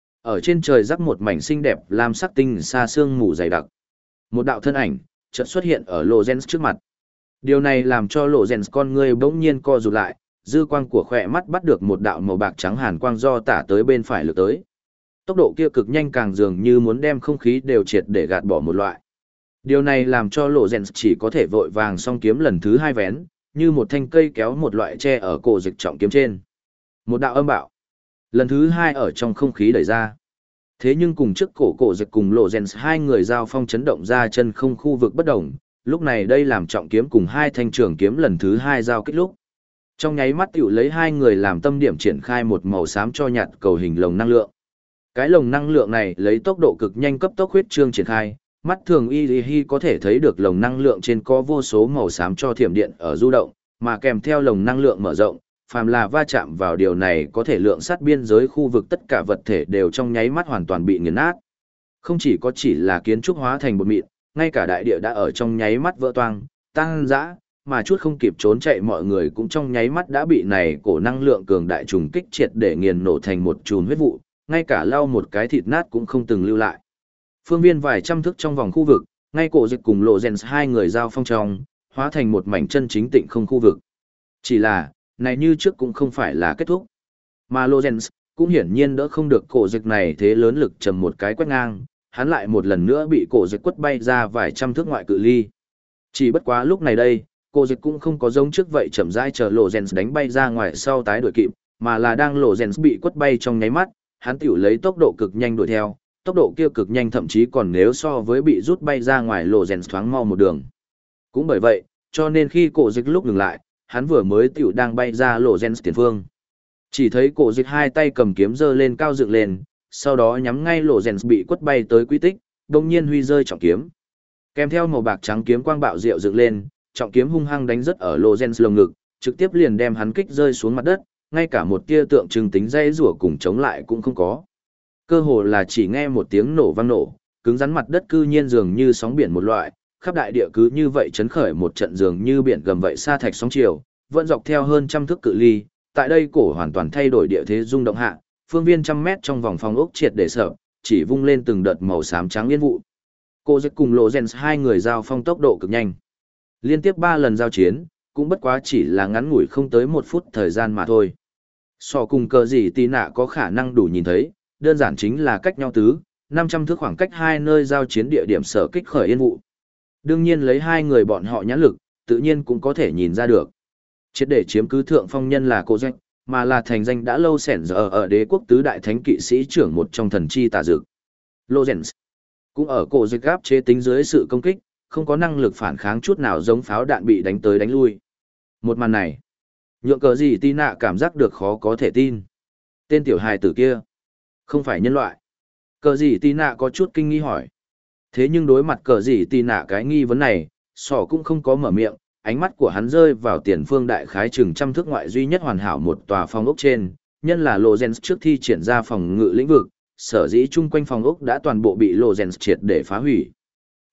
Ở trên trời rắc một mảnh xinh đẹp lam sắc tinh xa sương mù dày đặc. Một đạo thân ảnh chợt xuất hiện ở Lorenz trước mặt. Điều này làm cho Lorenz con người bỗng nhiên co rụt lại, dư quang của khỏe mắt bắt được một đạo màu bạc trắng hàn quang do tả tới bên phải lược tới. Tốc độ kia cực nhanh càng dường như muốn đem không khí đều triệt để gạt bỏ một loại. Điều này làm cho Lorenz chỉ có thể vội vàng song kiếm lần thứ 2 vén, như một thanh cây kéo một loại tre ở cổ dịch trọng kiếm trên. Một đạo âm bạo. Lần thứ 2 ở trong không khí đẩy ra. Thế nhưng cùng trước cổ dịch cùng Lorenz hai người giao phong chấn động ra chân không khu vực bất động, lúc này đây làm trọng kiếm cùng hai thanh trường kiếm lần thứ 2 giao kích lúc. Trong nháy mắt tiểu lấy hai người làm tâm điểm triển khai một màu xám cho nhạt cầu hình lồng năng lượng. Cái lồng năng lượng này lấy tốc độ cực nhanh cấp tốc huyết trương triển khai, mắt thường y có thể thấy được lồng năng lượng trên có vô số màu xám cho thiểm điện ở du động, mà kèm theo lồng năng lượng mở rộng, phàm là va chạm vào điều này có thể lượng sát biên giới khu vực tất cả vật thể đều trong nháy mắt hoàn toàn bị nghiền nát. Không chỉ là kiến trúc hóa thành bột mịn, ngay cả đại địa đã ở trong nháy mắt vỡ toang, tăng dã, mà chút không kịp trốn chạy mọi người cũng trong nháy mắt đã bị này cổ năng lượng cường đại trùng kích triệt để nghiền nổ thành một chùm huyết vụ, ngay cả lau một cái thịt nát cũng không từng lưu lại. Phương viên vài trăm thước trong vòng khu vực, ngay cổ dịch cùng Lorenz hai người giao phong trong, hóa thành một mảnh chân chính tịnh không khu vực. Chỉ là, này như trước cũng không phải là kết thúc. Mà Lorenz cũng hiển nhiên đỡ không được cổ dịch này thế lớn lực trầm một cái quét ngang, hắn lại một lần nữa bị cổ dịch quất bay ra vài trăm thước ngoại cự ly. Chỉ bất quá lúc này đây, cổ dịch cũng không có giống trước vậy chậm rãi chờ Lorenz đánh bay ra ngoài sau tái đuổi kịp, mà là đang Lorenz bị quất bay trong nháy mắt, hắn tiểu lấy tốc độ cực nhanh đuổi theo, tốc độ kia cực nhanh thậm chí còn nếu so với bị rút bay ra ngoài Lorenz thoáng mau một đường. Cũng bởi vậy, cho nên khi cổ dịch lúc ngừng lại, hắn vừa mới tiểu đang bay ra Lorenz tiền phương. Chỉ thấy cổ dịch hai tay cầm kiếm giơ lên cao dựng lên, sau đó nhắm ngay Lorenz bị quất bay tới quy tích, đồng nhiên huy rơi trọng kiếm. Kèm theo màu bạc trắng kiếm quang bạo diệu dựng lên, trọng kiếm hung hăng đánh rất ở Lorenz lồng ngực, trực tiếp liền đem hắn kích rơi xuống mặt đất, ngay cả một tia tượng trưng tính dây rủa cùng chống lại cũng không có. Cơ hồ là chỉ nghe một tiếng nổ vang nổ, cứng rắn mặt đất cư nhiên dường như sóng biển một loại, khắp đại địa cứ như vậy chấn khởi một trận dường như biển gầm vậy sa thạch sóng chiều, vẫn dọc theo hơn trăm thước cự ly, tại đây cổ hoàn toàn thay đổi địa thế rung động hạ, phương viên trăm mét trong vòng phòng ốc triệt để sập, chỉ vung lên từng đợt màu xám trắng liên vụ. Cổ dịch cùng Lorenz hai người giao phong tốc độ cực nhanh. Liên tiếp 3 lần giao chiến, cũng bất quá chỉ là ngắn ngủi không tới 1 phút thời gian mà thôi. So cùng cờ gì tí nạ có khả năng đủ nhìn thấy, đơn giản chính là cách nhau tứ, 500 thước khoảng cách hai nơi giao chiến địa điểm sở kích khởi yên vụ. Đương nhiên lấy hai người bọn họ nhãn lực, tự nhiên cũng có thể nhìn ra được. Triệt để chiếm cứ thượng phong nhân là cô danh, mà là thành danh đã lâu sẻn giờ ở đế quốc tứ đại thánh kỵ sĩ trưởng một trong thần chi tà dược. Lorenz cũng ở cổ dịch gáp chế tính dưới sự công kích, không có năng lực phản kháng chút nào giống pháo đạn bị đánh tới đánh lui. Một màn này, nhượng cờ gì tí nạ cảm giác được khó có thể tin. Tên tiểu hài tử kia, không phải nhân loại. Cờ gì tí nạ có chút kinh nghi hỏi. Thế nhưng đối mặt cờ gì tí nạ cái nghi vấn này, sỏ cũng không có mở miệng, ánh mắt của hắn rơi vào tiền phương đại khái chừng trăm thước ngoại duy nhất hoàn hảo một tòa phòng ốc trên, nhân là Lorenz trước thi triển ra phòng ngự lĩnh vực, sở dĩ chung quanh phòng ốc đã toàn bộ bị Lorenz triệt để phá hủy.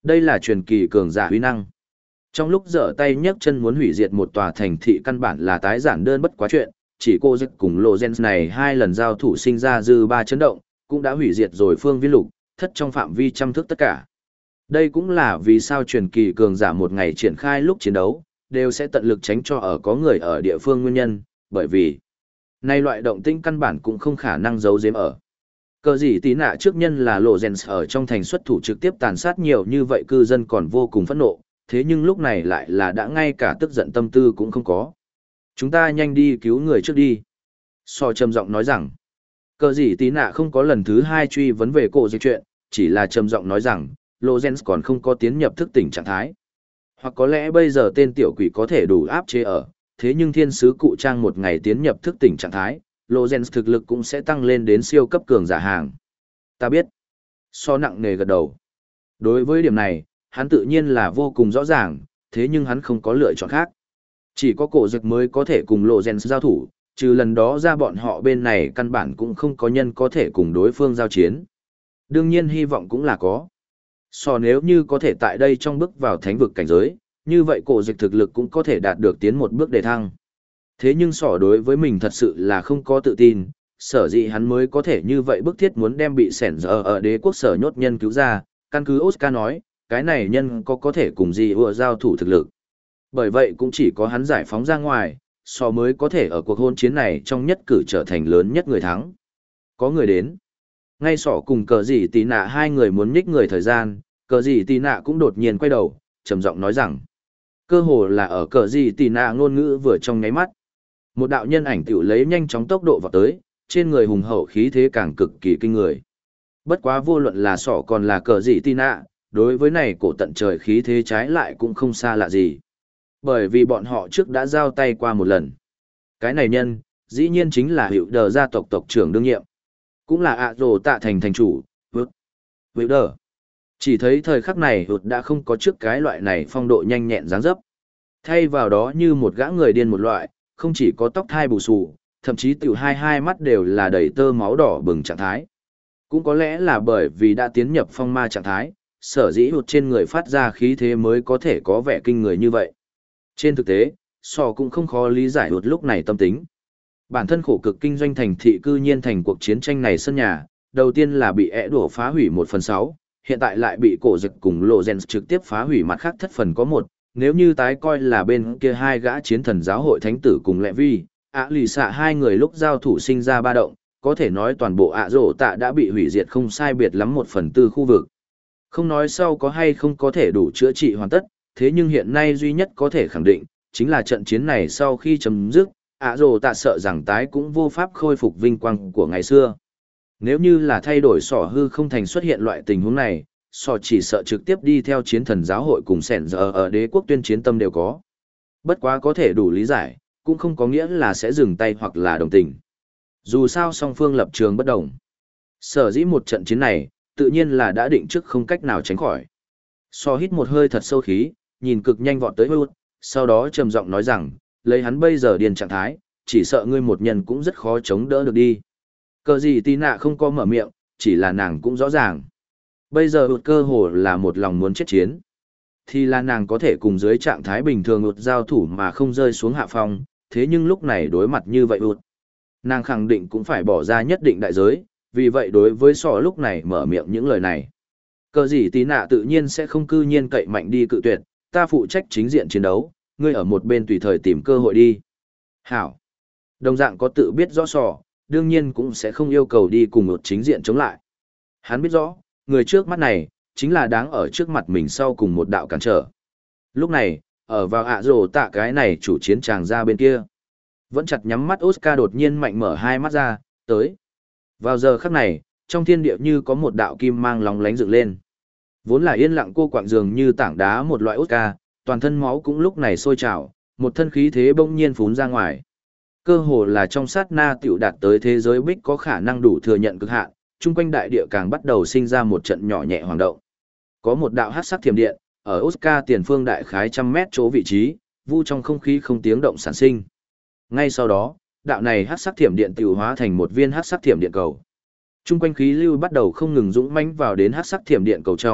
Đây là truyền kỳ cường giả huy năng. Trong lúc giở tay nhấc chân muốn hủy diệt một tòa thành thị căn bản là tái giản đơn bất quá chuyện, chỉ cô dịch cùng Lorenz này hai lần giao thủ sinh ra dư ba chấn động, cũng đã hủy diệt rồi phương viên lục, thất trong phạm vi trăm thước tất cả. Đây cũng là vì sao truyền kỳ cường giả một ngày triển khai lúc chiến đấu, đều sẽ tận lực tránh cho ở có người ở địa phương nguyên nhân, bởi vì nay loại động tĩnh căn bản cũng không khả năng giấu giếm ở. Cờ gì tí nạ trước nhân là Lorenz ở trong thành xuất thủ trực tiếp tàn sát nhiều như vậy cư dân còn vô cùng phẫn nộ, thế nhưng lúc này lại là đã ngay cả tức giận tâm tư cũng không có. Chúng ta nhanh đi cứu người trước đi. So trầm giọng nói rằng, cờ gì tí nạ không có lần thứ hai truy vấn về cổ dịch chuyện, chỉ là trầm giọng nói rằng, Lorenz còn không có tiến nhập thức tỉnh trạng thái. Hoặc có lẽ bây giờ tên tiểu quỷ có thể đủ áp chế ở, thế nhưng thiên sứ cụ trang một ngày tiến nhập thức tỉnh trạng thái, Lorenz thực lực cũng sẽ tăng lên đến siêu cấp cường giả hàng. Ta biết. So nặng nề gật đầu. Đối với điểm này, hắn tự nhiên là vô cùng rõ ràng, thế nhưng hắn không có lựa chọn khác. Chỉ có cổ dịch mới có thể cùng Lorenz giao thủ, trừ lần đó ra bọn họ bên này căn bản cũng không có nhân có thể cùng đối phương giao chiến. Đương nhiên hy vọng cũng là có. So nếu như có thể tại đây trong bước vào thánh vực cảnh giới, như vậy cổ dịch thực lực cũng có thể đạt được tiến một bước đề thăng. Thế nhưng sỏ đối với mình thật sự là không có tự tin, sở dĩ hắn mới có thể như vậy bức thiết muốn đem bị sẻn giờ ở đế quốc sở nhốt nhân cứu ra, căn cứ Oscar nói, cái này nhân có thể cùng gì ưa giao thủ thực lực. Bởi vậy cũng chỉ có hắn giải phóng ra ngoài, sỏ mới có thể ở cuộc hôn chiến này trong nhất cử trở thành lớn nhất người thắng. Có người đến. Ngay sỏ cùng cờ gì tí nạ hai người muốn nhích người thời gian, cờ gì tí nạ cũng đột nhiên quay đầu, trầm giọng nói rằng, cơ hồ là ở cờ gì tí nạ ngôn ngữ vừa trong nháy mắt. Một đạo nhân ảnh tiểu lấy nhanh chóng tốc độ vào tới, trên người hùng hậu khí thế càng cực kỳ kinh người. Bất quá vô luận là sỏ còn là cờ gì tí nạ, đối với này cổ tận trời khí thế trái lại cũng không xa lạ gì. Bởi vì bọn họ trước đã giao tay qua một lần. Cái này nhân, dĩ nhiên chính là hiệu đờ gia tộc tộc trưởng đương nhiệm. Cũng là ạ rồ tạ thành thành chủ, hiệu đờ. Chỉ thấy thời khắc này hụt đã không có trước cái loại này phong độ nhanh nhẹn dáng dấp. Thay vào đó như một gã người điên một loại, không chỉ có tóc thai bù xù, thậm chí tiểu hai mắt đều là đầy tơ máu đỏ bừng trạng thái. Cũng có lẽ là bởi vì đã tiến nhập phong ma trạng thái, sở dĩ hụt trên người phát ra khí thế mới có thể có vẻ kinh người như vậy. Trên thực tế, sò cũng không khó lý giải hụt lúc này tâm tính. Bản thân khổ cực kinh doanh thành thị cư nhiên thành cuộc chiến tranh này sân nhà, đầu tiên là bị ẻ đổ phá hủy 1/6, hiện tại lại bị cổ dịch cùng Lorenz trực tiếp phá hủy mặt khác thất phần có một. Nếu như tái coi là bên kia hai gã chiến thần giáo hội thánh tử cùng lệ vi, lì xạ hai người lúc giao thủ sinh ra ba động, có thể nói toàn bộ rổ tạ đã bị hủy diệt không sai biệt lắm 1/4 khu vực. Không nói sau có hay không có thể đủ chữa trị hoàn tất, thế nhưng hiện nay duy nhất có thể khẳng định, chính là trận chiến này sau khi chấm dứt, rổ tạ sợ rằng tái cũng vô pháp khôi phục vinh quang của ngày xưa. Nếu như là thay đổi sỏ hư không thành xuất hiện loại tình huống này, sỏ chỉ sợ trực tiếp đi theo chiến thần giáo hội cùng sẻn giờ ở đế quốc tuyên chiến tâm đều có. Bất quá có thể đủ lý giải, cũng không có nghĩa là sẽ dừng tay hoặc là đồng tình. Dù sao song phương lập trường bất đồng. Sở dĩ một trận chiến này, tự nhiên là đã định trước không cách nào tránh khỏi. So hít một hơi thật sâu khí, nhìn cực nhanh vọt tới hút, sau đó trầm giọng nói rằng, lấy hắn bây giờ điền trạng thái, chỉ sợ ngươi một nhân cũng rất khó chống đỡ được đi. Cờ gì tí nạ không có mở miệng, chỉ là nàng cũng rõ ràng. Bây giờ hụt cơ hồ là một lòng muốn chết chiến. Thì là nàng có thể cùng dưới trạng thái bình thường hụt giao thủ mà không rơi xuống hạ phong, thế nhưng lúc này đối mặt như vậy hụt. Nàng khẳng định cũng phải bỏ ra nhất định đại giới, vì vậy đối với sọ lúc này mở miệng những lời này. Cờ gì tí nạ tự nhiên sẽ không cư nhiên cậy mạnh đi cự tuyệt, ta phụ trách chính diện chiến đấu, ngươi ở một bên tùy thời tìm cơ hội đi. Hảo. Đồng dạng có tự biết rõ sọ, đương nhiên cũng sẽ không yêu cầu đi cùng một chính diện chống lại. Hắn biết rõ, người trước mắt này, chính là đáng ở trước mặt mình sau cùng một đạo cản trở. Lúc này, ở vào rồ tạ cái này chủ chiến tràng ra bên kia. Vẫn chặt nhắm mắt Oscar đột nhiên mạnh mở hai mắt ra, tới. Vào giờ khắc này, trong thiên địa như có một đạo kim mang lóng lánh dựng lên. Vốn là yên lặng cô quạng dường như tảng đá một loại Oscar, toàn thân máu cũng lúc này sôi trào, một thân khí thế bỗng nhiên phún ra ngoài. Cơ hồ là trong sát na tiểu đạt tới thế giới bích có khả năng đủ thừa nhận cực hạn, chung quanh đại địa càng bắt đầu sinh ra một trận nhỏ nhẹ hoàng động. Có một đạo hắc sắc thiểm điện, ở Oscar tiền phương đại khái 100 mét chỗ vị trí, vu trong không khí không tiếng động sản sinh. Ngay sau đó, đạo này hắc sắc thiểm điện tiểu hóa thành một viên hắc sắc thiểm điện cầu. Chung quanh khí lưu bắt đầu không ngừng dũng mãnh vào đến hắc sắc thiểm điện cầu trong,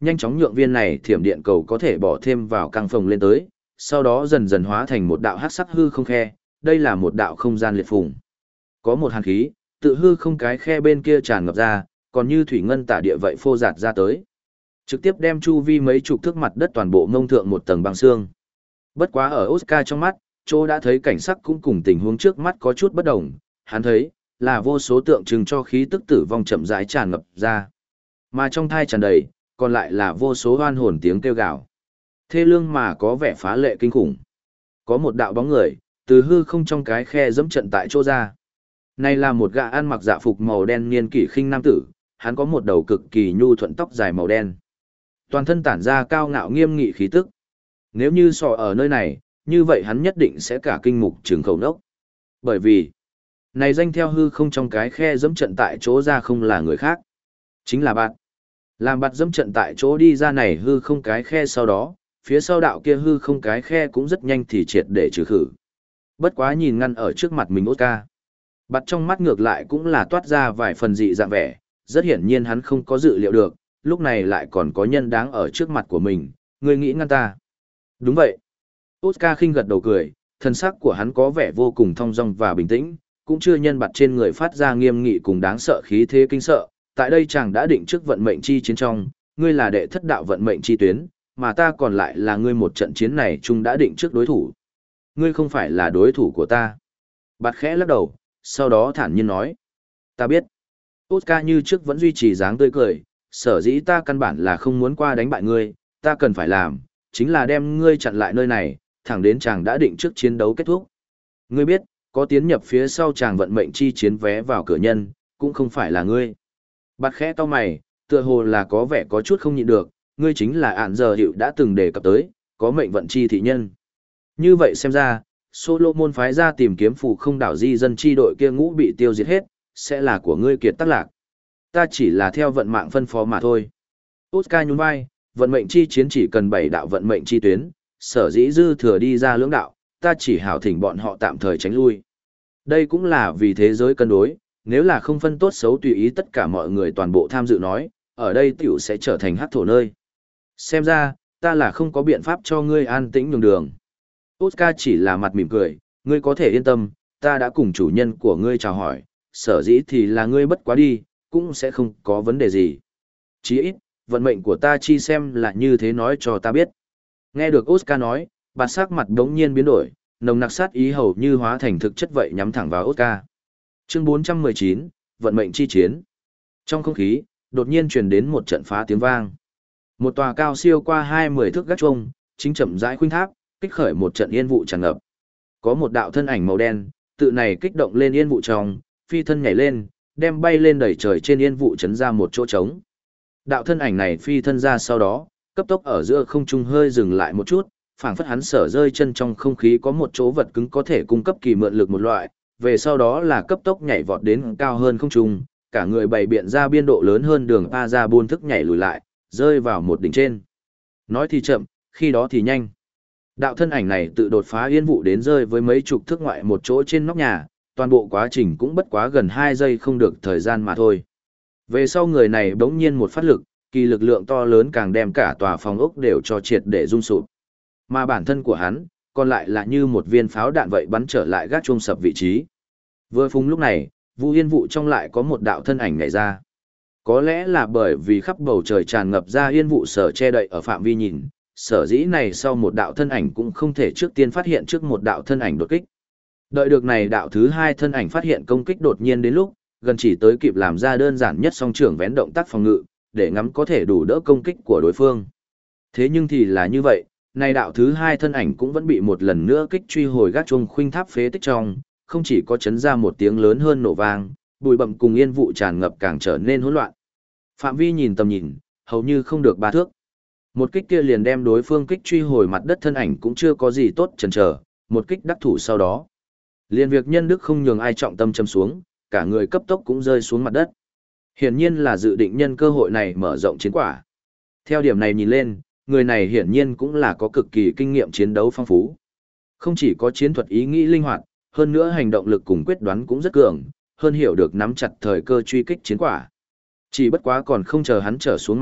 nhanh chóng nhượng viên này thiểm điện cầu có thể bỏ thêm vào căng phòng lên tới, sau đó dần dần hóa thành một đạo hắc sắc hư không khe, đây là một đạo không gian liệt phùng. Có một hàn khí, tự hư không cái khe bên kia tràn ngập ra, còn như thủy ngân tả địa vậy phô giạt ra tới. Trực tiếp đem chu vi mấy chục thước mặt đất toàn bộ ngông thượng một tầng băng xương. Bất quá ở Oscar trong mắt, Chỗ đã thấy cảnh sắc cũng cùng tình huống trước mắt có chút bất đồng, hắn thấy là vô số tượng trưng cho khí tức tử vong chậm rãi tràn ngập ra. Mà trong thai tràn đầy, còn lại là vô số oan hồn tiếng kêu gào. Thê lương mà có vẻ phá lệ kinh khủng. Có một đạo bóng người, từ hư không trong cái khe dẫm trận tại chỗ ra. Này là một gã ăn mặc dạ phục màu đen niên kỷ khinh nam tử, hắn có một đầu cực kỳ nhu thuận tóc dài màu đen. Toàn thân tản ra cao ngạo nghiêm nghị khí tức. Nếu như sò ở nơi này, như vậy hắn nhất định sẽ cả kinh mục trường khẩu nốc. Bởi vì, này danh theo hư không trong cái khe dẫm trận tại chỗ ra không là người khác. Chính là bạn. Làm bạt dẫm trận tại chỗ đi ra này hư không cái khe sau đó, phía sau đạo kia hư không cái khe cũng rất nhanh thì triệt để trừ khử. Bất quá nhìn ngăn ở trước mặt mình Oscar. Bạt trong mắt ngược lại cũng là toát ra vài phần dị dạng vẻ, rất hiển nhiên hắn không có dự liệu được, lúc này lại còn có nhân đáng ở trước mặt của mình, người nghĩ ngăn ta. Đúng vậy. Oscar khinh gật đầu cười, thân sắc của hắn có vẻ vô cùng thong dong và bình tĩnh, cũng chưa nhân bạt trên người phát ra nghiêm nghị cùng đáng sợ khí thế kinh sợ. Tại đây chàng đã định trước vận mệnh chi chiến trong, ngươi là đệ thất đạo vận mệnh chi tuyến, mà ta còn lại là ngươi một trận chiến này chung đã định trước đối thủ. Ngươi không phải là đối thủ của ta. Bạt khẽ lắc đầu, sau đó thản nhiên nói. Ta biết. Oscar như trước vẫn duy trì dáng tươi cười, sở dĩ ta căn bản là không muốn qua đánh bại ngươi, ta cần phải làm, chính là đem ngươi chặn lại nơi này, thẳng đến chàng đã định trước chiến đấu kết thúc. Ngươi biết, có tiến nhập phía sau chàng vận mệnh chi chiến vé vào cửa nhân, cũng không phải là ngươi. Bạt khẽ to mày, tựa hồ là có vẻ có chút không nhịn được, ngươi chính là ản giờ hiệu đã từng đề cập tới, có mệnh vận chi thị nhân. Như vậy xem ra, Solomon phái ra tìm kiếm phù không đảo di dân chi đội kia ngũ bị tiêu diệt hết, sẽ là của ngươi kiệt tác lạc. Ta chỉ là theo vận mạng phân phó mà thôi. Oscar nhún vai, vận mệnh chi chiến chỉ cần 7 đạo vận mệnh chi tuyến, sở dĩ dư thừa đi ra lưỡng đạo, ta chỉ hảo thỉnh bọn họ tạm thời tránh lui. Đây cũng là vì thế giới cân đối, nếu là không phân tốt xấu tùy ý tất cả mọi người toàn bộ tham dự nói, ở đây tiểu sẽ trở thành hắc thổ nơi. Xem ra, ta là không có biện pháp cho ngươi an tĩnh nhường đường. Oscar chỉ là mặt mỉm cười, ngươi có thể yên tâm, ta đã cùng chủ nhân của ngươi chào hỏi, sở dĩ thì là ngươi bất quá đi, cũng sẽ không có vấn đề gì. Chỉ ít, vận mệnh của ta chi xem là như thế nói cho ta biết. Nghe được Oscar nói, bạt sắc mặt đống nhiên biến đổi, nồng nặc sát ý hầu như hóa thành thực chất vậy nhắm thẳng vào Oscar. Chương 419, vận mệnh chi chiến. Trong không khí, đột nhiên truyền đến một trận phá tiếng vang. Một tòa cao siêu qua 20 thước gác chuông, chính chậm rãi khuynh tháp, kích khởi một trận yên vụ tràn ngập. Có một đạo thân ảnh màu đen, tự này kích động lên yên vụ trong, phi thân nhảy lên, đem bay lên đẩy trời trên yên vụ chấn ra một chỗ trống. Đạo thân ảnh này phi thân ra sau đó, cấp tốc ở giữa không trung hơi dừng lại một chút, phảng phất hắn sở rơi chân trong không khí có một chỗ vật cứng có thể cung cấp kỳ mượn lực một loại, về sau đó là cấp tốc nhảy vọt đến cao hơn không trung, cả người bày biện ra biên độ lớn hơn đường pa ra buôn thức nhảy lùi lại, rơi vào một đỉnh trên. Nói thì chậm, khi đó thì nhanh. Đạo thân ảnh này tự đột phá yên vụ đến rơi với mấy chục thước ngoại một chỗ trên nóc nhà, toàn bộ quá trình cũng bất quá gần 2 giây không được thời gian mà thôi. Về sau người này bỗng nhiên một phát lực, kỳ lực lượng to lớn càng đem cả tòa phòng ốc đều cho triệt để rung sụp. Mà bản thân của hắn, còn lại là như một viên pháo đạn vậy bắn trở lại gác chuông sập vị trí. Vừa phùng lúc này, Vu Yên vụ trong lại có một đạo thân ảnh nhảy ra. Có lẽ là bởi vì khắp bầu trời tràn ngập ra yên vụ sở che đậy ở phạm vi nhìn, sở dĩ này sau một đạo thân ảnh cũng không thể trước tiên phát hiện trước một đạo thân ảnh đột kích. Đợi được này đạo thứ hai thân ảnh phát hiện công kích đột nhiên đến lúc, gần chỉ tới kịp làm ra đơn giản nhất song trưởng vén động tác phòng ngự, để ngắm có thể đủ đỡ công kích của đối phương. Thế nhưng thì là như vậy, này đạo thứ hai thân ảnh cũng vẫn bị một lần nữa kích truy hồi gác chuông khuynh tháp phế tích trong, không chỉ có chấn ra một tiếng lớn hơn nổ vang, bụi bặm cùng yên vụ tràn ngập càng trở nên hỗn loạn. Phạm vi nhìn tầm nhìn, hầu như không được 3 thước. Một kích kia liền đem đối phương kích truy hồi mặt đất thân ảnh cũng chưa có gì tốt chần chờ, một kích đắc thủ sau đó. Liền việc nhân đức không nhường ai trọng tâm châm xuống, cả người cấp tốc cũng rơi xuống mặt đất. Hiển nhiên là dự định nhân cơ hội này mở rộng chiến quả. Theo điểm này nhìn lên, người này hiển nhiên cũng là có cực kỳ kinh nghiệm chiến đấu phong phú. Không chỉ có chiến thuật ý nghĩ linh hoạt, hơn nữa hành động lực cùng quyết đoán cũng rất cường, hơn hiểu được nắm chặt thời cơ truy kích chiến quả. Chỉ bất quá còn không chờ hắn trở xuống mặt đất,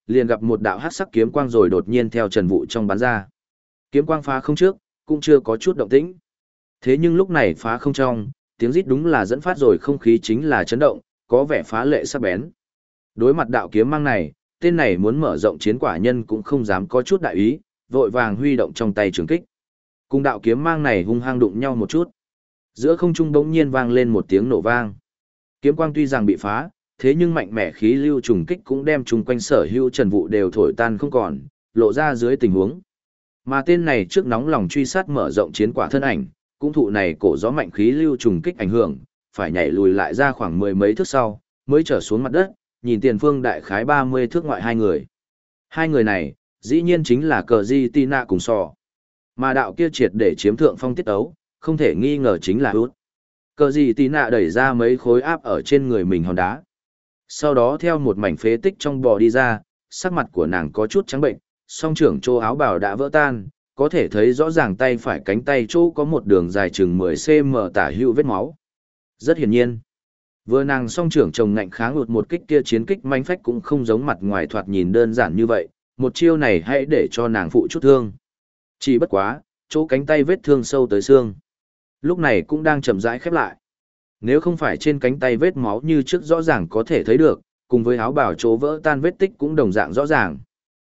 liền gặp một đạo hắc sắc kiếm quang rồi đột nhiên theo Trần Vũ trong bắn ra. Kiếm quang phá không trước, cũng chưa có chút động tĩnh. Thế nhưng lúc này phá không trong, tiếng rít đúng là dẫn phát rồi không khí chính là chấn động, có vẻ phá lệ sắc bén. Đối mặt đạo kiếm mang này, tên này muốn mở rộng chiến quả nhân cũng không dám có chút đại ý, vội vàng huy động trong tay trường kích. Cùng đạo kiếm mang này hung hăng đụng nhau một chút. Giữa không trung bỗng nhiên vang lên một tiếng nổ vang. Kiếm quang tuy rằng bị phá, thế nhưng mạnh mẽ khí lưu trùng kích cũng đem chung quanh sở hữu Trần Vũ đều thổi tan không còn, lộ ra dưới tình huống. Mà tên này trước nóng lòng truy sát mở rộng chiến quả thân ảnh, cũng thụ này cổ gió mạnh khí lưu trùng kích ảnh hưởng, phải nhảy lùi lại ra khoảng mười mấy thước sau, mới trở xuống mặt đất, nhìn tiền phương đại khái 30 thước ngoại hai người. Hai người này, dĩ nhiên chính là Cờ Di Tina cùng Sò. Mà đạo kia triệt để chiếm thượng phong tiết ấu, không thể nghi ngờ chính là Út. Cờ Di Tina đẩy ra mấy khối áp ở trên người mình hòn đá. Sau đó theo một mảnh phế tích trong bò đi ra, sắc mặt của nàng có chút trắng bệnh, song trưởng chỗ áo bào đã vỡ tan, có thể thấy rõ ràng tay phải cánh tay chỗ có một đường dài chừng 10 cm tả hữu vết máu. Rất hiển nhiên, vừa nàng song trưởng chồng ngạnh kháng Út một kích kia chiến kích manh phách cũng không giống mặt ngoài thoạt nhìn đơn giản như vậy, một chiêu này hãy để cho nàng phụ chút thương. Chỉ bất quá, chỗ cánh tay vết thương sâu tới xương. Lúc này cũng đang chậm rãi khép lại. Nếu không phải trên cánh tay vết máu như trước rõ ràng có thể thấy được, cùng với áo bào chỗ vỡ tan vết tích cũng đồng dạng rõ ràng.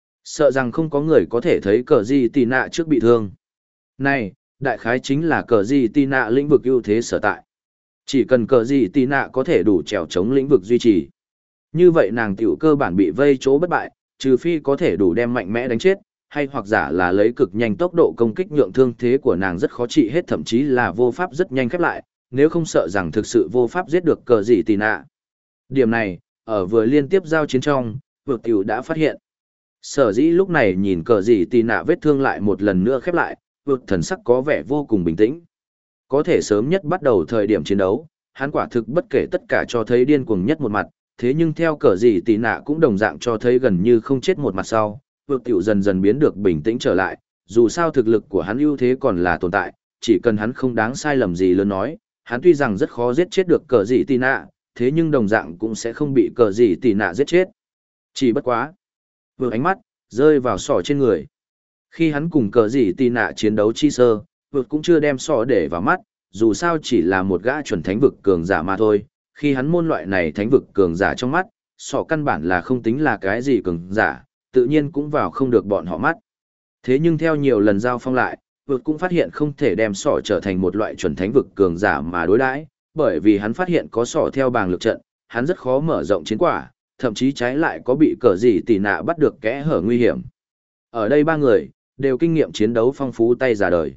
Sợ rằng không có người có thể thấy Cờ Di Tì Nạ trước bị thương. Này, đại khái chính là Cờ Di Tì Nạ lĩnh vực ưu thế sở tại. Chỉ cần Cờ Di Tì Nạ có thể đủ trèo chống lĩnh vực duy trì. Như vậy nàng tiểu cơ bản bị vây chỗ bất bại, trừ phi có thể đủ đem mạnh mẽ đánh chết, hay hoặc giả là lấy cực nhanh tốc độ công kích nhượng thương thế của nàng rất khó trị hết, thậm chí là vô pháp rất nhanh khép lại, nếu không sợ rằng thực sự vô pháp giết được Cờ Dị Tì Nạ. Điểm này, ở vừa liên tiếp giao chiến trong, vượt tiểu đã phát hiện. Sở dĩ lúc này nhìn Cờ Dị Tì Nạ vết thương lại một lần nữa khép lại, vượt thần sắc có vẻ vô cùng bình tĩnh. Có thể sớm nhất bắt đầu thời điểm chiến đấu, hắn quả thực bất kể tất cả cho thấy điên cuồng nhất một mặt, thế nhưng theo Cờ Dị Tì Nạ cũng đồng dạng cho thấy gần như không chết một mặt sau, vượt tiểu dần dần biến được bình tĩnh trở lại, dù sao thực lực của hắn ưu thế còn là tồn tại, chỉ cần hắn không đáng sai lầm gì lớn nói, hắn tuy rằng rất khó giết chết được Cờ Dị Tì Nạ, thế nhưng đồng dạng cũng sẽ không bị Cờ Dị Tì Nạ giết chết. Chỉ bất quá, vừa ánh mắt rơi vào sọ trên người. Khi hắn cùng Cờ Dị Tì Nạ chiến đấu chi sơ, vượt cũng chưa đem sọ để vào mắt, dù sao chỉ là một gã chuẩn thánh vực cường giả mà thôi. Khi hắn môn loại này thánh vực cường giả trong mắt, sọ căn bản là không tính là cái gì cường giả, tự nhiên cũng vào không được bọn họ mắt. Thế nhưng theo nhiều lần giao phong lại, vượt cũng phát hiện không thể đem sọ trở thành một loại chuẩn thánh vực cường giả mà đối đãi, bởi vì hắn phát hiện có sọ theo bàng lực trận, hắn rất khó mở rộng chiến quả, thậm chí trái lại có bị Cờ Dị Tì Nạ bắt được kẽ hở nguy hiểm. Ở đây ba người đều kinh nghiệm chiến đấu phong phú tay già đời.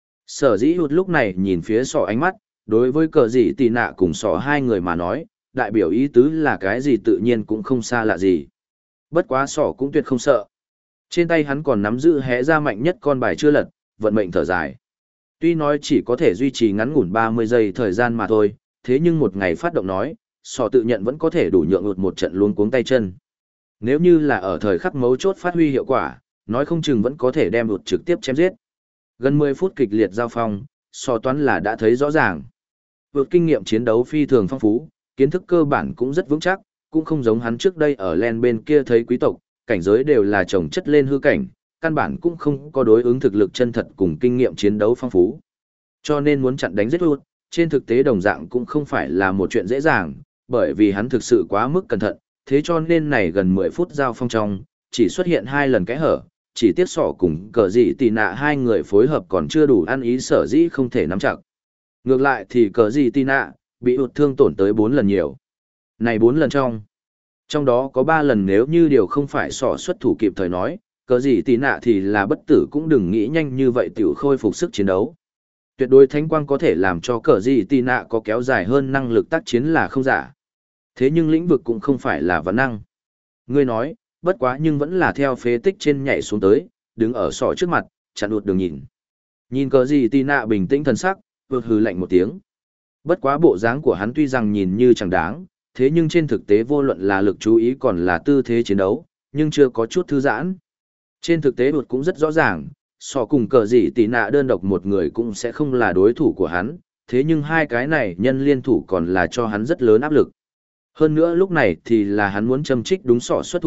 Sở dĩ hụt lúc này nhìn phía sọ ánh mắt, đối với Cờ Dị Tì Nạ cùng sọ hai người mà nói, đại biểu ý tứ là cái gì tự nhiên cũng không xa lạ gì. Bất quá sọ cũng tuyệt không sợ. Trên tay hắn còn nắm giữ hé ra mạnh nhất con bài chưa lật, vận mệnh thở dài. Tuy nói chỉ có thể duy trì ngắn ngủn 30 giây thời gian mà thôi, thế nhưng một ngày phát động nói, sọ tự nhận vẫn có thể đủ nhượng ụt một trận luống cuống tay chân. Nếu như là ở thời khắc mấu chốt phát huy hiệu quả, nói không chừng vẫn có thể đem ụt trực tiếp chém giết. Gần 10 phút kịch liệt giao phong, sọ toán là đã thấy rõ ràng. Vượt kinh nghiệm chiến đấu phi thường phong phú, kiến thức cơ bản cũng rất vững chắc, cũng không giống hắn trước đây ở len bên kia thấy quý tộc, cảnh giới đều là chồng chất lên hư cảnh, căn bản cũng không có đối ứng thực lực chân thật cùng kinh nghiệm chiến đấu phong phú. Cho nên muốn chặn đánh giết ụt, trên thực tế đồng dạng cũng không phải là một chuyện dễ dàng, bởi vì hắn thực sự quá mức cẩn thận, thế cho nên này gần 10 phút giao phong trong, chỉ xuất hiện 2 lần kẽ hở, chỉ tiếc sọ cùng Cờ Dị Tì Nạ hai người phối hợp còn chưa đủ ăn ý, sở dĩ không thể nắm chặt. Ngược lại thì Cờ Dị Tì Nạ bị ụt thương tổn tới 4 lần nhiều. Này 4 lần trong đó có 3 lần nếu như điều không phải sọ xuất thủ kịp thời nói, Cờ Dị Tì Nạ thì là bất tử cũng đừng nghĩ nhanh như vậy tiểu khôi phục sức chiến đấu. Tuyệt đối thánh quang có thể làm cho Cờ Dị Tì Nạ có kéo dài hơn năng lực tác chiến là không giả. Thế nhưng lĩnh vực cũng không phải là vấn năng. Ngươi nói, bất quá nhưng vẫn là theo phế tích trên nhảy xuống tới, đứng ở sọ trước mặt, chặn ụt đường nhìn. Nhìn Cờ Dị Tì Nạ bình tĩnh thần sắc, vượt hừ lạnh một tiếng. Bất quá bộ dáng của hắn tuy rằng nhìn như chẳng đáng, thế nhưng trên thực tế vô luận là lực chú ý còn là tư thế chiến đấu, nhưng chưa có chút thư giãn. Trên thực tế vượt cũng rất rõ ràng, sọ cùng Cờ Dị Tì Nạ đơn độc một người cũng sẽ không là đối thủ của hắn, thế nhưng hai cái này nhân liên thủ còn là cho hắn rất lớn áp lực. Hơn nữa lúc này thì là hắn muốn châm trích đúng sọ xuất thủ,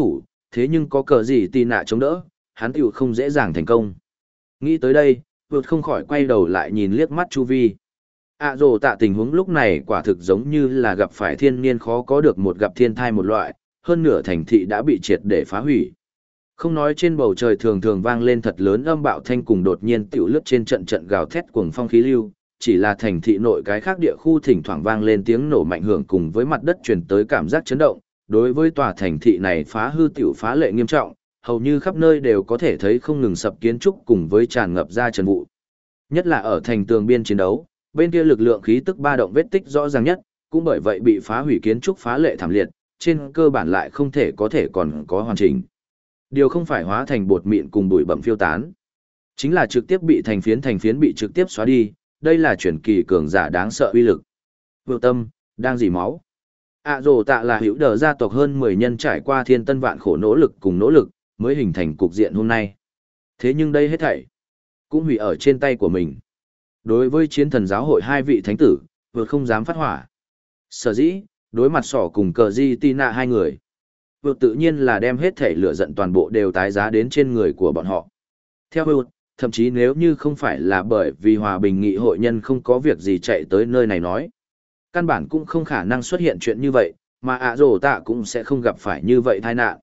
thế nhưng có cờ gì tì nạ chống đỡ, hắn tiểu không dễ dàng thành công. Nghĩ tới đây, vượt không khỏi quay đầu lại nhìn liếc mắt chu vi. Rồ tạ tình huống lúc này quả thực giống như là gặp phải thiên niên khó có được một gặp thiên thai một loại, hơn nửa thành thị đã bị triệt để phá hủy. Không nói trên bầu trời thường thường vang lên thật lớn âm bạo thanh cùng đột nhiên tiểu lướt trên trận trận gào thét cuồng phong khí lưu, chỉ là thành thị nội cái khác địa khu thỉnh thoảng vang lên tiếng nổ mạnh hưởng cùng với mặt đất truyền tới cảm giác chấn động, đối với tòa thành thị này phá hư tiểu phá lệ nghiêm trọng, hầu như khắp nơi đều có thể thấy không ngừng sập kiến trúc cùng với tràn ngập ra trần vụ. Nhất là ở thành tường biên chiến đấu, bên kia lực lượng khí tức ba động vết tích rõ ràng nhất, cũng bởi vậy bị phá hủy kiến trúc phá lệ thảm liệt, trên cơ bản lại không thể còn có hoàn chỉnh. Điều không phải hóa thành bột mịn cùng bụi bặm phiêu tán, chính là trực tiếp bị thành phiến bị trực tiếp xóa đi, đây là chuyển kỳ cường giả đáng sợ uy lực. Vô tâm, đang dỉ máu. Rồ tạ là hữu đờ gia tộc hơn 10 nhân trải qua thiên tân vạn khổ nỗ lực mới hình thành cục diện hôm nay. Thế nhưng đây hết thảy cũng hủy ở trên tay của mình. Đối với chiến thần giáo hội hai vị thánh tử, vượt không dám phát hỏa. Sở dĩ, đối mặt sỏ cùng cờ di tì nạ hai người, vượt tự nhiên là đem hết thảy lửa giận toàn bộ đều tái giá đến trên người của bọn họ. Theo vượt, thậm chí nếu như không phải là bởi vì hòa bình nghị hội nhân không có việc gì chạy tới nơi này nói, căn bản cũng không khả năng xuất hiện chuyện như vậy, mà rồ tạ cũng sẽ không gặp phải như vậy tai nạn.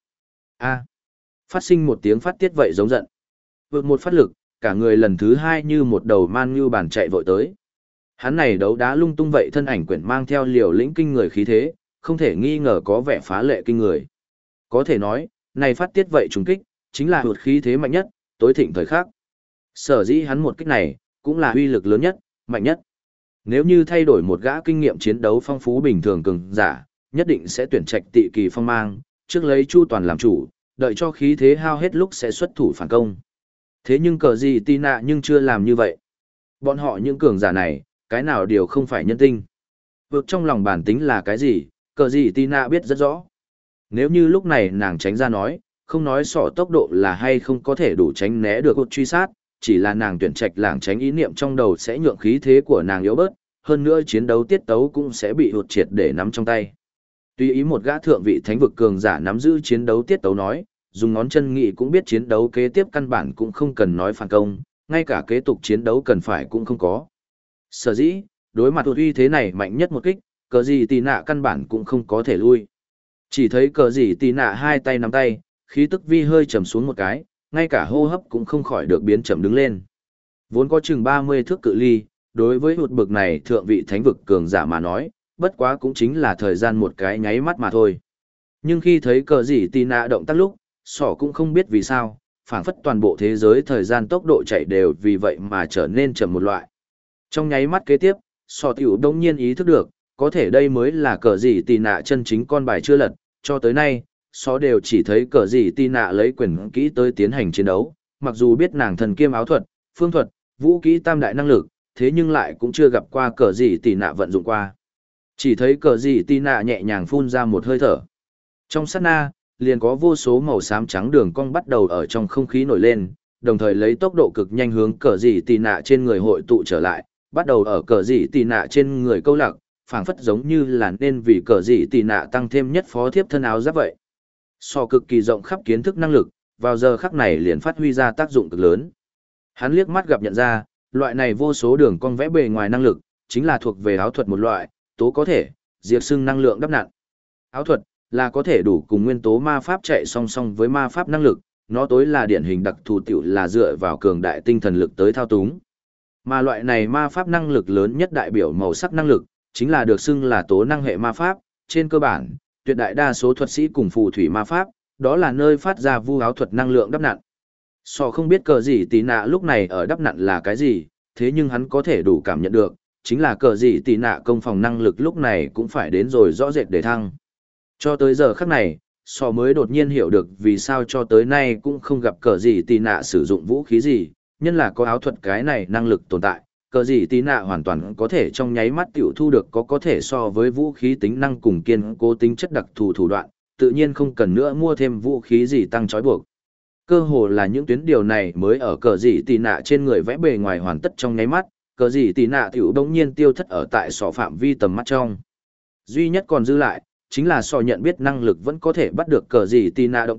Phát sinh một tiếng phát tiết vậy giống giận. Vượt một phát lực, cả người lần thứ hai như một đầu man như bàn chạy vội tới. Hắn này đấu đá lung tung vậy thân ảnh quyển mang theo liều lĩnh kinh người khí thế, không thể nghi ngờ có vẻ phá lệ kinh người. Có thể nói, này phát tiết vậy trùng kích, chính là hụt khí thế mạnh nhất, tối thịnh thời khắc. Sở dĩ hắn một kích này, cũng là uy lực lớn nhất, mạnh nhất. Nếu như thay đổi một gã kinh nghiệm chiến đấu phong phú bình thường cường giả, nhất định sẽ tuyển trạch Tị Kỳ Phong Mang, trước lấy Chu Toàn làm chủ, đợi cho khí thế hao hết lúc sẽ xuất thủ phản công. Thế nhưng cờ gì tì nạ nhưng chưa làm như vậy. Bọn họ những cường giả này, cái nào đều không phải nhân tinh. Vượt trong lòng bản tính là cái gì, cờ gì tì nạ biết rất rõ. Nếu như lúc này nàng tránh ra nói, không nói sỏ tốc độ là hay không có thể đủ tránh né được cuộc truy sát, chỉ là nàng tuyển trạch lảng tránh ý niệm trong đầu sẽ nhượng khí thế của nàng yếu bớt, hơn nữa chiến đấu tiết tấu cũng sẽ bị hụt triệt để nắm trong tay. Tuy ý một gã thượng vị thánh vực cường giả nắm giữ chiến đấu tiết tấu nói, dùng ngón chân nghị cũng biết chiến đấu kế tiếp căn bản cũng không cần nói phản công, ngay cả kế tục chiến đấu cần phải cũng không có. Sở dĩ, đối mặt uy thế này mạnh nhất một kích, cờ gì tì nạ căn bản cũng không có thể lui. Chỉ thấy cờ gì tì nạ hai tay nắm tay, khí tức vi hơi trầm xuống một cái, ngay cả hô hấp cũng không khỏi được biến chậm đứng lên. Vốn có chừng 30 thước cự ly, đối với hụt bực này thượng vị thánh vực cường giả mà nói, bất quá cũng chính là thời gian một cái nháy mắt mà thôi. Nhưng khi thấy cờ gì tì nạ động tác lúc, sỏ cũng không biết vì sao, phảng phất toàn bộ thế giới thời gian tốc độ chạy đều vì vậy mà trở nên chậm một loại. Trong nháy mắt kế tiếp, sỏ tiểu đông nhiên ý thức được, có thể đây mới là cờ gì tì nạ chân chính con bài chưa lật, cho tới nay, sỏ đều chỉ thấy cờ gì tì nạ lấy quyền kỹ tới tiến hành chiến đấu, mặc dù biết nàng thần kiêm áo thuật, phương thuật, vũ kỹ tam đại năng lực, thế nhưng lại cũng chưa gặp qua cờ gì tì nạ vận dụng qua. Chỉ thấy cờ gì tì nạ nhẹ nhàng phun ra một hơi thở. Trong sát na, liền có vô số màu xám trắng đường cong bắt đầu ở trong không khí nổi lên, đồng thời lấy tốc độ cực nhanh hướng cờ dị tì nạ trên người hội tụ trở lại, bắt đầu ở cờ dị tì nạ trên người câu lạc, phảng phất giống như là nên vì cờ dị tì nạ tăng thêm nhất phó thiếp thân áo giáp vậy. So cực kỳ rộng khắp kiến thức năng lực, vào giờ khắc này liền phát huy ra tác dụng cực lớn. Hắn liếc mắt gặp nhận ra, loại này vô số đường cong vẽ bề ngoài năng lực, chính là thuộc về áo thuật một loại, tố có thể, diệt xưng năng lượng đắp nặn. Áo thuật là có thể đủ cùng nguyên tố ma pháp chạy song song với ma pháp năng lực, nó tối là điển hình đặc thù tiểu là dựa vào cường đại tinh thần lực tới thao túng. Mà loại này ma pháp năng lực lớn nhất đại biểu màu sắc năng lực, chính là được xưng là tố năng hệ ma pháp, trên cơ bản, tuyệt đại đa số thuật sĩ cùng phù thủy ma pháp, đó là nơi phát ra vu áo thuật năng lượng đắp nặn. Sò không biết cờ gì tí nạ lúc này ở đắp nặn là cái gì, thế nhưng hắn có thể đủ cảm nhận được, chính là cờ gì tí nạ công phòng năng lực lúc này cũng phải đến rồi rõ rệt để thăng. Cho tới giờ khắc này, Sò mới đột nhiên hiểu được vì sao cho tới nay cũng không gặp cờ gì tí nạ sử dụng vũ khí gì, nhân là có áo thuật cái này năng lực tồn tại, cờ gì tí nạ hoàn toàn có thể trong nháy mắt tiểu thu được có thể so với vũ khí tính năng cùng kiên cố tính chất đặc thù thủ đoạn, tự nhiên không cần nữa mua thêm vũ khí gì tăng trói buộc. Cơ hồ là những tuyến điều này mới ở cờ gì tì nạ trên người vẽ bề ngoài hoàn tất trong nháy mắt, cờ gì tì nạ tiểu đống nhiên tiêu thất ở tại Sò phạm vi tầm mắt trong. Duy nhất còn dư lại, chính là Sò nhận biết năng lực vẫn có thể bắt được cờ gì tì nạ động tác,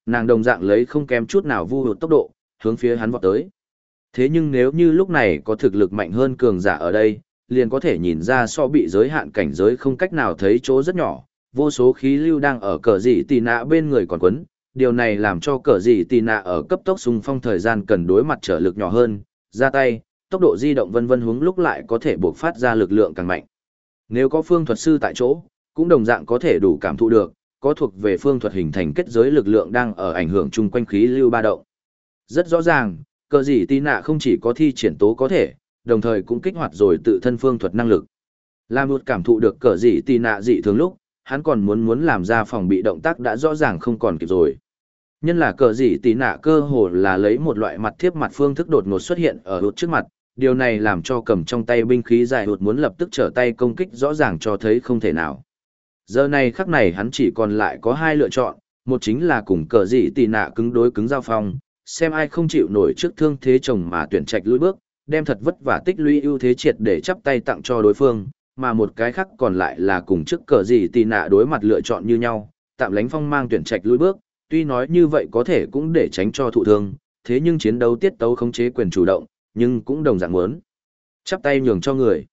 nàng đồng dạng lấy không kém chút nào vu hụt tốc độ, hướng phía hắn vọt tới. Thế nhưng nếu như lúc này có thực lực mạnh hơn cường giả ở đây, liền có thể nhìn ra so bị giới hạn cảnh giới không cách nào thấy chỗ rất nhỏ, vô số khí lưu đang ở cờ dị tì nạ bên người còn quấn, điều này làm cho cờ dị tì nạ ở cấp tốc xung phong thời gian cần đối mặt trở lực nhỏ hơn, ra tay, tốc độ di động vân vân hướng lúc lại có thể buộc phát ra lực lượng càng mạnh. Nếu có phương thuật sư tại chỗ, cũng đồng dạng có thể đủ cảm thụ được, có thuộc về phương thuật hình thành kết giới lực lượng đang ở ảnh hưởng chung quanh khí lưu ba động. Rất rõ ràng, cờ dị tì nạ không chỉ có thi triển tố có thể, đồng thời cũng kích hoạt rồi tự thân phương thuật năng lực. Lam một cảm thụ được cờ dị tì nạ dị thường lúc, hắn còn muốn làm ra phòng bị động tác đã rõ ràng không còn kịp rồi. Nhân là cờ dị tì nạ cơ hồ là lấy một loại mặt thiếp mặt phương thức đột ngột xuất hiện ở hụt trước mặt, điều này làm cho cầm trong tay binh khí dài hụt muốn lập tức trở tay công kích rõ ràng cho thấy không thể nào. Giờ này khắc này hắn chỉ còn lại có hai lựa chọn, một chính là cùng cờ dị tì nạ cứng đối cứng giao phong, xem ai không chịu nổi trước thương thế chồng mà tuyển trạch lùi bước, đem thật vất vả tích lũy ưu thế triệt để chắp tay tặng cho đối phương, mà một cái khác còn lại là cùng trước cờ gì tì nạ đối mặt lựa chọn như nhau, tạm lánh phong mang tuyển trạch lùi bước, tuy nói như vậy có thể cũng để tránh cho thụ thương, thế nhưng chiến đấu tiết tấu khống chế quyền chủ động, nhưng cũng đồng dạng muốn chắp tay nhường cho người.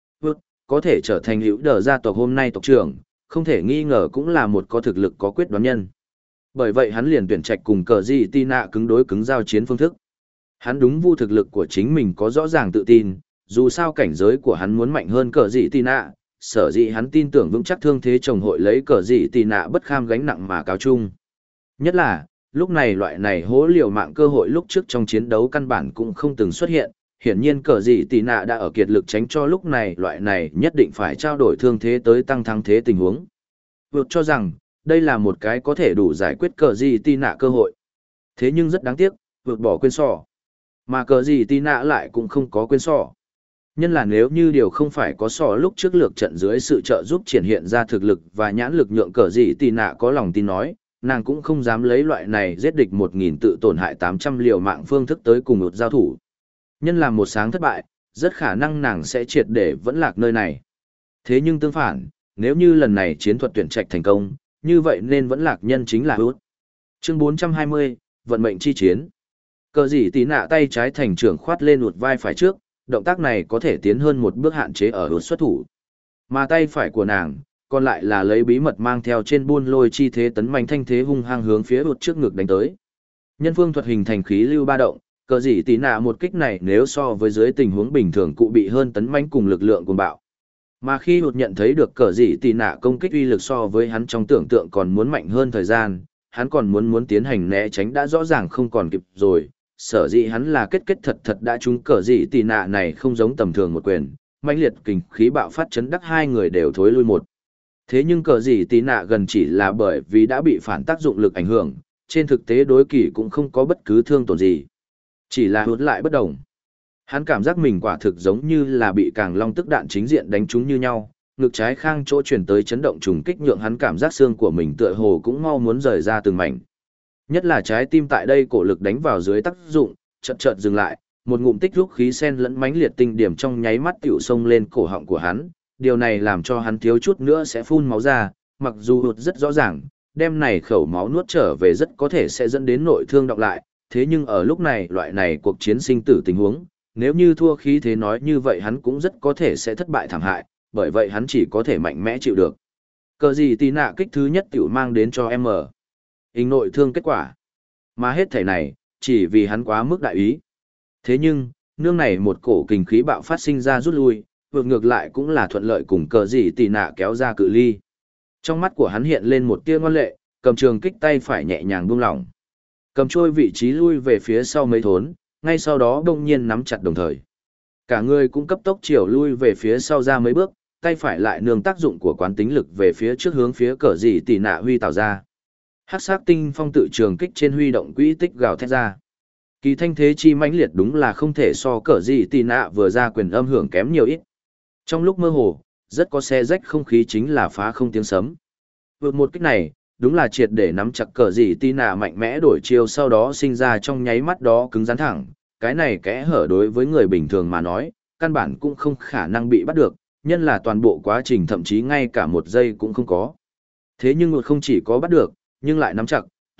Có thể trở thành hữu đờ gia tộc hôm nay tộc trưởng, không thể nghi ngờ cũng là một có thực lực có quyết đoán nhân. Bởi vậy hắn liền tuyển trạch cùng cờ gì tì nạ cứng đối cứng giao chiến phương thức. Hắn đúng vu thực lực của chính mình có rõ ràng tự tin, dù sao cảnh giới của hắn muốn mạnh hơn cờ dị tì nạ, sở dĩ hắn tin tưởng vững chắc thương thế chồng hội lấy cờ dị tì nạ bất kham gánh nặng mà cáo chung. Nhất là, lúc này loại này hố liều mạng cơ hội lúc trước trong chiến đấu căn bản cũng không từng xuất hiện, hiển nhiên cờ dị tì nạ đã ở kiệt lực tránh cho lúc này loại này nhất định phải trao đổi thương thế tới tăng thắng thế tình huống. Vượt cho rằng, đây là một cái có thể đủ giải quyết cờ dị tì nạ cơ hội. Thế nhưng rất đáng tiếc, vượt bỏ quên sò. Mà cờ gì tì nạ lại cũng không có quên sò. Nhân là nếu như điều không phải có sò lúc trước lược trận dưới sự trợ giúp triển hiện ra thực lực và nhãn lực nhượng cờ gì tì nạ có lòng tin nói, nàng cũng không dám lấy loại này giết địch 1000 tự tổn hại 800 liều mạng phương thức tới cùng một giao thủ. Nhân làm một sáng thất bại, rất khả năng nàng sẽ triệt để vẫn lạc nơi này. Thế nhưng tương phản, nếu như lần này chiến thuật tuyển trạch thành công, như vậy nên vẫn lạc nhân chính là Hút. Chương 420, vận mệnh chi chiến. Cờ gì tí nạ tay trái thành trưởng khoát lên ụt vai phải trước, động tác này có thể tiến hơn một bước hạn chế ở ụt xuất thủ. Mà tay phải của nàng, còn lại là lấy bí mật mang theo trên buôn lôi chi thế tấn mạnh thanh thế hung hăng hướng phía ụt trước ngực đánh tới. Nhân phương thuật hình thành khí lưu ba động, cờ gì tí nạ một kích này nếu so với dưới tình huống bình thường cụ bị hơn tấn mạnh cùng lực lượng cuồng bạo. Mà khi ụt nhận thấy được cờ gì tí nạ công kích uy lực so với hắn trong tưởng tượng còn muốn mạnh hơn thời gian, hắn còn muốn tiến hành né tránh đã rõ ràng không còn kịp rồi. Sở dĩ hắn là kết thật đã trúng cờ dị tì nạ này không giống tầm thường một quyền, mãnh liệt kình khí bạo phát chấn đắc hai người đều thối lui một. Thế nhưng cờ dị tì nạ gần chỉ là bởi vì đã bị phản tác dụng lực ảnh hưởng, trên thực tế đối kỳ cũng không có bất cứ thương tổn gì. Chỉ là hút lại bất đồng. Hắn cảm giác mình quả thực giống như là bị càng long tức đạn chính diện đánh trúng như nhau, ngực trái khang chỗ chuyển tới chấn động trùng kích nhượng hắn cảm giác xương của mình tựa hồ cũng mau muốn rời ra từng mảnh. Nhất là trái tim tại đây cổ lực đánh vào dưới tác dụng, chợt dừng lại, một ngụm tích rút khí sen lẫn mãnh liệt tinh điểm trong nháy mắt tiểu xông lên cổ họng của hắn, điều này làm cho hắn thiếu chút nữa sẽ phun máu ra, mặc dù hụt rất rõ ràng, đem này khẩu máu nuốt trở về rất có thể sẽ dẫn đến nội thương đọng lại, thế nhưng ở lúc này loại này cuộc chiến sinh tử tình huống, nếu như thua khí thế nói như vậy hắn cũng rất có thể sẽ thất bại thảm hại, bởi vậy hắn chỉ có thể mạnh mẽ chịu được. Cờ gì tí nạ kích thứ nhất tiểu mang đến cho M. Hình nội thương kết quả. Mà hết thể này, chỉ vì hắn quá mức đại ý. Thế nhưng, nương này một cổ kình khí bạo phát sinh ra rút lui, vượt ngược lại cũng là thuận lợi cùng cờ gì tì nạ kéo ra cự ly. Trong mắt của hắn hiện lên một tia ngoan lệ, cầm trường kích tay phải nhẹ nhàng buông lỏng. Cầm trôi vị trí lui về phía sau mấy thốn, ngay sau đó đông nhiên nắm chặt đồng thời. Cả người cũng cấp tốc chiều lui về phía sau ra mấy bước, tay phải lại nương tác dụng của quán tính lực về phía trước hướng phía cờ gì tì nạ huy tạo ra. Hắc sắc tinh phong tự trường kích trên huy động quỹ tích gào thét ra. Kỳ thanh thế chi mãnh liệt đúng là không thể so cờ gì tì nạ vừa ra quyền âm hưởng kém nhiều ít. Trong lúc mơ hồ, rất có xe rách không khí chính là phá không tiếng sấm. Vượt một kích này, đúng là triệt để nắm chặt cờ gì tì nạ mạnh mẽ đổi chiều sau đó sinh ra trong nháy mắt đó cứng rắn thẳng. Cái này kẽ hở đối với người bình thường mà nói, căn bản cũng không khả năng bị bắt được, nhân là toàn bộ quá trình thậm chí ngay cả một giây cũng không có. Thế nhưng một không chỉ có bắt được, nhưng lại nắm chặt,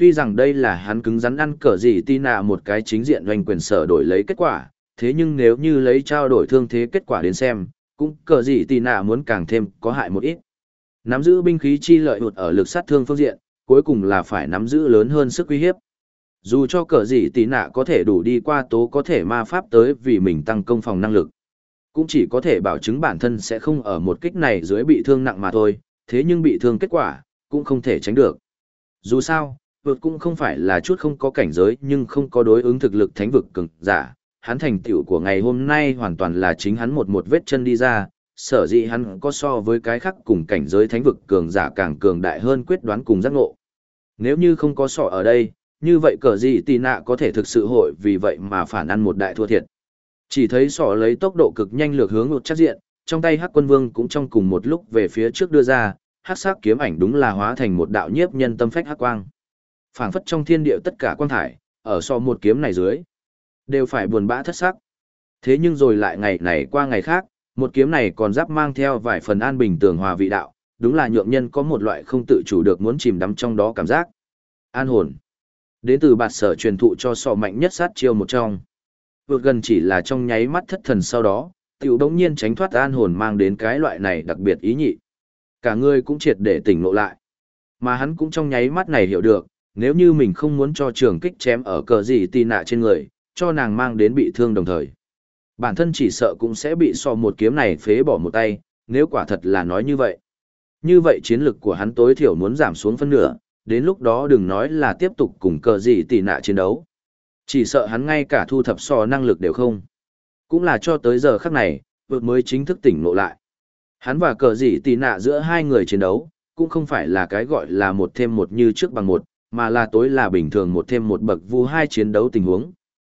Tuy rằng đây là hắn cứng rắn ăn cờ gì tì nạ một cái chính diện doanh quyền sở đổi lấy kết quả, thế nhưng nếu như lấy trao đổi thương thế kết quả đến xem, cũng cờ gì tì nạ muốn càng thêm có hại một ít. Nắm giữ binh khí chi lợi hụt ở lực sát thương phương diện, cuối cùng là phải nắm giữ lớn hơn sức uy hiếp. Dù cho cờ gì tì nạ có thể đủ đi qua tố có thể ma pháp tới vì mình tăng công phòng năng lực, cũng chỉ có thể bảo chứng bản thân sẽ không ở một kích này dưới bị thương nặng mà thôi, thế nhưng bị thương kết quả, cũng không thể tránh được. Dù sao, vượt cũng không phải là chút không có cảnh giới nhưng không có đối ứng thực lực thánh vực cường giả, hắn thành tựu của ngày hôm nay hoàn toàn là chính hắn một vết chân đi ra, sở dĩ hắn có so với cái khác cùng cảnh giới thánh vực cường giả càng cường đại hơn quyết đoán cùng giác ngộ. Nếu như không có sọ ở đây, như vậy cờ gì tì nạ có thể thực sự hội vì vậy mà phản ăn một đại thua thiệt. Chỉ thấy sọ lấy tốc độ cực nhanh lược hướng một chắc diện, trong tay Hắc Quân Vương cũng trong cùng một lúc về phía trước đưa ra, hắc sắc kiếm ảnh đúng là hóa thành một đạo nhiếp nhân tâm phách hắc quang. Phảng phất trong thiên địa tất cả quang thải, ở so một kiếm này dưới, đều phải buồn bã thất sắc. Thế nhưng rồi lại ngày này qua ngày khác, một kiếm này còn giáp mang theo vài phần an bình tường hòa vị đạo, đúng là nhượng nhân có một loại không tự chủ được muốn chìm đắm trong đó cảm giác. An hồn. Đến từ bạt sở truyền thụ cho sọ mạnh nhất sát chiêu một trong. Vượt gần chỉ là trong nháy mắt thất thần sau đó, tiểu đống nhiên tránh thoát an hồn mang đến cái loại này đặc biệt ý nhị. Cả người cũng triệt để tỉnh ngộ lại. Mà hắn cũng trong nháy mắt này hiểu được, nếu như mình không muốn cho trường kích chém ở cờ gì tì nạ trên người, cho nàng mang đến bị thương đồng thời. Bản thân chỉ sợ cũng sẽ bị so một kiếm này phế bỏ một tay, nếu quả thật là nói như vậy. Như vậy chiến lực của hắn tối thiểu muốn giảm xuống phân nửa, đến lúc đó đừng nói là tiếp tục cùng cờ gì tì nạ chiến đấu. Chỉ sợ hắn ngay cả thu thập so năng lực đều không. Cũng là cho tới giờ khắc này, vượt mới chính thức tỉnh ngộ lại. Hắn và cờ gì tì nạ giữa hai người chiến đấu, cũng không phải là cái gọi là một thêm một như trước bằng một, mà là tối là bình thường một thêm một bậc vu hai chiến đấu tình huống.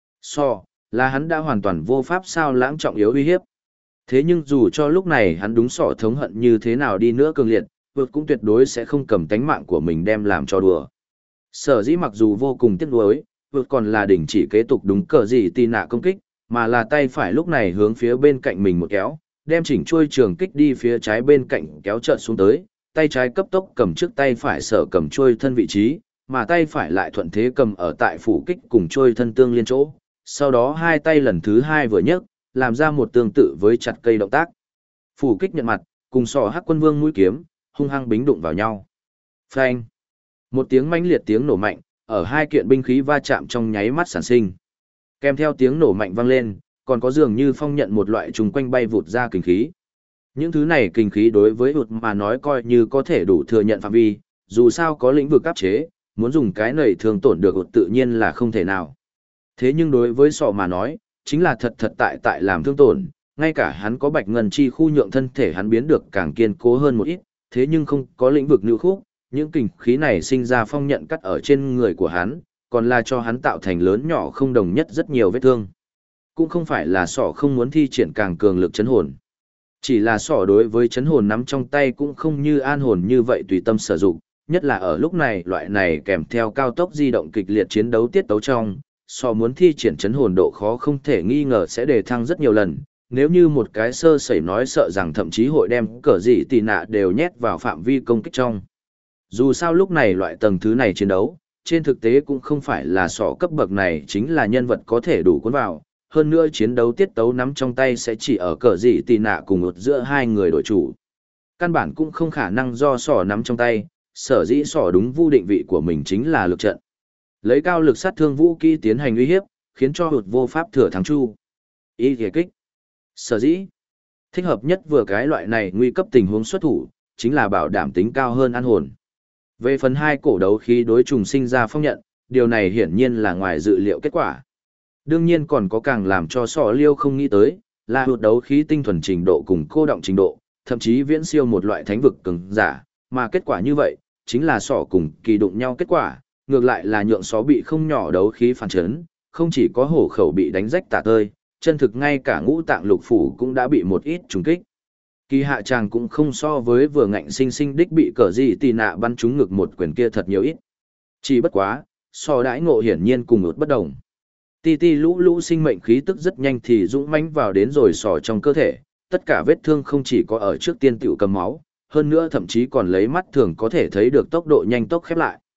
Là hắn đã hoàn toàn vô pháp sao lãng trọng yếu uy hiếp. Thế nhưng dù cho lúc này hắn đúng sọ thống hận như thế nào đi nữa cường liệt, vượt cũng tuyệt đối sẽ không cầm tánh mạng của mình đem làm cho đùa. Sở dĩ mặc dù vô cùng tiếc nuối, vượt còn là đình chỉ kế tục đúng cờ gì tì nạ công kích, mà là tay phải lúc này hướng phía bên cạnh mình một kéo, đem chỉnh chuôi trường kích đi phía trái bên cạnh kéo trợn xuống tới, tay trái cấp tốc cầm trước tay phải sở cầm chuôi thân vị trí, mà tay phải lại thuận thế cầm ở tại phủ kích cùng chuôi thân tương liên chỗ. Sau đó hai tay lần thứ hai vừa nhấc, làm ra một tương tự với chặt cây động tác. Phủ kích nhận mặt, cùng sọ Hắc Quân Vương mũi kiếm, hung hăng bính đụng vào nhau. Phanh! Một tiếng mãnh liệt tiếng nổ mạnh, ở hai kiện binh khí va chạm trong nháy mắt sản sinh. Kèm theo tiếng nổ mạnh vang lên, còn có dường như phong nhận một loại trùng quanh bay vụt ra kình khí. Những thứ này kình khí đối với vụt mà nói coi như có thể đủ thừa nhận phạm vi, dù sao có lĩnh vực áp chế, muốn dùng cái này thường tổn được vụt tự nhiên là không thể nào. Thế nhưng đối với sọ mà nói, chính là thật tại làm thương tổn, ngay cả hắn có bạch ngân chi khu nhượng thân thể hắn biến được càng kiên cố hơn một ít, thế nhưng không có lĩnh vực nữ khúc, những kình khí này sinh ra phong nhận cắt ở trên người của hắn, còn là cho hắn tạo thành lớn nhỏ không đồng nhất rất nhiều vết thương. Cũng không phải là sọ không muốn thi triển càng cường lực chấn hồn. Chỉ là sọ đối với chấn hồn nắm trong tay cũng không như an hồn như vậy tùy tâm sử dụng, nhất là ở lúc này loại này kèm theo cao tốc di động kịch liệt chiến đấu tiết tấu trong, sọ muốn thi triển chấn hồn độ khó không thể nghi ngờ sẽ đề thăng rất nhiều lần. Nếu như một cái sơ sẩy nói sợ rằng thậm chí hội đem cờ gì tì nạ đều nhét vào phạm vi công kích trong. Dù sao lúc này loại tầng thứ này chiến đấu, trên thực tế cũng không phải là sọ cấp bậc này chính là nhân vật có thể đủ cuốn vào, hơn nữa chiến đấu tiết tấu nắm trong tay sẽ chỉ ở cờ gì tì nạ cùng một giữa hai người đội chủ. Căn bản cũng không khả năng do sọ nắm trong tay, sở dĩ sọ đúng vu định vị của mình chính là lực trận. Lấy cao lực sát thương vũ kỹ tiến hành uy hiếp, khiến cho hụt vô pháp thừa thắng chu. Ý ghề kích. Sở dĩ, thích hợp nhất vừa cái loại này nguy cấp tình huống xuất thủ, chính là bảo đảm tính cao hơn an hồn. Về phần hai cổ đấu khí đối trùng sinh ra phong nhận, điều này hiển nhiên là ngoài dự liệu kết quả. Đương nhiên còn có càng làm cho sọ liêu không nghĩ tới, là hụt đấu khí tinh thuần trình độ cùng cô động trình độ, thậm chí viễn siêu một loại thánh vực cường giả, mà kết quả như vậy, chính là sọ cùng kỳ đụng nhau kết quả, ngược lại là nhượng sọ bị không nhỏ đấu khí phản chấn, không chỉ có hổ khẩu bị đánh rách tả tơi, chân thực ngay cả ngũ tạng lục phủ cũng đã bị một ít trùng kích. Kỳ hạ chàng cũng không so với vừa ngạnh sinh sinh đích bị cờ gì tì nạ bắn trúng ngực một quyền kia thật nhiều ít. Chỉ bất quá, so đãi ngộ hiển nhiên cùng út bất đồng. Ti ti lũ lũ sinh mệnh khí tức rất nhanh thì dũng mãnh vào đến rồi sò trong cơ thể, tất cả vết thương không chỉ có ở trước tiên tiểu cầm máu, hơn nữa thậm chí còn lấy mắt thường có thể thấy được tốc độ nhanh tốc khép lại.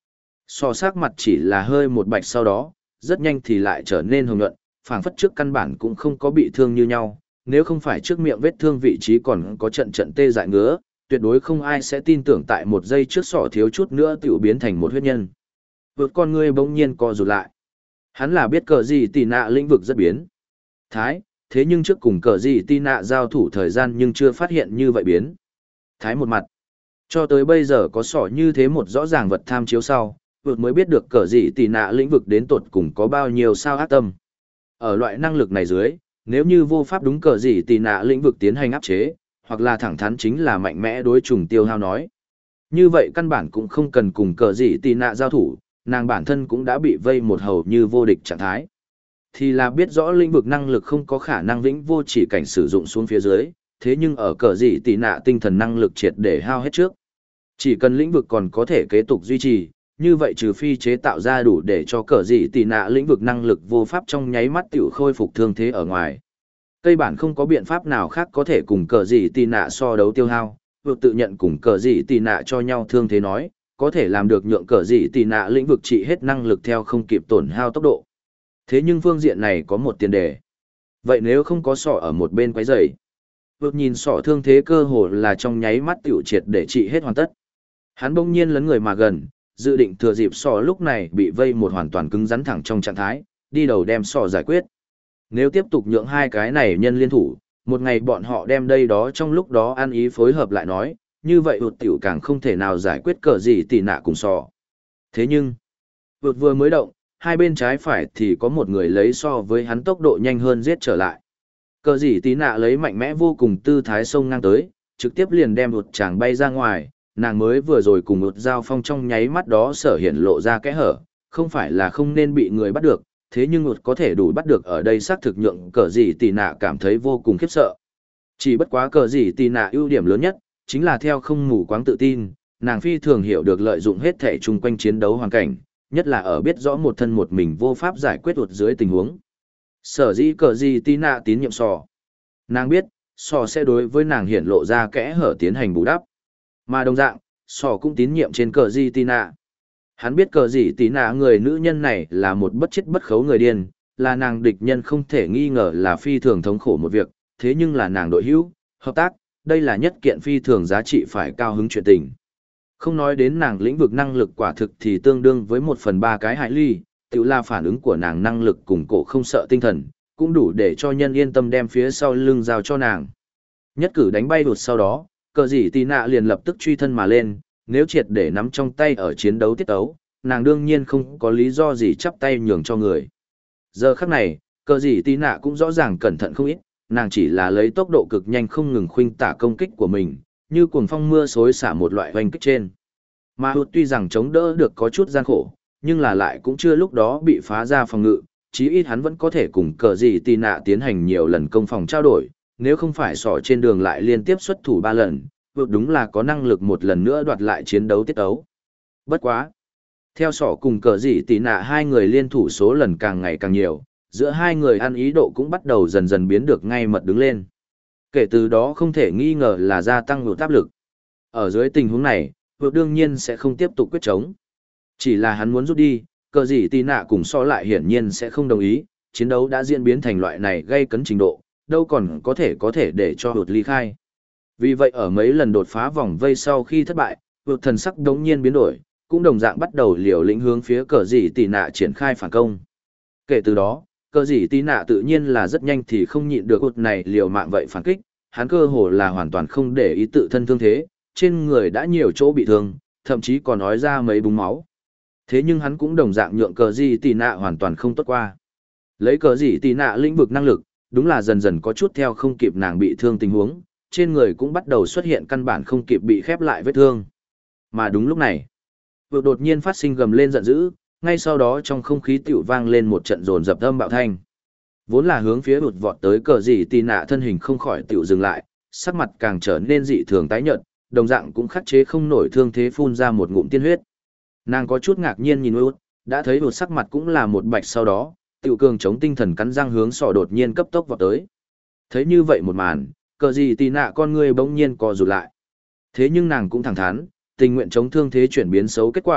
So sắc mặt chỉ là hơi một bạch sau đó, rất nhanh thì lại trở nên hồng nhuận, phảng phất trước căn bản cũng không có bị thương như nhau, nếu không phải trước miệng vết thương vị trí còn có trận trận tê dại ngứa, tuyệt đối không ai sẽ tin tưởng tại một giây trước sọ thiếu chút nữa tiểu biến thành một huyết nhân. Vượt con ngươi bỗng nhiên co rụt lại. Hắn là biết cờ gì tì nạ lĩnh vực rất biến thái, thế nhưng trước cùng cờ gì tì nạ giao thủ thời gian nhưng chưa phát hiện như vậy biến thái một mặt. Cho tới bây giờ có sọ như thế một rõ ràng vật tham chiếu sau, vượt mới biết được cờ gì tì nạ lĩnh vực đến tột cùng có bao nhiêu sao ác tâm. Ở loại năng lực này dưới, nếu như vô pháp đúng cờ gì tì nạ lĩnh vực tiến hành áp chế, hoặc là thẳng thắn chính là mạnh mẽ đối trùng tiêu hao nói. Như vậy căn bản cũng không cần cùng cờ gì tì nạ giao thủ, nàng bản thân cũng đã bị vây một hầu như vô địch trạng thái. Thì là biết rõ lĩnh vực năng lực không có khả năng vĩnh vô chỉ cảnh sử dụng xuống phía dưới, thế nhưng ở cờ gì tì nạ tinh thần năng lực triệt để hao hết trước. Chỉ cần lĩnh vực còn có thể kế tục duy trì, như vậy trừ phi chế tạo ra đủ để cho cờ gì tì nạ lĩnh vực năng lực vô pháp trong nháy mắt tiểu khôi phục thương thế ở ngoài. Cây bản không có biện pháp nào khác có thể cùng cờ gì tì nạ so đấu tiêu hao, vượt tự nhận cùng cờ gì tì nạ cho nhau thương thế nói, có thể làm được nhượng cờ gì tì nạ lĩnh vực trị hết năng lực theo không kịp tổn hao tốc độ. Thế nhưng phương diện này có một tiền đề. Vậy nếu không có sọ ở một bên quấy rầy, vượt nhìn sọ thương thế cơ hồ là trong nháy mắt tiểu triệt để trị hết hoàn tất. Hắn bỗng nhiên lấn người mà gần, dự định thừa dịp sọ lúc này bị vây một hoàn toàn cứng rắn thẳng trong trạng thái, đi đầu đem sọ giải quyết. Nếu tiếp tục nhượng hai cái này nhân liên thủ, một ngày bọn họ đem đây đó trong lúc đó ăn ý phối hợp lại nói, như vậy vượt tiểu càng không thể nào giải quyết cờ gì tì nạ cùng sọ. Thế nhưng, vượt vừa mới động, hai bên trái phải thì có một người lấy so với hắn tốc độ nhanh hơn giết trở lại. Cờ gì tì nạ lấy mạnh mẽ vô cùng tư thái xông ngang tới, trực tiếp liền đem vượt chàng bay ra ngoài, nàng mới vừa rồi cùng vượt giao phong trong nháy mắt đó sở hiện lộ ra kẽ hở, không phải là không nên bị người bắt được, thế nhưng vượt có thể đủ bắt được ở đây xác thực nhượng cờ gì tì nạ cảm thấy vô cùng khiếp sợ. Chỉ bất quá cờ gì tì nạ ưu điểm lớn nhất, chính là theo không mù quáng tự tin, nàng phi thường hiểu được lợi dụng hết thể chung quanh chiến đấu hoàn cảnh, nhất là ở biết rõ một thân một mình vô pháp giải quyết vượt dưới tình huống. Sở dĩ cờ gì tì nạ tín nhiệm sò. Nàng biết, sò sẽ đối với nàng hiển lộ ra kẽ hở tiến hành bù đắp. Mà đồng dạng, sò cũng tín nhiệm trên cờ gì tì nạ. Hắn biết cờ gì tì nạ người nữ nhân này là một bất chết bất khấu người điên, là nàng địch nhân không thể nghi ngờ là phi thường thống khổ một việc, thế nhưng là nàng đội hữu, hợp tác, đây là nhất kiện phi thường giá trị phải cao hứng chuyện tình. Không nói đến nàng lĩnh vực năng lực quả thực thì tương đương với 1/3 cái hải ly, tự là phản ứng của nàng năng lực cùng cổ không sợ tinh thần, cũng đủ để cho nhân yên tâm đem phía sau lưng giao cho nàng. Nhất cử đánh bay đột sau đó, cờ gì tì nạ liền lập tức truy thân mà lên, nếu triệt để nắm trong tay ở chiến đấu tiết ấu, nàng đương nhiên không có lý do gì chắp tay nhường cho người. Giờ khắc này, cờ gì tì nạ cũng rõ ràng cẩn thận không ít, nàng chỉ là lấy tốc độ cực nhanh không ngừng khuynh tả công kích của mình, như cuồng phong mưa xối xả một loại hoành kích trên. Mà hụt tuy rằng chống đỡ được có chút gian khổ, nhưng là lại cũng chưa lúc đó bị phá ra phòng ngự, chí ít hắn vẫn có thể cùng cờ gì tì nạ tiến hành nhiều lần công phòng trao đổi, nếu không phải sỏ trên đường lại liên tiếp xuất thủ 3 lần, vượt đúng là có năng lực một lần nữa đoạt lại chiến đấu tiết ấu. Bất quá. Theo sỏ cùng cờ gì tì nạ hai người liên thủ số lần càng ngày càng nhiều, giữa hai người ăn ý độ cũng bắt đầu dần dần biến được ngay mật đứng lên. Kể từ đó không thể nghi ngờ là gia tăng độ áp lực. Ở dưới tình huống này, vượt đương nhiên sẽ không tiếp tục quyết chống. Chỉ là hắn muốn rút đi, cờ gì tì nạ cùng so lại hiển nhiên sẽ không đồng ý, chiến đấu đã diễn biến thành loại này gây cấn trình độ, đâu còn có thể để cho vượt ly khai. Vì vậy ở mấy lần đột phá vòng vây sau khi thất bại, vượt thần sắc đống nhiên biến đổi, cũng đồng dạng bắt đầu liều lĩnh hướng phía cờ gì tì nạ triển khai phản công. Kể từ đó, cờ gì tì nạ tự nhiên là rất nhanh thì không nhịn được vượt này liều mạng vậy phản kích, hắn cơ hồ là hoàn toàn không để ý tự thân thương thế, trên người đã nhiều chỗ bị thương, thậm chí còn nói ra mấy búng máu. Thế nhưng hắn cũng đồng dạng nhượng cờ gì tì nạ hoàn toàn không tốt qua. Lấy cờ gì tì nạ lĩnh vực năng lực, đúng là dần dần có chút theo không kịp nàng bị thương tình huống, trên người cũng bắt đầu xuất hiện căn bản không kịp bị khép lại vết thương. Mà đúng lúc này, vượt đột nhiên phát sinh gầm lên giận dữ, ngay sau đó trong không khí tiểu vang lên một trận rồn dập âm bạo thanh. Vốn là hướng phía vụt vọt tới cờ gì tì nạ thân hình không khỏi tiểu dừng lại, sắc mặt càng trở nên dị thường tái nhợt, đồng dạng cũng khắc chế không nổi thương thế phun ra một ngụm tiên huyết. Nàng có chút ngạc nhiên nhìn vụt, đã thấy vụt sắc mặt cũng là một bạch sau đó, tiểu cường chống tinh thần cắn răng hướng sọ đột nhiên cấp tốc vọt tới. Thấy như vậy một màn, cờ gì tì nạ con người bỗng nhiên co rụt lại. Thế nhưng nàng cũng thẳng thắn, tình nguyện chống thương thế chuyển biến xấu kết quả,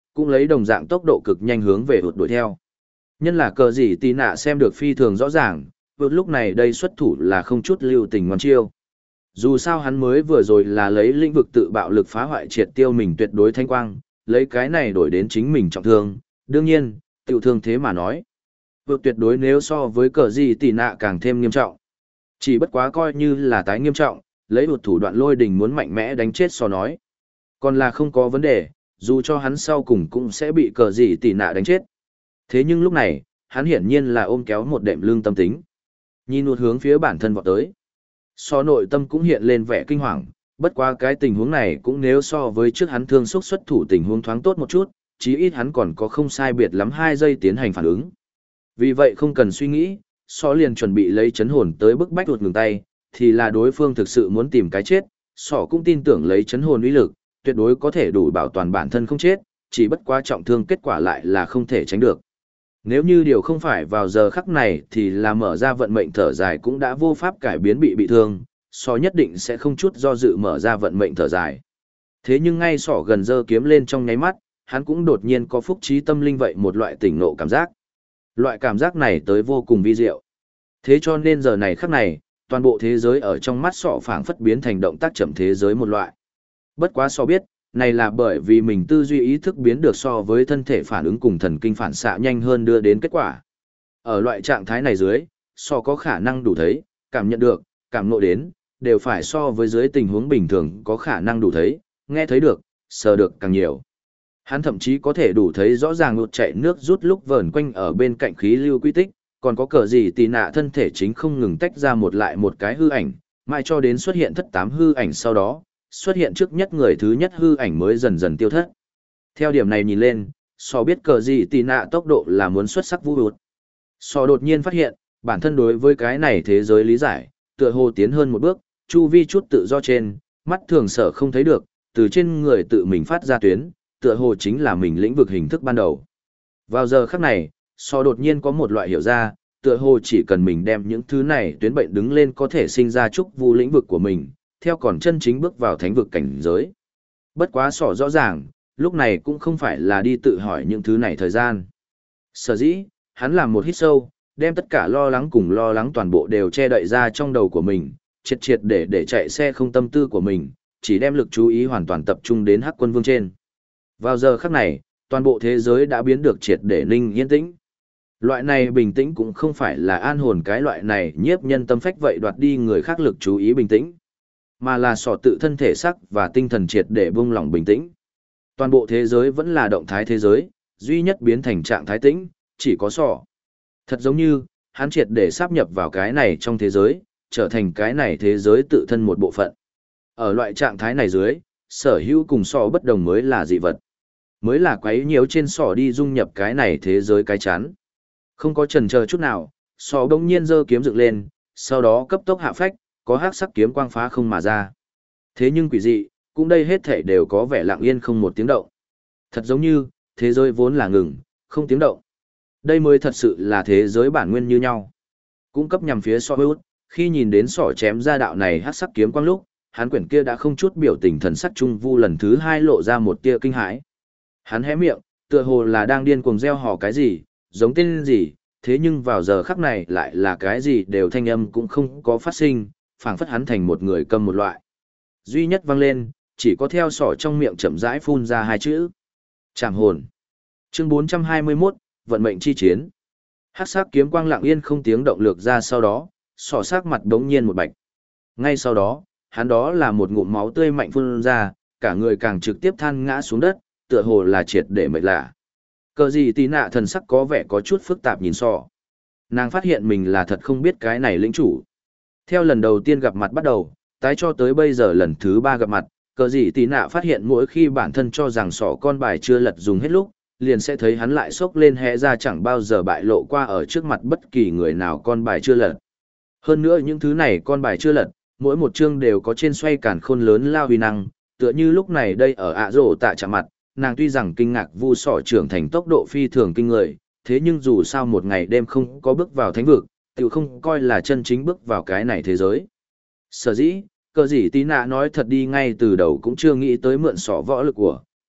cũng lấy đồng dạng tốc độ cực nhanh hướng về vượt đuổi theo. Nhân là cờ gì tì nạ xem được phi thường rõ ràng, vượt lúc này đây xuất thủ là không chút lưu tình ngoan chiêu. Dù sao hắn mới vừa rồi là lấy lĩnh vực tự bạo lực phá hoại triệt tiêu mình tuyệt đối thanh quang, lấy cái này đổi đến chính mình trọng thương, đương nhiên, tiểu thương thế mà nói. Vượt tuyệt đối nếu so với cờ gì tì nạ càng thêm nghiêm trọng. Chỉ bất quá coi như là tái nghiêm trọng, lấy một thủ đoạn lôi đình muốn mạnh mẽ đánh chết so nói. Còn là không có vấn đề, dù cho hắn sau cùng cũng sẽ bị cờ gì tì nạ đánh chết. Thế nhưng lúc này, hắn hiển nhiên là ôm kéo một đệm lương tâm tính. Nhìn một hướng phía bản thân vọt tới. So nội tâm cũng hiện lên vẻ kinh hoàng, bất quá cái tình huống này cũng nếu so với trước hắn thương xúc xuất thủ tình huống thoáng tốt một chút, chí ít hắn còn có không sai biệt lắm 2 giây tiến hành phản ứng. Vì vậy không cần suy nghĩ, so liền chuẩn bị lấy chấn hồn tới bức bách đột ngừng tay, thì là đối phương thực sự muốn tìm cái chết, sọ cũng tin tưởng lấy chấn hồn uy lực, tuyệt đối có thể đủ bảo toàn bản thân không chết, chỉ bất quá trọng thương kết quả lại là không thể tránh được. Nếu như điều không phải vào giờ khắc này thì là mở ra vận mệnh thở dài cũng đã vô pháp cải biến bị thương, sọ nhất định sẽ không chút do dự mở ra vận mệnh thở dài. Thế nhưng ngay sọ gần giơ kiếm lên trong nháy mắt, hắn cũng đột nhiên có phúc trí tâm linh vậy một loại tỉnh ngộ cảm giác. Loại cảm giác này tới vô cùng vi diệu. Thế cho nên giờ này khắc này, toàn bộ thế giới ở trong mắt sọ phảng phất biến thành động tác chậm thế giới một loại. Bất quá sọ biết, này là bởi vì mình tư duy ý thức biến được so với thân thể phản ứng cùng thần kinh phản xạ nhanh hơn đưa đến kết quả. Ở loại trạng thái này dưới, sọ có khả năng đủ thấy, cảm nhận được, cảm ngộ đến, đều phải so với dưới tình huống bình thường có khả năng đủ thấy, nghe thấy được, sờ được càng nhiều. Hắn thậm chí có thể đủ thấy rõ ràng lụt chạy nước rút lúc vờn quanh ở bên cạnh khí lưu quy tích, còn có cờ gì tì nạ thân thể chính không ngừng tách ra một lại một cái hư ảnh, mãi cho đến xuất hiện thất 8 hư ảnh sau đó, xuất hiện trước nhất người thứ nhất hư ảnh mới dần dần tiêu thất. Theo điểm này nhìn lên, so biết cờ gì tì nạ tốc độ là muốn xuất sắc vũ hụt. So đột nhiên phát hiện, bản thân đối với cái này thế giới lý giải, tựa hồ tiến hơn một bước, chu vi chút tự do trên, mắt thường sở không thấy được, từ trên người tự mình phát ra tuyến, tựa hồ chính là mình lĩnh vực hình thức ban đầu. Vào giờ khắc này, so đột nhiên có một loại hiểu ra, tựa hồ chỉ cần mình đem những thứ này tuyến bệnh đứng lên có thể sinh ra chúc vu lĩnh vực của mình, theo còn chân chính bước vào thánh vực cảnh giới. Bất quá sỏ rõ ràng, lúc này cũng không phải là đi tự hỏi những thứ này thời gian. Sở dĩ, hắn làm một hít sâu, đem tất cả lo lắng cùng lo lắng toàn bộ đều che đậy ra trong đầu của mình, triệt để chạy xe không tâm tư của mình, chỉ đem lực chú ý hoàn toàn tập trung đến Hắc Quân Vương trên. Vào giờ khắc này, toàn bộ thế giới đã biến được triệt để ninh yên tĩnh. Loại này bình tĩnh cũng không phải là an hồn cái loại này nhiếp nhân tâm phách vậy đoạt đi người khác lực chú ý bình tĩnh, mà là sọ tự thân thể sắc và tinh thần triệt để buông lỏng bình tĩnh. Toàn bộ thế giới vẫn là động thái thế giới, duy nhất biến thành trạng thái tĩnh, chỉ có sọ. Thật giống như, hắn triệt để sáp nhập vào cái này trong thế giới, trở thành cái này thế giới tự thân một bộ phận. Ở loại trạng thái này dưới, sở hữu cùng sọ bất đồng mới là dị vật. Mới là quấy nhiễu trên sọ đi dung nhập cái này thế giới cái chán. Không có chần chờ chút nào, sọ đông nhiên giơ kiếm dựng lên, sau đó cấp tốc hạ phách, có hắc sắc kiếm quang phá không mà ra. Thế nhưng quỷ dị, cũng đây hết thảy đều có vẻ lặng yên không một tiếng động. Thật giống như, thế giới vốn là ngừng, không tiếng động. Đây mới thật sự là thế giới bản nguyên như nhau. Cũng cấp nhằm phía sọ hút, khi nhìn đến sọ chém ra đạo này hắc sắc kiếm quang lúc, hắn quyển kia đã không chút biểu tình thần sắc trung vu lần thứ 2 lộ ra một tia kinh hãi. Hắn hé miệng, tựa hồ là đang điên cuồng reo hò cái gì, giống tên gì, thế nhưng vào giờ khắc này lại là cái gì đều thanh âm cũng không có phát sinh, phảng phất hắn thành một người cầm một loại. Duy nhất vang lên, chỉ có theo sọ trong miệng chậm rãi phun ra 2 chữ. Trảm hồn. Chương 421, vận mệnh chi chiến. Hắc sắc kiếm quang lặng yên không tiếng động lược ra sau đó, sọ sắc mặt đống nhiên một bạch. Ngay sau đó, hắn đó là một ngụm máu tươi mạnh phun ra, cả người càng trực tiếp than ngã xuống đất, tựa hồ là triệt để mệt lạ. Cờ gì tí nạ thần sắc có vẻ có chút phức tạp nhìn sọ. Nàng phát hiện mình là thật không biết cái này lĩnh chủ. Theo lần đầu tiên gặp mặt bắt đầu, tái cho tới bây giờ lần thứ 3 gặp mặt, cờ gì tí nạ phát hiện mỗi khi bản thân cho rằng sọ con bài chưa lật dùng hết lúc, liền sẽ thấy hắn lại xốc lên hé ra chẳng bao giờ bại lộ qua ở trước mặt bất kỳ người nào con bài chưa lật. Hơn nữa những thứ này con bài chưa lật, mỗi một chương đều có trên xoay cản khôn lớn lao huy năng, tựa như lúc này đây ở ạ rổ tạ chạm mặt, nàng tuy rằng kinh ngạc vu sọ trưởng thành tốc độ phi thường kinh người, thế nhưng dù sao một ngày đêm không có bước vào thánh vực, tự không coi là chân chính bước vào cái này thế giới. Sở dĩ, cờ gì tí nạ nói thật đi ngay từ đầu cũng chưa nghĩ tới mượn sọ võ lực của,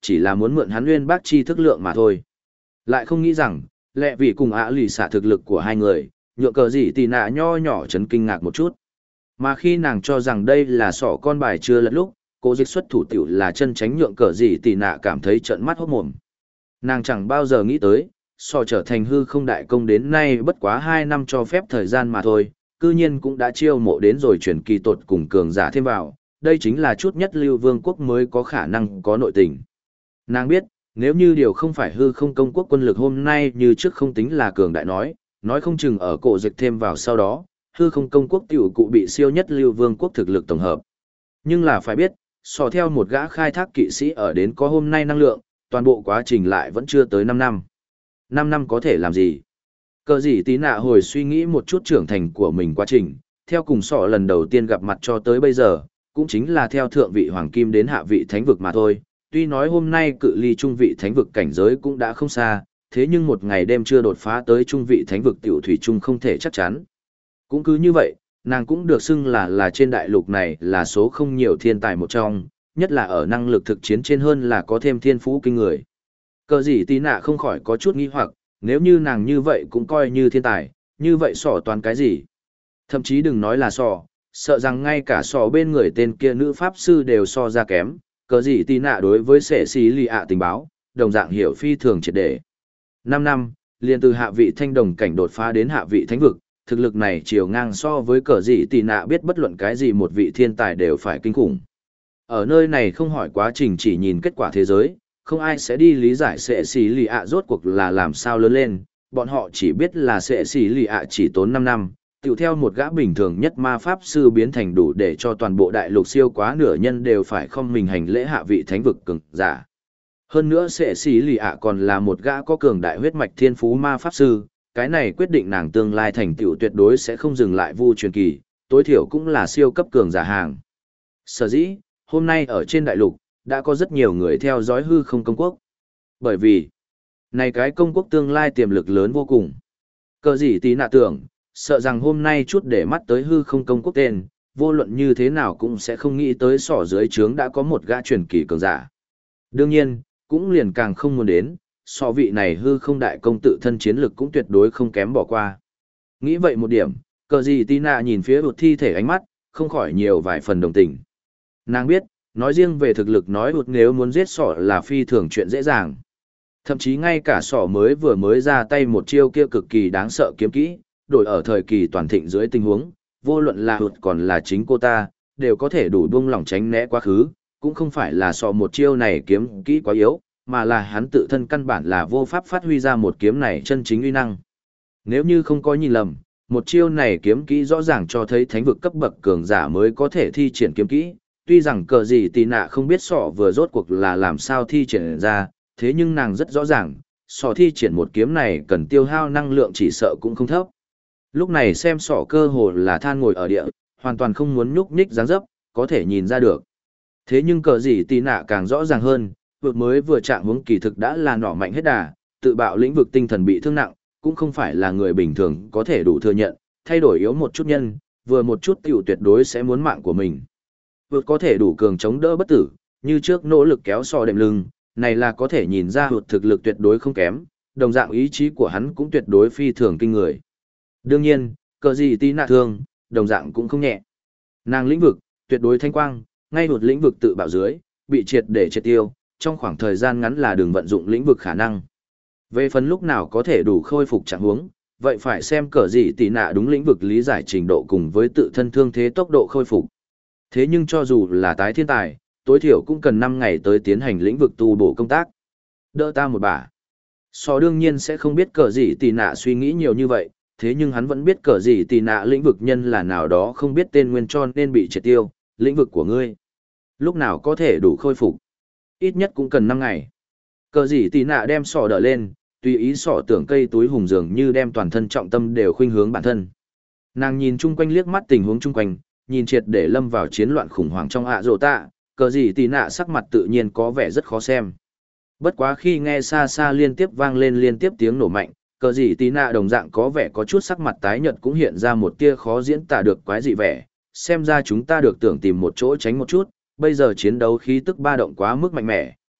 chỉ là muốn mượn hắn uyên bác chi thức lượng mà thôi. Lại không nghĩ rằng, lẹ vì cùng ạ lì xả thực lực của hai người, nhượng cờ gì tì nạ nho nhỏ chấn kinh ngạc một chút. Mà khi nàng cho rằng đây là sỏ con bài chưa lật lúc, cô dịch xuất thủ tiểu là chân tránh nhượng cờ gì tì nạ cảm thấy trợn mắt hốt mồm. Nàng chẳng bao giờ nghĩ tới, sỏ trở thành hư không đại công đến nay bất quá 2 năm cho phép thời gian mà thôi, cư nhiên cũng đã chiêu mộ đến rồi chuyển kỳ tột cùng cường giả thêm vào, đây chính là chút nhất lưu vương quốc mới có khả năng có nội tình. Nàng biết, nếu như điều không phải hư không công quốc quân lực hôm nay như trước không tính là cường đại nói không chừng ở cổ dịch thêm vào sau đó, hư không công quốc tiểu cụ bị siêu nhất lưu vương quốc thực lực tổng hợp. Nhưng là phải biết, so theo một gã khai thác kỵ sĩ ở đến có hôm nay năng lượng, toàn bộ quá trình lại vẫn chưa tới 5 năm. 5 năm có thể làm gì? Cờ gì tí nạ hồi suy nghĩ một chút trưởng thành của mình quá trình, theo cùng sọ lần đầu tiên gặp mặt cho tới bây giờ, cũng chính là theo thượng vị hoàng kim đến hạ vị thánh vực mà thôi. Tuy nói hôm nay cự ly trung vị thánh vực cảnh giới cũng đã không xa, thế nhưng một ngày đêm chưa đột phá tới trung vị thánh vực tiểu thủy trung không thể chắc chắn. Cũng cứ như vậy, nàng cũng được xưng là trên đại lục này là số không nhiều thiên tài một trong, nhất là ở năng lực thực chiến trên hơn là có thêm thiên phú kinh người. Cờ gì tí nạ không khỏi có chút nghi hoặc, nếu như nàng như vậy cũng coi như thiên tài, như vậy sỏ toàn cái gì? Thậm chí đừng nói là sỏ, sợ rằng ngay cả sỏ bên người tên kia nữ pháp sư đều so ra kém, cờ gì tí nạ đối với sẻ xí lì ạ tình báo, đồng dạng hiểu phi thường triệt để. 5 năm, liền từ hạ vị thanh đồng cảnh đột phá đến hạ vị thánh vực, thực lực này chiều ngang so với cờ gì tí nạ biết bất luận cái gì một vị thiên tài đều phải kinh khủng. Ở nơi này không hỏi quá trình chỉ nhìn kết quả thế giới, không ai sẽ đi lý giải sệ xì lì ạ rốt cuộc là làm sao lớn lên, bọn họ chỉ biết là sệ xì lì ạ chỉ tốn 5 năm, tiểu theo một gã bình thường nhất ma pháp sư biến thành đủ để cho toàn bộ đại lục siêu quá nửa nhân đều phải không mình hành lễ hạ vị thánh vực cường giả. Hơn nữa sệ xì lì ạ còn là một gã có cường đại huyết mạch thiên phú ma pháp sư, cái này quyết định nàng tương lai thành tựu tuyệt đối sẽ không dừng lại vu truyền kỳ, tối thiểu cũng là siêu cấp cường giả hàng. Sở dĩ, hôm nay ở trên đại lục, đã có rất nhiều người theo dõi hư không công quốc. Bởi vì, này cái công quốc tương lai tiềm lực lớn vô cùng. Cờ gì tí nạ tưởng, sợ rằng hôm nay chút để mắt tới hư không công quốc tên, vô luận như thế nào cũng sẽ không nghĩ tới sỏ dưới trướng đã có một gã truyền kỳ cường giả. Đương nhiên, cũng liền càng không muốn đến, so vị này hư không đại công tự thân chiến lực cũng tuyệt đối không kém bỏ qua. Nghĩ vậy một điểm, cờ gì tí nạ nhìn phía bụt thi thể ánh mắt, không khỏi nhiều vài phần đồng tình. Nàng biết, nói riêng về thực lực nói bụt nếu muốn giết sỏ là phi thường chuyện dễ dàng. Thậm chí ngay cả sỏ vừa mới ra tay một chiêu kia cực kỳ đáng sợ kiếm kỹ, đổi ở thời kỳ toàn thịnh dưới tình huống, vô luận là bụt còn là chính cô ta, đều có thể đủ buông lỏng tránh né quá khứ, cũng không phải là sỏ một chiêu này kiếm kỹ quá yếu, mà là hắn tự thân căn bản là vô pháp phát huy ra một kiếm này chân chính uy năng. Nếu như không có nhìn lầm, một chiêu này kiếm kỹ rõ ràng cho thấy thánh vực cấp bậc cường giả mới có thể thi triển kiếm kỹ, tuy rằng cờ gì tì nạ không biết sọ vừa rốt cuộc là làm sao thi triển ra, thế nhưng nàng rất rõ ràng, sọ thi triển một kiếm này cần tiêu hao năng lượng chỉ sợ cũng không thấp. Lúc này xem sọ cơ hồ là than ngồi ở địa, hoàn toàn không muốn nhúc nhích dáng dấp, có thể nhìn ra được. Thế nhưng cờ gì tì nạ càng rõ ràng hơn, vượt mới vừa chạm hướng kỳ thực đã là nỏ mạnh hết đà, tự bạo lĩnh vực tinh thần bị thương nặng, cũng không phải là người bình thường có thể đủ thừa nhận, thay đổi yếu một chút nhân, vừa một chút tiểu tuyệt đối sẽ muốn mạng của mình. Vượt có thể đủ cường chống đỡ bất tử, như trước nỗ lực kéo sò đệm lưng, này là có thể nhìn ra vượt thực lực tuyệt đối không kém, đồng dạng ý chí của hắn cũng tuyệt đối phi thường kinh người. Đương nhiên, cờ gì tí nạ thương, đồng dạng cũng không nhẹ. Nàng lĩnh vực, tuyệt đối thanh quang, ngay một lĩnh vực tự bạo dưới, bị triệt để triệt tiêu, trong khoảng thời gian ngắn là đường vận dụng lĩnh vực khả năng. Về phần lúc nào có thể đủ khôi phục trạng huống, vậy phải xem cờ gì tí nạ đúng lĩnh vực lý giải trình độ cùng với tự thân thương thế tốc độ khôi phục. Thế nhưng cho dù là tái thiên tài, tối thiểu cũng cần 5 ngày tới tiến hành lĩnh vực tu bổ công tác. Đỡ ta một bả. So đương nhiên sẽ không biết cờ gì tì nạ suy nghĩ nhiều như vậy, thế nhưng hắn vẫn biết cờ gì tì nạ lĩnh vực nhân là nào đó không biết tên nguyên cho nên bị triệt tiêu, lĩnh vực của ngươi. Lúc nào có thể đủ khôi phục? Ít nhất cũng cần 5 ngày. Cờ gì tì nạ đem sọ đỡ lên, tùy ý sọ tưởng cây túi hùng dường như đem toàn thân trọng tâm đều khuynh hướng bản thân. Nàng nhìn chung quanh liếc mắt tình huống chung quanh, nhìn triệt để lâm vào chiến loạn khủng hoảng trong ạ rồ tạ, cờ gì tì nạ sắc mặt tự nhiên có vẻ rất khó xem. Bất quá khi nghe xa xa liên tiếp vang lên liên tiếp tiếng nổ mạnh, cờ gì tì nạ đồng dạng có vẻ có chút sắc mặt tái nhợt cũng hiện ra một tia khó diễn tả được quái dị vẻ, xem ra chúng ta được tưởng tìm một chỗ tránh một chút, bây giờ chiến đấu khí tức ba động quá mức mạnh mẽ,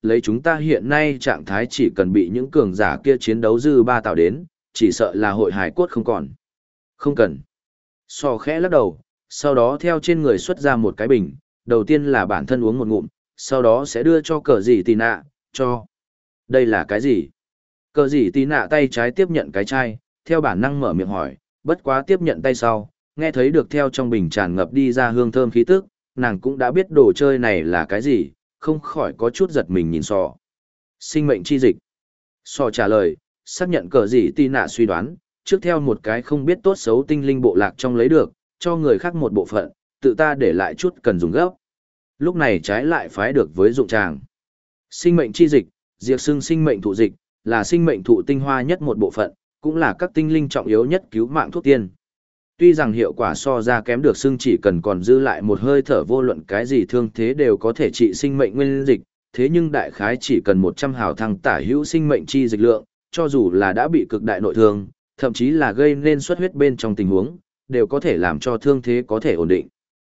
lấy chúng ta hiện nay trạng thái chỉ cần bị những cường giả kia chiến đấu dư ba tạo đến, chỉ sợ là hội hải cốt không còn. Không cần. Sò khẽ lắc đầu, sau đó theo trên người xuất ra một cái bình, đầu tiên là bản thân uống một ngụm, sau đó sẽ đưa cho cờ gì tì nạ, cho. Đây là cái gì? Cờ gì tì nạ tay trái tiếp nhận cái chai, theo bản năng mở miệng hỏi, bất quá tiếp nhận tay sau, nghe thấy được theo trong bình tràn ngập đi ra hương thơm khí tức, nàng cũng đã biết đồ chơi này là cái gì, không khỏi có chút giật mình nhìn sò. Sinh mệnh chi dịch. Sò trả lời, xác nhận cờ gì tì nạ suy đoán, trước theo một cái không biết tốt xấu tinh linh bộ lạc trong lấy được, cho người khác một bộ phận, tự ta để lại chút cần dùng gấp. Lúc này trái lại phái được với dụng tràng. Sinh mệnh chi dịch, diệt xưng sinh mệnh thụ dịch, là sinh mệnh thụ tinh hoa nhất một bộ phận, cũng là các tinh linh trọng yếu nhất cứu mạng thuốc tiên. Tuy rằng hiệu quả so ra kém được xưng chỉ cần còn dư lại một hơi thở vô luận cái gì thương thế đều có thể trị sinh mệnh nguyên dịch, thế nhưng đại khái chỉ cần 100 hào thăng tả hữu sinh mệnh chi dịch lượng, cho dù là đã bị cực đại nội thương, thậm chí là gây nên xuất huyết bên trong tình huống, đều có thể làm cho thương thế có thể ổn định.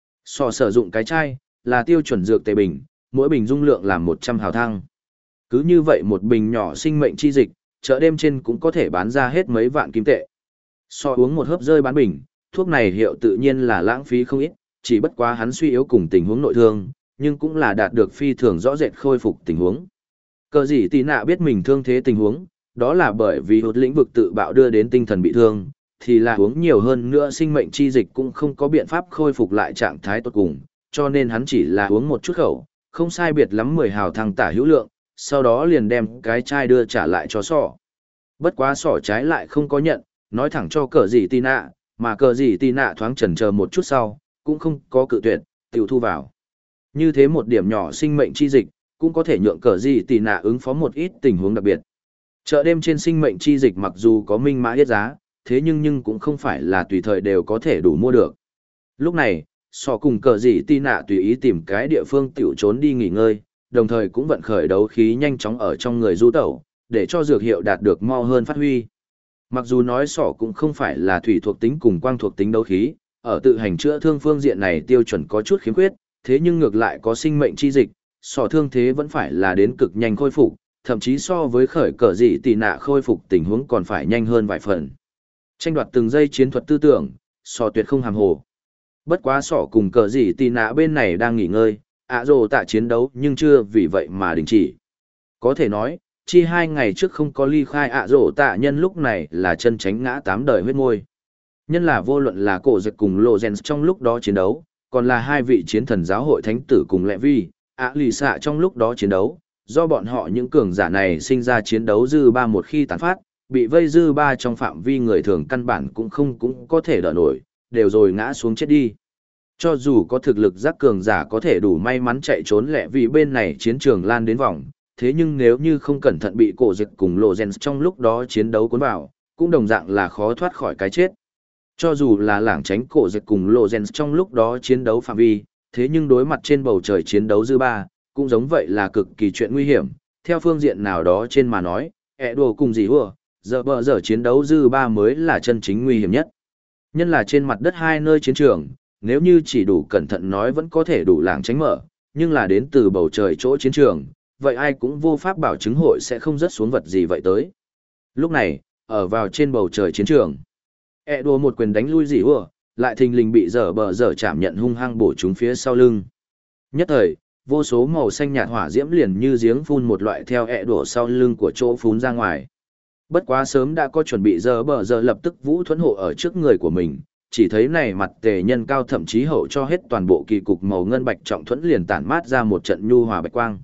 Sử dụng cái chai, là tiêu chuẩn dược tề bình, mỗi bình dung lượng là 100 hào thăng. Cứ như vậy một bình nhỏ sinh mệnh chi dịch, chợ đêm trên cũng có thể bán ra hết mấy vạn kim tệ. Uống một hớp rơi bán bình, thuốc này hiệu tự nhiên là lãng phí không ít, chỉ bất quá hắn suy yếu cùng tình huống nội thương, nhưng cũng là đạt được phi thường rõ rệt khôi phục tình huống. Cờ gì tì nạ biết mình thương thế tình huống, đó là bởi vì hụt lĩnh vực tự bạo đưa đến tinh thần bị thương, thì là uống nhiều hơn nữa sinh mệnh chi dịch cũng không có biện pháp khôi phục lại trạng thái tốt cùng, cho nên hắn chỉ là uống một chút khẩu, không sai biệt lắm 10 hào thăng tả hữu lượng, sau đó liền đem cái chai đưa trả lại cho sỏ. Bất quá sỏ trái lại không có nhận, nói thẳng cho cờ gì tì nạ, mà cờ gì tì nạ thoáng chần chờ một chút sau, cũng không có cự tuyệt, tiểu thu vào. Như thế một điểm nhỏ sinh mệnh chi dịch, cũng có thể nhượng cờ gì tì nạ ứng phó một ít tình huống đặc biệt. Chợ đêm trên sinh mệnh chi dịch mặc dù có minh mã yết giá, thế nhưng cũng không phải là tùy thời đều có thể đủ mua được. Lúc này, sọ cùng cờ gì tì nạ tùy ý tìm cái địa phương tiểu trốn đi nghỉ ngơi, đồng thời cũng vận khởi đấu khí nhanh chóng ở trong người du tẩu, để cho dược hiệu đạt được mau hơn phát huy. Mặc dù nói sọ cũng không phải là thủy thuộc tính cùng quang thuộc tính đấu khí, ở tự hành chữa thương phương diện này tiêu chuẩn có chút khiếm khuyết, thế nhưng ngược lại có sinh mệnh chi dịch, sọ thương thế vẫn phải là đến cực nhanh khôi phục, thậm chí so với khởi cờ dị tì nạ khôi phục tình huống còn phải nhanh hơn vài phần. Tranh đoạt từng giây chiến thuật tư tưởng, sọ tuyệt không hàm hồ. Bất quá sọ cùng cờ dị tì nạ bên này đang nghỉ ngơi, ạ rồ tạ chiến đấu nhưng chưa vì vậy mà đình chỉ. Có thể nói, chi 2 ngày trước không có ly khai ạ rồ tạ nhân lúc này là chân tránh ngã 8 đời huyết môi. Nhân là vô luận là cổ dịch cùng lộ rèn trong lúc đó chiến đấu, còn là hai vị chiến thần giáo hội thánh tử cùng lệ vi, ạ lì xạ trong lúc đó chiến đấu, do bọn họ những cường giả này sinh ra chiến đấu dư ba một khi tàn phát, bị vây dư ba trong phạm vi người thường căn bản cũng có thể đỡ nổi, đều rồi ngã xuống chết đi. Cho dù có thực lực giác cường giả có thể đủ may mắn chạy trốn lẹ vì bên này chiến trường lan đến vòng, thế nhưng nếu như không cẩn thận bị cổ dịch cùng lộ rèn trong lúc đó chiến đấu cuốn vào, cũng đồng dạng là khó thoát khỏi cái chết. Cho dù là lảng tránh cổ dịch cùng lộ rèn trong lúc đó chiến đấu phạm vi, thế nhưng đối mặt trên bầu trời chiến đấu dư ba, cũng giống vậy là cực kỳ chuyện nguy hiểm. Theo phương diện nào đó trên mà nói, đùa cùng gì hùa, giờ chiến đấu dư ba mới là chân chính nguy hiểm nhất. Nhân là trên mặt đất hai nơi chiến trường, nếu như chỉ đủ cẩn thận nói vẫn có thể đủ lảng tránh mở, nhưng là đến từ bầu trời chỗ chiến trường, vậy ai cũng vô pháp bảo chứng hội sẽ không rớt xuống vật gì vậy tới. Lúc này, ở vào trên bầu trời chiến trường, đùa một quyền đánh lui gì hùa, lại thình lình bị dở chạm nhận hung hăng bổ trúng phía sau lưng. Nhất thời, vô số màu xanh nhạt hỏa diễm liền như giếng phun một loại theo đùa sau lưng của chỗ phun ra ngoài. Bất quá sớm đã có chuẩn bị giờ lập tức vũ thuẫn hộ ở trước người của mình, chỉ thấy này mặt tề nhân cao thậm chí hậu cho hết toàn bộ kỳ cục màu ngân bạch trọng thuẫn liền tản mát ra một trận nhu hòa bạch quang.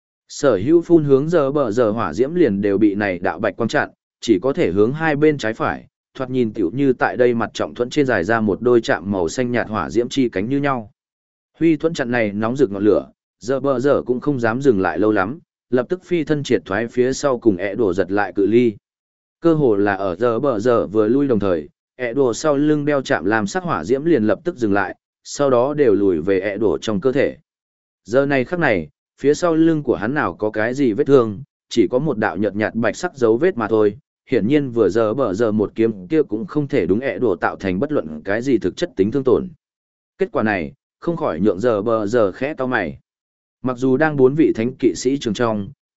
Sở hữu phun hướng giờ hỏa diễm liền đều bị này đạo bạch quang chặn, chỉ có thể hướng hai bên trái phải, thoạt nhìn tiểu như tại đây mặt trọng thuẫn trên dài ra một đôi chạm màu xanh nhạt hỏa diễm chi cánh như nhau. Huy thuẫn chặn này nóng rực ngọn lửa, giờ cũng không dám dừng lại lâu lắm, lập tức phi thân triệt thoái phía sau cùng đổ giật lại cự ly. Cơ hồ là ở giờ vừa lui đồng thời, đổ sau lưng đeo chạm làm sắc hỏa diễm liền lập tức dừng lại, sau đó đều lùi về đổ trong cơ thể. Giờ này khắc này, phía sau lưng của hắn nào có cái gì vết thương, chỉ có một đạo nhợt nhạt bạch sắc dấu vết mà thôi. Hiển nhiên vừa giờ một kiếm kia cũng không thể đúng đổ tạo thành bất luận cái gì thực chất tính thương tổn. Kết quả này, không khỏi nhượng giờ khẽ to mày. Mặc dù đang 4 vị thánh kỵ sĩ trường trong,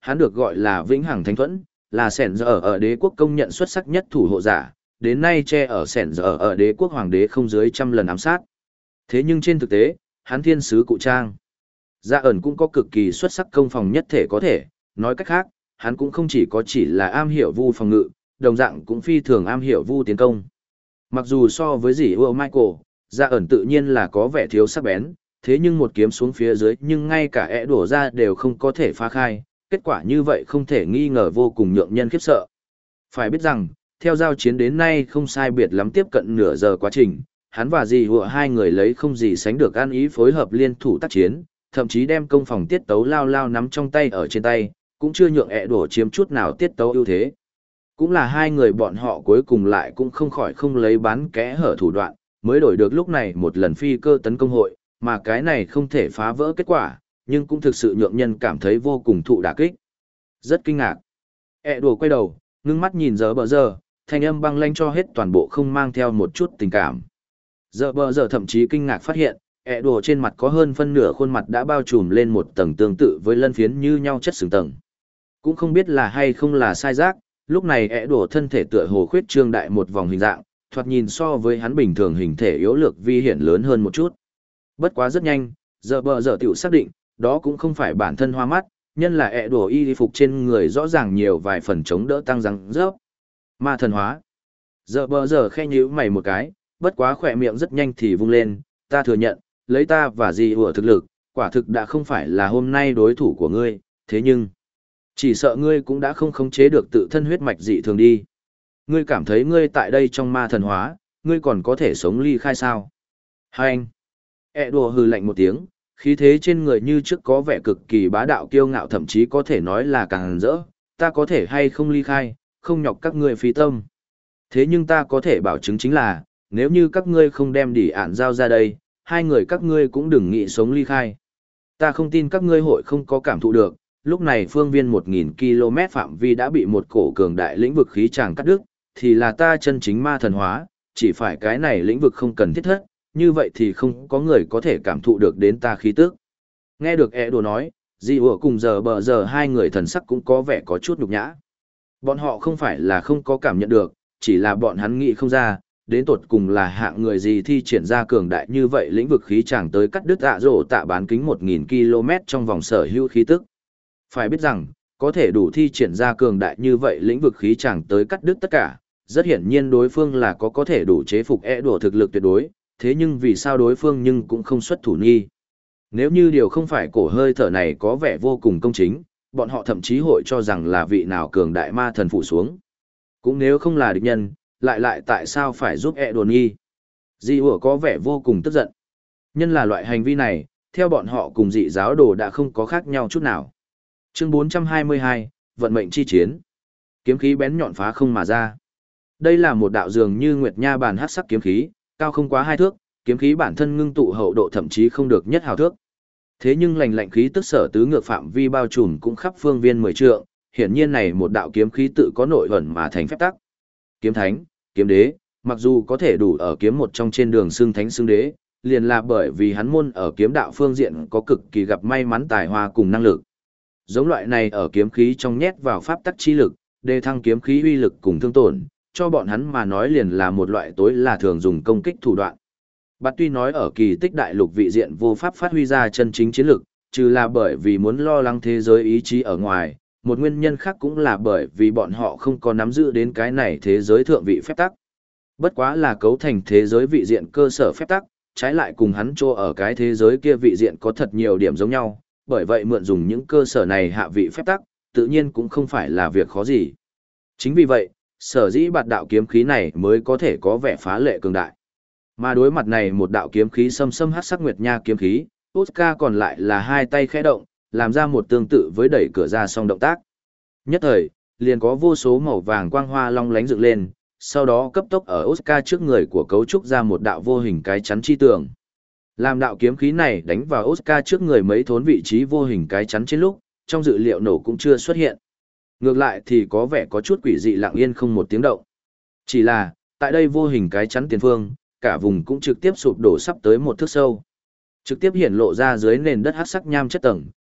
hắn được gọi là Vĩnh Hằng Thánh Thuẫn, là sẻn giờ ở đế quốc công nhận xuất sắc nhất thủ hộ giả, đến nay che ở sẻn giờ ở đế quốc hoàng đế không dưới 100 lần ám sát. Thế nhưng trên thực tế, hắn thiên sứ cụ trang. Dạ ẩn cũng có cực kỳ xuất sắc công phòng nhất thể có thể, nói cách khác, hắn cũng không chỉ là am hiểu vu phòng ngự, đồng dạng cũng phi thường am hiểu vu tiến công. Mặc dù so với dì ưa Michael, Dạ ẩn tự nhiên là có vẻ thiếu sắc bén, thế nhưng một kiếm xuống phía dưới nhưng ngay cả ẻ đổ ra đều không có thể phá khai, kết quả như vậy không thể nghi ngờ vô cùng nhượng nhân khiếp sợ. Phải biết rằng, theo giao chiến đến nay không sai biệt lắm tiếp cận nửa giờ quá trình, hắn và dì ưa hai người lấy không gì sánh được ăn ý phối hợp liên thủ tác chiến, thậm chí đem công phòng tiết tấu lao lao nắm trong tay ở trên tay, cũng chưa nhượng ẻ đổ chiếm chút nào tiết tấu ưu thế. Cũng là hai người bọn họ cuối cùng lại cũng không khỏi không lấy bán kẽ hở thủ đoạn, mới đổi được lúc này một lần phi cơ tấn công hội, mà cái này không thể phá vỡ kết quả, nhưng cũng thực sự nhượng nhân cảm thấy vô cùng thụ đả kích. Rất kinh ngạc. ẻ đổ quay đầu, ngưng mắt nhìn giờ bờ giờ, thanh âm băng lanh cho hết toàn bộ không mang theo một chút tình cảm. Giờ bờ giờ thậm chí kinh ngạc phát hiện, ẻ đổ trên mặt có hơn phân nửa khuôn mặt đã bao trùm lên một tầng tương tự với lân phiến như nhau chất xứng tầng. Cũng không biết là hay không là sai giác, lúc này ẻ đổ thân thể tựa hồ khuyết trương đại một vòng hình dạng, thoạt nhìn so với hắn bình thường hình thể yếu lược vi hiển lớn hơn một chút. Bất quá rất nhanh, giờ bờ giờ tiểu xác định, đó cũng không phải bản thân hoa mắt, nhân là ẻ đổ y phục trên người rõ ràng nhiều vài phần chống đỡ tăng răng rớp. Ma thần hóa. Giờ bờ giờ khe nhíu mày một cái, bất quá khỏe miệng rất nhanh thì vung lên, ta thừa nhận, lấy ta và dì ủa thực lực, quả thực đã không phải là hôm nay đối thủ của ngươi, thế nhưng, chỉ sợ ngươi cũng đã không khống chế được tự thân huyết mạch dị thường đi. Ngươi cảm thấy ngươi tại đây trong ma thần hóa, ngươi còn có thể sống ly khai sao? Hai anh. Đùa hừ lạnh một tiếng, khí thế trên người như trước có vẻ cực kỳ bá đạo kiêu ngạo, thậm chí có thể nói là càng rỡ, ta có thể hay không ly khai, không nhọc các ngươi phí tâm. Thế nhưng ta có thể bảo chứng chính là, nếu như các ngươi không đem đỉ ản giao ra đây, hai người các ngươi cũng đừng nghĩ sống ly khai. Ta không tin các ngươi hội không có cảm thụ được, lúc này phương viên 1000 km phạm vi đã bị một cổ cường đại lĩnh vực khí tràng cắt đứt, thì là ta chân chính ma thần hóa, chỉ phải cái này lĩnh vực không cần thiết thất, như vậy thì không có người có thể cảm thụ được đến ta khí tức. Nghe được đồ nói, Di Ủa cùng giờ bờ giờ hai người thần sắc cũng có vẻ có chút nhục nhã. Bọn họ không phải là không có cảm nhận được, chỉ là bọn hắn nghĩ không ra, đến tột cùng là hạng người gì thi triển ra cường đại như vậy lĩnh vực khí chẳng tới cắt đứt tạ rổ tạ bán kính 1000 km trong vòng sở hữu khí tức. Phải biết rằng, có thể đủ thi triển ra cường đại như vậy lĩnh vực khí chẳng tới cắt đứt tất cả, rất hiển nhiên đối phương là có thể đủ chế phục đùa thực lực tuyệt đối, thế nhưng vì sao đối phương nhưng cũng không xuất thủ nghi. Nếu như điều không phải cổ hơi thở này có vẻ vô cùng công chính, bọn họ thậm chí hội cho rằng là vị nào cường đại ma thần phụ xuống. Cũng nếu không là địch nhân, lại tại sao phải giúp đùa nghi. Di Ủa có vẻ vô cùng tức giận. Nhân là loại hành vi này, theo bọn họ cùng dị giáo đồ đã không có khác nhau chút nào. Chương 422, Vận mệnh chi chiến. Kiếm khí bén nhọn phá không mà ra. Đây là một đạo dường như nguyệt nha bàn hắc sắc kiếm khí, cao không quá 2 thước, kiếm khí bản thân ngưng tụ hậu độ thậm chí không được nhất hào thước. Thế nhưng lạnh lạnh khí tức sở tứ ngược phạm vi bao trùm cũng khắp phương viên 10 trượng, hiển nhiên này một đạo kiếm khí tự có nội ẩn mà thành phép tắc. Kiếm thánh, kiếm đế, mặc dù có thể đủ ở kiếm một trong trên đường xưng thánh xưng đế, liền là bởi vì hắn môn ở kiếm đạo phương diện có cực kỳ gặp may mắn tài hoa cùng năng lực. Giống loại này ở kiếm khí trong nhét vào pháp tắc chi lực, đề thăng kiếm khí uy lực cùng thương tổn, cho bọn hắn mà nói liền là một loại tối là thường dùng công kích thủ đoạn. Bạt tuy nói ở kỳ tích đại lục vị diện vô pháp phát huy ra chân chính chiến lực, trừ là bởi vì muốn lo lắng thế giới ý chí ở ngoài, một nguyên nhân khác cũng là bởi vì bọn họ không có nắm giữ đến cái này thế giới thượng vị phép tắc. Bất quá là cấu thành thế giới vị diện cơ sở phép tắc, trái lại cùng hắn cho ở cái thế giới kia vị diện có thật nhiều điểm giống nhau, bởi vậy mượn dùng những cơ sở này hạ vị phép tắc, tự nhiên cũng không phải là việc khó gì. Chính vì vậy, sở dĩ bạt đạo kiếm khí này mới có thể có vẻ phá lệ cường đại. Mà đối mặt này một đạo kiếm khí xâm xâm hắc sắc nguyệt nha kiếm khí, Oscar còn lại là hai tay khẽ động, làm ra một tương tự với đẩy cửa ra song động tác. Nhất thời, liền có vô số màu vàng quang hoa long lánh dựng lên, sau đó cấp tốc ở Oscar trước người của cấu trúc ra một đạo vô hình cái chắn chi tường. Làm đạo kiếm khí này đánh vào Oscar trước người mấy thốn vị trí vô hình cái chắn trên lúc, trong dự liệu nổ cũng chưa xuất hiện. Ngược lại thì có vẻ có chút quỷ dị lặng yên không một tiếng động. Chỉ là, tại đây vô hình cái chắn tiền phương, cả vùng cũng trực tiếp sụp đổ sắp tới 1 thước sâu. Trực tiếp hiển lộ ra dưới nền đất hắc sắc nham chất tầng,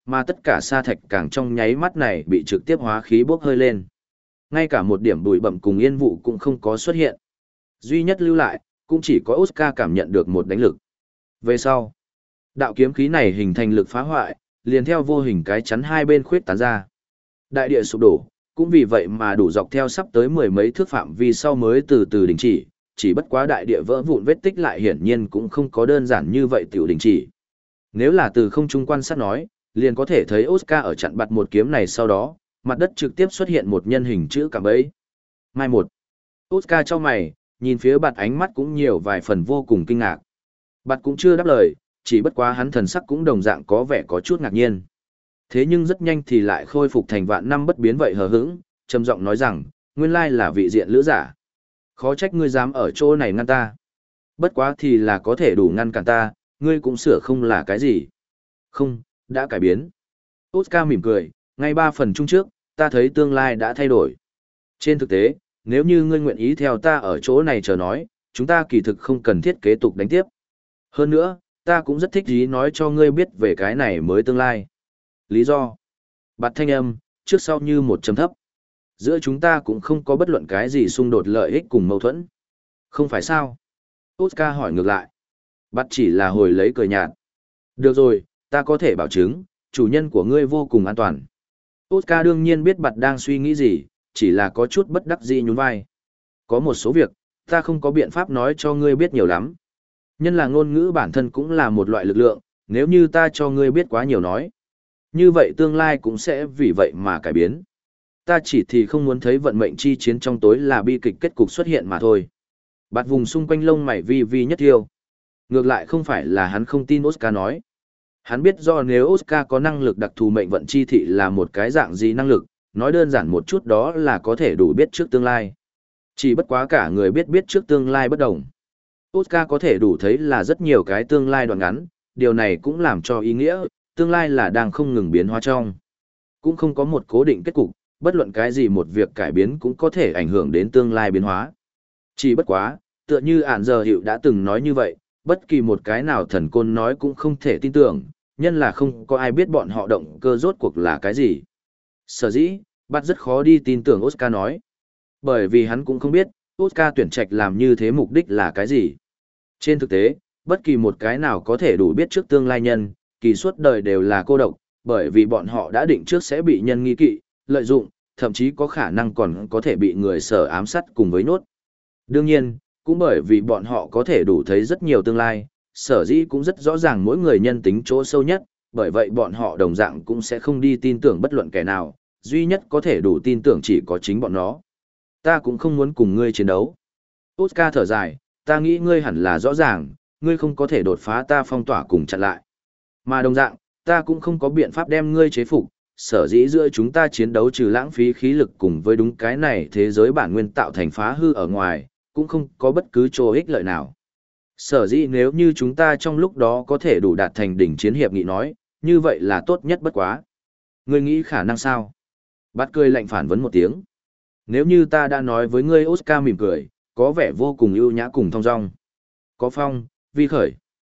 mà tất cả sa thạch càng trong nháy mắt này bị trực tiếp hóa khí bốc hơi lên. Ngay cả một điểm bụi bặm cùng yên vụ cũng không có xuất hiện. Duy nhất lưu lại, cũng chỉ có Oscar cảm nhận được một đánh lực. Về sau, đạo kiếm khí này hình thành lực phá hoại, liền theo vô hình cái chắn hai bên khuyết tán ra. Đại địa sụp đổ, cũng vì vậy mà đủ dọc theo sắp tới mười mấy thước phạm vi sau mới từ từ đình chỉ bất quá đại địa vỡ vụn vết tích lại hiển nhiên cũng không có đơn giản như vậy tiểu đình chỉ. Nếu là từ không trung quan sát nói, liền có thể thấy Oscar ở chặn bặt một kiếm này sau đó, mặt đất trực tiếp xuất hiện một nhân hình chữ cạm bẫy. Mai một. Oscar cho mày, nhìn phía bạt ánh mắt cũng nhiều vài phần vô cùng kinh ngạc. Bạt cũng chưa đáp lời, chỉ bất quá hắn thần sắc cũng đồng dạng có vẻ có chút ngạc nhiên. Thế nhưng rất nhanh thì lại khôi phục thành vạn năm bất biến vậy hờ hững, trầm giọng nói rằng, nguyên lai là vị diện lữ giả. Khó trách ngươi dám ở chỗ này ngăn ta. Bất quá thì là có thể đủ ngăn cản ta, ngươi cũng sửa không là cái gì. Không, đã cải biến. Oscar mỉm cười, ngay 3 phần chung trước, ta thấy tương lai đã thay đổi. Trên thực tế, nếu như ngươi nguyện ý theo ta ở chỗ này chờ nói, chúng ta kỳ thực không cần thiết kế tục đánh tiếp. Hơn nữa, ta cũng rất thích ý nói cho ngươi biết về cái này mới tương lai. Lý do? Bạt thanh âm, trước sau như một trầm thấp. Giữa chúng ta cũng không có bất luận cái gì xung đột lợi ích cùng mâu thuẫn. Không phải sao? Oscar hỏi ngược lại. Bạt chỉ là hồi lấy cười nhạt. Được rồi, ta có thể bảo chứng, chủ nhân của ngươi vô cùng an toàn. Oscar đương nhiên biết Bạt đang suy nghĩ gì, chỉ là có chút bất đắc dĩ nhún vai. Có một số việc, ta không có biện pháp nói cho ngươi biết nhiều lắm. Nhân là ngôn ngữ bản thân cũng là một loại lực lượng, nếu như ta cho ngươi biết quá nhiều nói. Như vậy tương lai cũng sẽ vì vậy mà cải biến. Ta chỉ thì không muốn thấy vận mệnh chi chiến trong tối là bi kịch kết cục xuất hiện mà thôi. Bạt vùng xung quanh lông mày vi vi nhất thiêu. Ngược lại không phải là hắn không tin Oscar nói. Hắn biết do nếu Oscar có năng lực đặc thù mệnh vận chi thị là một cái dạng gì năng lực, nói đơn giản một chút đó là có thể đủ biết trước tương lai. Chỉ bất quá cả người biết trước tương lai bất đồng. Oscar có thể đủ thấy là rất nhiều cái tương lai đoạn ngắn, điều này cũng làm cho ý nghĩa, tương lai là đang không ngừng biến hóa trong. Cũng không có một cố định kết cục, bất luận cái gì một việc cải biến cũng có thể ảnh hưởng đến tương lai biến hóa. Chỉ bất quá, tựa như ản giờ hiệu đã từng nói như vậy, bất kỳ một cái nào thần côn nói cũng không thể tin tưởng, nhân là không có ai biết bọn họ động cơ rốt cuộc là cái gì. Sở dĩ, bắt rất khó đi tin tưởng Oscar nói. Bởi vì hắn cũng không biết, Oscar tuyển trạch làm như thế mục đích là cái gì. Trên thực tế, bất kỳ một cái nào có thể đủ biết trước tương lai nhân, kỳ suốt đời đều là cô độc, bởi vì bọn họ đã định trước sẽ bị nhân nghi kỵ, lợi dụng, thậm chí có khả năng còn có thể bị người sở ám sát cùng với nốt. Đương nhiên, cũng bởi vì bọn họ có thể đủ thấy rất nhiều tương lai, sở dĩ cũng rất rõ ràng mỗi người nhân tính chỗ sâu nhất, bởi vậy bọn họ đồng dạng cũng sẽ không đi tin tưởng bất luận kẻ nào, duy nhất có thể đủ tin tưởng chỉ có chính bọn nó. Ta cũng không muốn cùng ngươi chiến đấu. Oscar thở dài, ta nghĩ ngươi hẳn là rõ ràng, ngươi không có thể đột phá ta phong tỏa cùng chặn lại. Mà đồng dạng, ta cũng không có biện pháp đem ngươi chế phục, sở dĩ giữa chúng ta chiến đấu trừ lãng phí khí lực cùng với đúng cái này thế giới bản nguyên tạo thành phá hư ở ngoài, cũng không có bất cứ chỗ ích lợi nào. Sở dĩ nếu như chúng ta trong lúc đó có thể đủ đạt thành đỉnh chiến hiệp nghị nói, như vậy là tốt nhất bất quá. Ngươi nghĩ khả năng sao? Bát cười lạnh phản vấn một tiếng. Nếu như ta đã nói với ngươi, Oscar mỉm cười, có vẻ vô cùng ưu nhã cùng thong dong. Có phong, vi khởi.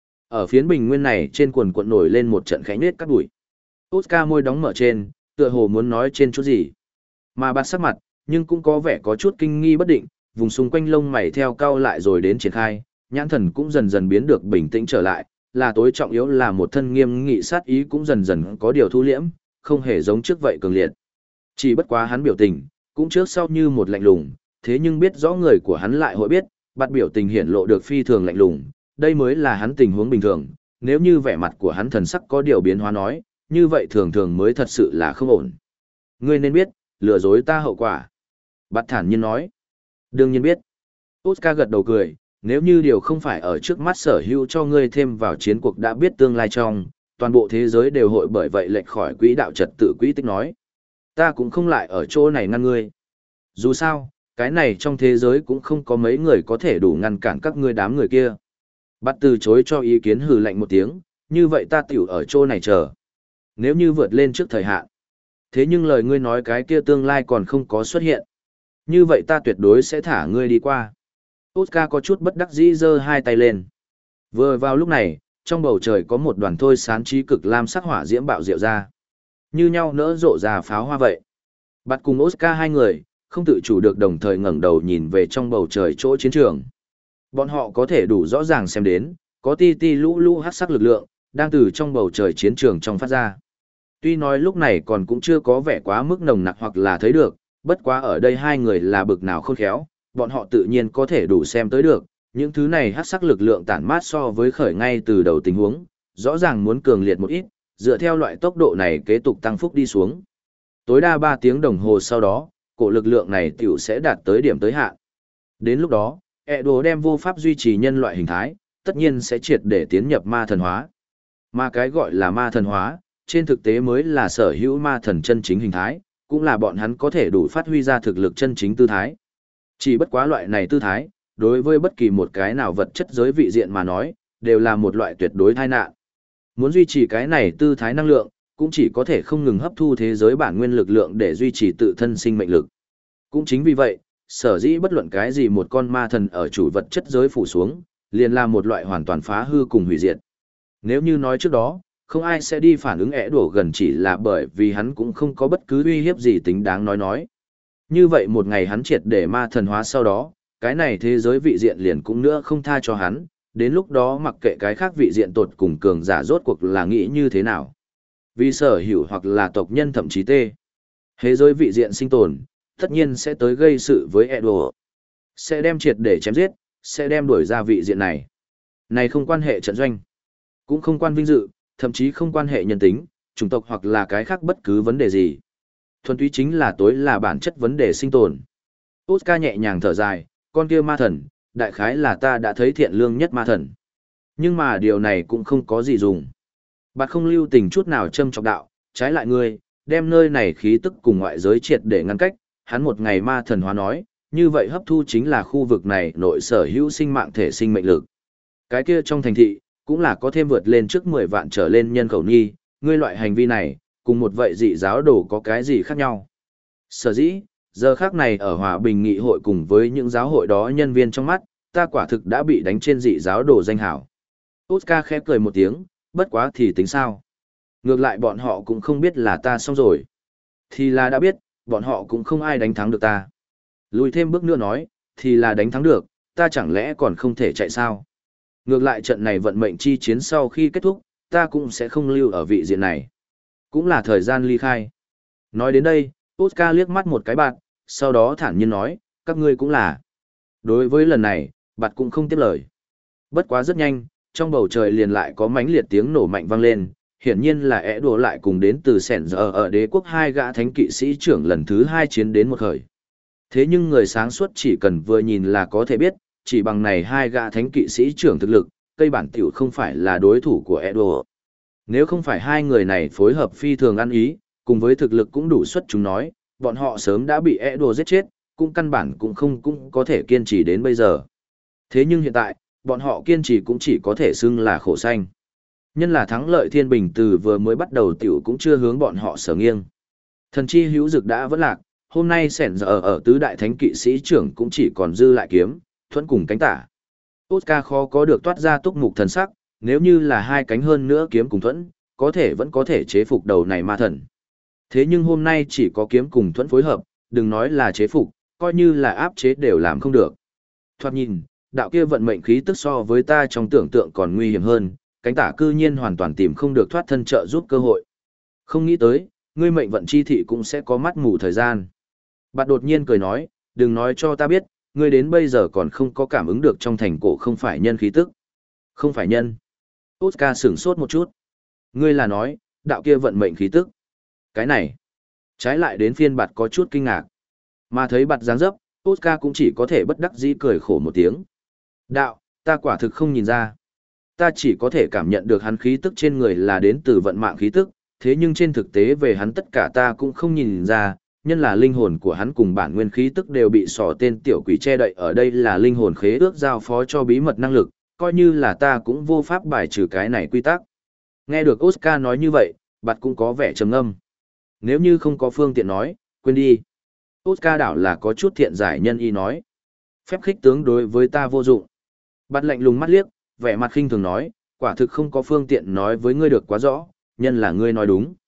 Ở phiến bình nguyên này trên quần quận nổi lên một trận khẽ nết cắt bụi. Oscar môi đóng mở trên, tựa hồ muốn nói trên chút gì. Mà Bát sắc mặt, nhưng cũng có vẻ có chút kinh nghi bất định, vùng xung quanh lông mày theo cau lại rồi đến triển khai, nhãn thần cũng dần dần biến được bình tĩnh trở lại, là tối trọng yếu là một thân nghiêm nghị sát ý cũng dần dần có điều thu liễm, không hề giống trước vậy cường liệt. Chỉ bất quá hắn biểu tình, cũng trước sau như một lạnh lùng, thế nhưng biết rõ người của hắn lại hội biết, Bát biểu tình hiển lộ được phi thường lạnh lùng, đây mới là hắn tình huống bình thường, nếu như vẻ mặt của hắn thần sắc có điều biến hóa nói, như vậy thường thường mới thật sự là không ổn. Ngươi nên biết, lừa dối ta hậu quả. Bát thản nhiên nói. Đương nhiên biết. Oscar gật đầu cười, nếu như điều không phải ở trước mắt sở hữu cho ngươi thêm vào chiến cuộc đã biết tương lai trong, toàn bộ thế giới đều hội bởi vậy lệch khỏi quỹ đạo trật tự quỹ tích nói. Ta cũng không lại ở chỗ này ngăn ngươi. Dù sao, cái này trong thế giới cũng không có mấy người có thể đủ ngăn cản các ngươi đám người kia. Bắt từ chối cho ý kiến hừ lạnh một tiếng, như vậy ta tiểu ở chỗ này chờ. Nếu như vượt lên trước thời hạn. Thế nhưng lời ngươi nói cái kia tương lai còn không có xuất hiện. Như vậy ta tuyệt đối sẽ thả ngươi đi qua. Oscar có chút bất đắc dĩ giơ hai tay lên. Vừa vào lúc này, trong bầu trời có một đoàn thôi sán trí cực lam sắc hỏa diễm bạo diệu ra. Như nhau nỡ rộ ra pháo hoa vậy. Bạt cùng Oscar hai người, không tự chủ được đồng thời ngẩng đầu nhìn về trong bầu trời chỗ chiến trường. Bọn họ có thể đủ rõ ràng xem đến, có ti ti lũ lũ hắc sắc lực lượng, đang từ trong bầu trời chiến trường trong phát ra. Tuy nói lúc này còn cũng chưa có vẻ quá mức nồng nặc hoặc là thấy được, bất quá ở đây hai người là bực nào khôn khéo, bọn họ tự nhiên có thể đủ xem tới được, những thứ này hắc sắc lực lượng tản mát so với khởi ngay từ đầu tình huống, rõ ràng muốn cường liệt một ít, dựa theo loại tốc độ này kế tục tăng phúc đi xuống. Tối đa 3 tiếng đồng hồ sau đó, cổ lực lượng này tiểu sẽ đạt tới điểm tới hạn. Đến lúc đó, Edo đem vô pháp duy trì nhân loại hình thái, tất nhiên sẽ triệt để tiến nhập ma thần hóa. Mà cái gọi là ma thần hóa, trên thực tế mới là sở hữu ma thần chân chính hình thái, cũng là bọn hắn có thể đủ phát huy ra thực lực chân chính tư thái. Chỉ bất quá loại này tư thái, đối với bất kỳ một cái nào vật chất giới vị diện mà nói, đều là một loại tuyệt đối tai nạn. Muốn duy trì cái này tư thái năng lượng, cũng chỉ có thể không ngừng hấp thu thế giới bản nguyên lực lượng để duy trì tự thân sinh mệnh lực. Cũng chính vì vậy, sở dĩ bất luận cái gì một con ma thần ở chủ vật chất giới phủ xuống, liền là một loại hoàn toàn phá hư cùng hủy diệt. Nếu như nói trước đó, không ai sẽ đi phản ứng ẻ đổ gần chỉ là bởi vì hắn cũng không có bất cứ uy hiếp gì tính đáng nói. Như vậy một ngày hắn triệt để ma thần hóa sau đó, cái này thế giới vị diện liền cũng nữa không tha cho hắn, đến lúc đó mặc kệ cái khác vị diện tột cùng cường giả rốt cuộc là nghĩ như thế nào. Vì sở hữu hoặc là tộc nhân thậm chí tê. Thế giới vị diện sinh tồn, tất nhiên sẽ tới gây sự với Edo. Sẽ đem triệt để chém giết, sẽ đem đuổi ra vị diện này. Này không quan hệ trận doanh, cũng không quan vinh dự, thậm chí không quan hệ nhân tính, chủng tộc hoặc là cái khác bất cứ vấn đề gì. Thuần túy chính là tối là bản chất vấn đề sinh tồn. Oscar nhẹ nhàng thở dài, con kia ma thần, đại khái là ta đã thấy thiện lương nhất ma thần. Nhưng mà điều này cũng không có gì dùng. Bạn không lưu tình chút nào châm chọc đạo, trái lại ngươi, đem nơi này khí tức cùng ngoại giới triệt để ngăn cách, hắn một ngày ma thần hóa nói, như vậy hấp thu chính là khu vực này nội sở hữu sinh mạng thể sinh mệnh lực. Cái kia trong thành thị, cũng là có thêm vượt lên trước 10 vạn trở lên nhân khẩu nhi, ngươi loại hành vi này, cùng một vậy dị giáo đồ có cái gì khác nhau. Sở dĩ, giờ khác này ở Hòa Bình Nghị hội cùng với những giáo hội đó nhân viên trong mắt, ta quả thực đã bị đánh trên dị giáo đồ danh hảo. Oscar khẽ cười một tiếng, bất quá thì tính sao. Ngược lại bọn họ cũng không biết là ta xong rồi. Thì là đã biết, bọn họ cũng không ai đánh thắng được ta. Lùi thêm bước nữa nói, thì là đánh thắng được, ta chẳng lẽ còn không thể chạy sao. Ngược lại trận này vận mệnh chi chiến sau khi kết thúc, ta cũng sẽ không lưu ở vị diện này. Cũng là thời gian ly khai. Nói đến đây, Oscar liếc mắt một cái bạn, sau đó thản nhiên nói, các ngươi cũng là. Đối với lần này, bạn cũng không tiếp lời. Bất quá rất nhanh, trong bầu trời liền lại có mãnh liệt tiếng nổ mạnh vang lên, hiển nhiên là ẻ đùa lại cùng đến từ sẻn giờ ở đế quốc hai gã thánh kỵ sĩ trưởng lần thứ 2 chiến đến một khởi. Thế nhưng người sáng suốt chỉ cần vừa nhìn là có thể biết, chỉ bằng này hai gã thánh kỵ sĩ trưởng thực lực, cây bản tiểu không phải là đối thủ của ẻ đùa. Nếu không phải hai người này phối hợp phi thường ăn ý, cùng với thực lực cũng đủ xuất chúng nói, bọn họ sớm đã bị ẻ đùa giết chết, cũng căn bản cũng có thể kiên trì đến bây giờ. Thế nhưng hiện tại, bọn họ kiên trì cũng chỉ có thể xưng là khổ xanh. Nhân là thắng lợi thiên bình từ vừa mới bắt đầu tiểu cũng chưa hướng bọn họ sở nghiêng. Thần chi hữu dực đã vẫn lạc, hôm nay sẻn giờ ở tứ đại thánh kỵ sĩ trưởng cũng chỉ còn dư lại kiếm, thuẫn cùng cánh tả. Oscar khó có được toát ra túc mục thần sắc, nếu như là hai cánh hơn nữa kiếm cùng thuẫn, vẫn có thể chế phục đầu này ma thần. Thế nhưng hôm nay chỉ có kiếm cùng thuẫn phối hợp, đừng nói là chế phục, coi như là áp chế đều làm không được. Thoạt nhìn, đạo kia vận mệnh khí tức so với ta trong tưởng tượng còn nguy hiểm hơn, cánh tả cư nhiên hoàn toàn tìm không được thoát thân trợ giúp cơ hội. Không nghĩ tới, ngươi mệnh vận chi thị cũng sẽ có mắt mù thời gian. Bạn đột nhiên cười nói, đừng nói cho ta biết, ngươi đến bây giờ còn không có cảm ứng được trong thành cổ không phải nhân khí tức. Không phải nhân. Oscar sửng sốt một chút. Ngươi là nói, đạo kia vận mệnh khí tức. Cái này. Trái lại đến phiên bạt có chút kinh ngạc. Mà thấy bạt dáng dấp, Oscar cũng chỉ có thể bất đắc dĩ cười khổ một tiếng. Đạo, ta quả thực không nhìn ra. Ta chỉ có thể cảm nhận được hắn khí tức trên người là đến từ vận mạng khí tức, thế nhưng trên thực tế về hắn tất cả ta cũng không nhìn ra, nhân là linh hồn của hắn cùng bản nguyên khí tức đều bị sỏ tên tiểu quỷ che đậy ở đây là linh hồn khế ước giao phó cho bí mật năng lực, coi như là ta cũng vô pháp bài trừ cái này quy tắc. Nghe được Oscar nói như vậy, bạn cũng có vẻ trầm ngâm. Nếu như không có phương tiện nói, quên đi. Oscar đảo là có chút thiện giải nhân y nói. Phép khích tướng đối với ta vô dụng. Bạn lạnh lùng mắt liếc, vẻ mặt khinh thường nói, quả thực không có phương tiện nói với ngươi được quá rõ, nhân là ngươi nói đúng.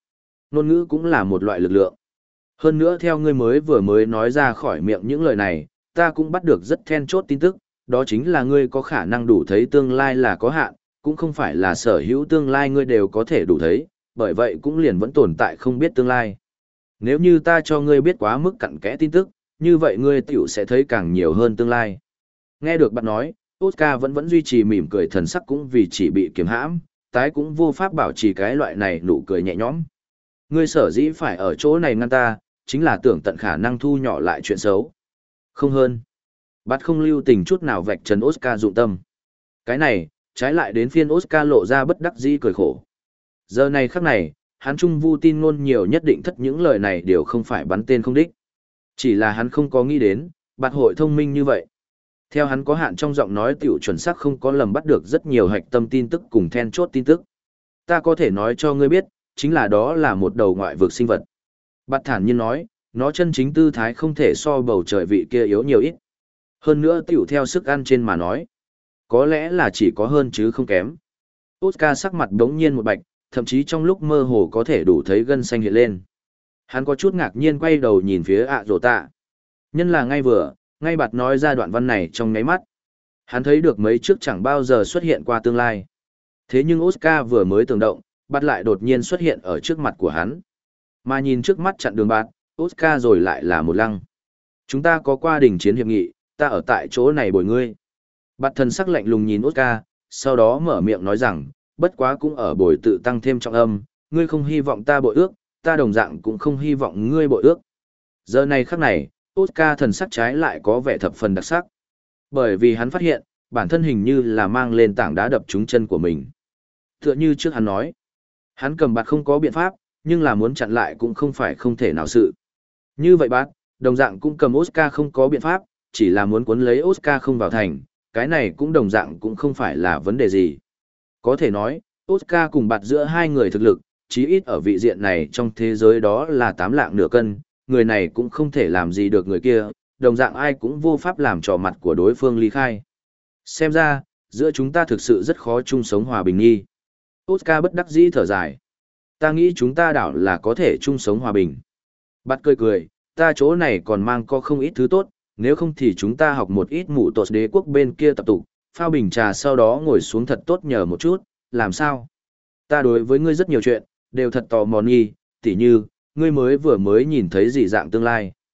Ngôn ngữ cũng là một loại lực lượng. Hơn nữa theo ngươi vừa mới nói ra khỏi miệng những lời này, ta cũng bắt được rất then chốt tin tức, đó chính là ngươi có khả năng đủ thấy tương lai là có hạn, cũng không phải là sở hữu tương lai ngươi đều có thể đủ thấy, bởi vậy cũng liền vẫn tồn tại không biết tương lai. Nếu như ta cho ngươi biết quá mức cặn kẽ tin tức, như vậy ngươi tiểu sẽ thấy càng nhiều hơn tương lai. Nghe được bạn nói, Oscar vẫn duy trì mỉm cười, thần sắc cũng vì chỉ bị kiềm hãm, tái cũng vô pháp bảo trì cái loại này nụ cười nhẹ nhõm. Ngươi sở dĩ phải ở chỗ này ngăn ta, chính là tưởng tận khả năng thu nhỏ lại chuyện xấu. Không hơn. Bắt không lưu tình chút nào vạch trần Oscar dụng tâm. Cái này, trái lại đến phiên Oscar lộ ra bất đắc dĩ cười khổ. Giờ này khắc này, hắn trung vu tin ngôn nhiều nhất định thất những lời này đều không phải bắn tên không đích. Chỉ là hắn không có nghĩ đến, bạt hội thông minh như vậy. Theo hắn có hạn trong giọng nói tiểu chuẩn xác không có lầm bắt được rất nhiều hạch tâm tin tức cùng then chốt tin tức. Ta có thể nói cho ngươi biết, chính là đó là một đầu ngoại vực sinh vật. Bạt thản nhiên nói, nó chân chính tư thái không thể so bầu trời vị kia yếu nhiều ít. Hơn nữa tiểu theo sức ăn trên mà nói. Có lẽ là chỉ có hơn chứ không kém. Oscar sắc mặt đống nhiên một bạch, thậm chí trong lúc mơ hồ có thể đủ thấy gân xanh hiện lên. Hắn có chút ngạc nhiên quay đầu nhìn phía ạ rổ tạ. Nhân là ngay bạt nói ra đoạn văn này trong nháy mắt. Hắn thấy được mấy trước chẳng bao giờ xuất hiện qua tương lai. Thế nhưng Oscar vừa mới tưởng động, bạt lại đột nhiên xuất hiện ở trước mặt của hắn. Mà nhìn trước mắt chặn đường bạt, Oscar rồi lại là một lăng. Chúng ta có qua đình chiến hiệp nghị, ta ở tại chỗ này bồi ngươi. Bạt thần sắc lạnh lùng nhìn Oscar, sau đó mở miệng nói rằng, bất quá cũng ở bồi tự tăng thêm trọng âm, ngươi không hy vọng ta bội ước, ta đồng dạng cũng không hy vọng ngươi bội ước. Giờ này khắc này, Oscar thần sắc trái lại có vẻ thập phần đặc sắc. Bởi vì hắn phát hiện, bản thân hình như là mang lên tảng đá đập trúng chân của mình. Tựa như trước hắn nói, hắn cầm bạt không có biện pháp, nhưng là muốn chặn lại cũng không phải không thể nào sự. Như vậy bạt, đồng dạng cũng cầm Oscar không có biện pháp, chỉ là muốn cuốn lấy Oscar không vào thành, cái này cũng đồng dạng cũng không phải là vấn đề gì. Có thể nói, Oscar cùng bạt giữa hai người thực lực, chí ít ở vị diện này trong thế giới đó là 8 lạng nửa cân, người này cũng không thể làm gì được người kia, đồng dạng ai cũng vô pháp làm trò mặt của đối phương ly khai. Xem ra, giữa chúng ta thực sự rất khó chung sống hòa bình nghi. Oscar bất đắc dĩ thở dài. Ta nghĩ chúng ta đảo là có thể chung sống hòa bình. Bạt cười cười, ta chỗ này còn mang có không ít thứ tốt, nếu không thì chúng ta học một ít mụ tột đế quốc bên kia tập tục, phao bình trà sau đó ngồi xuống thật tốt nhờ một chút, làm sao? Ta đối với ngươi rất nhiều chuyện, đều thật tò mò nghi, tỉ như, ngươi vừa mới nhìn thấy gì dạng tương lai.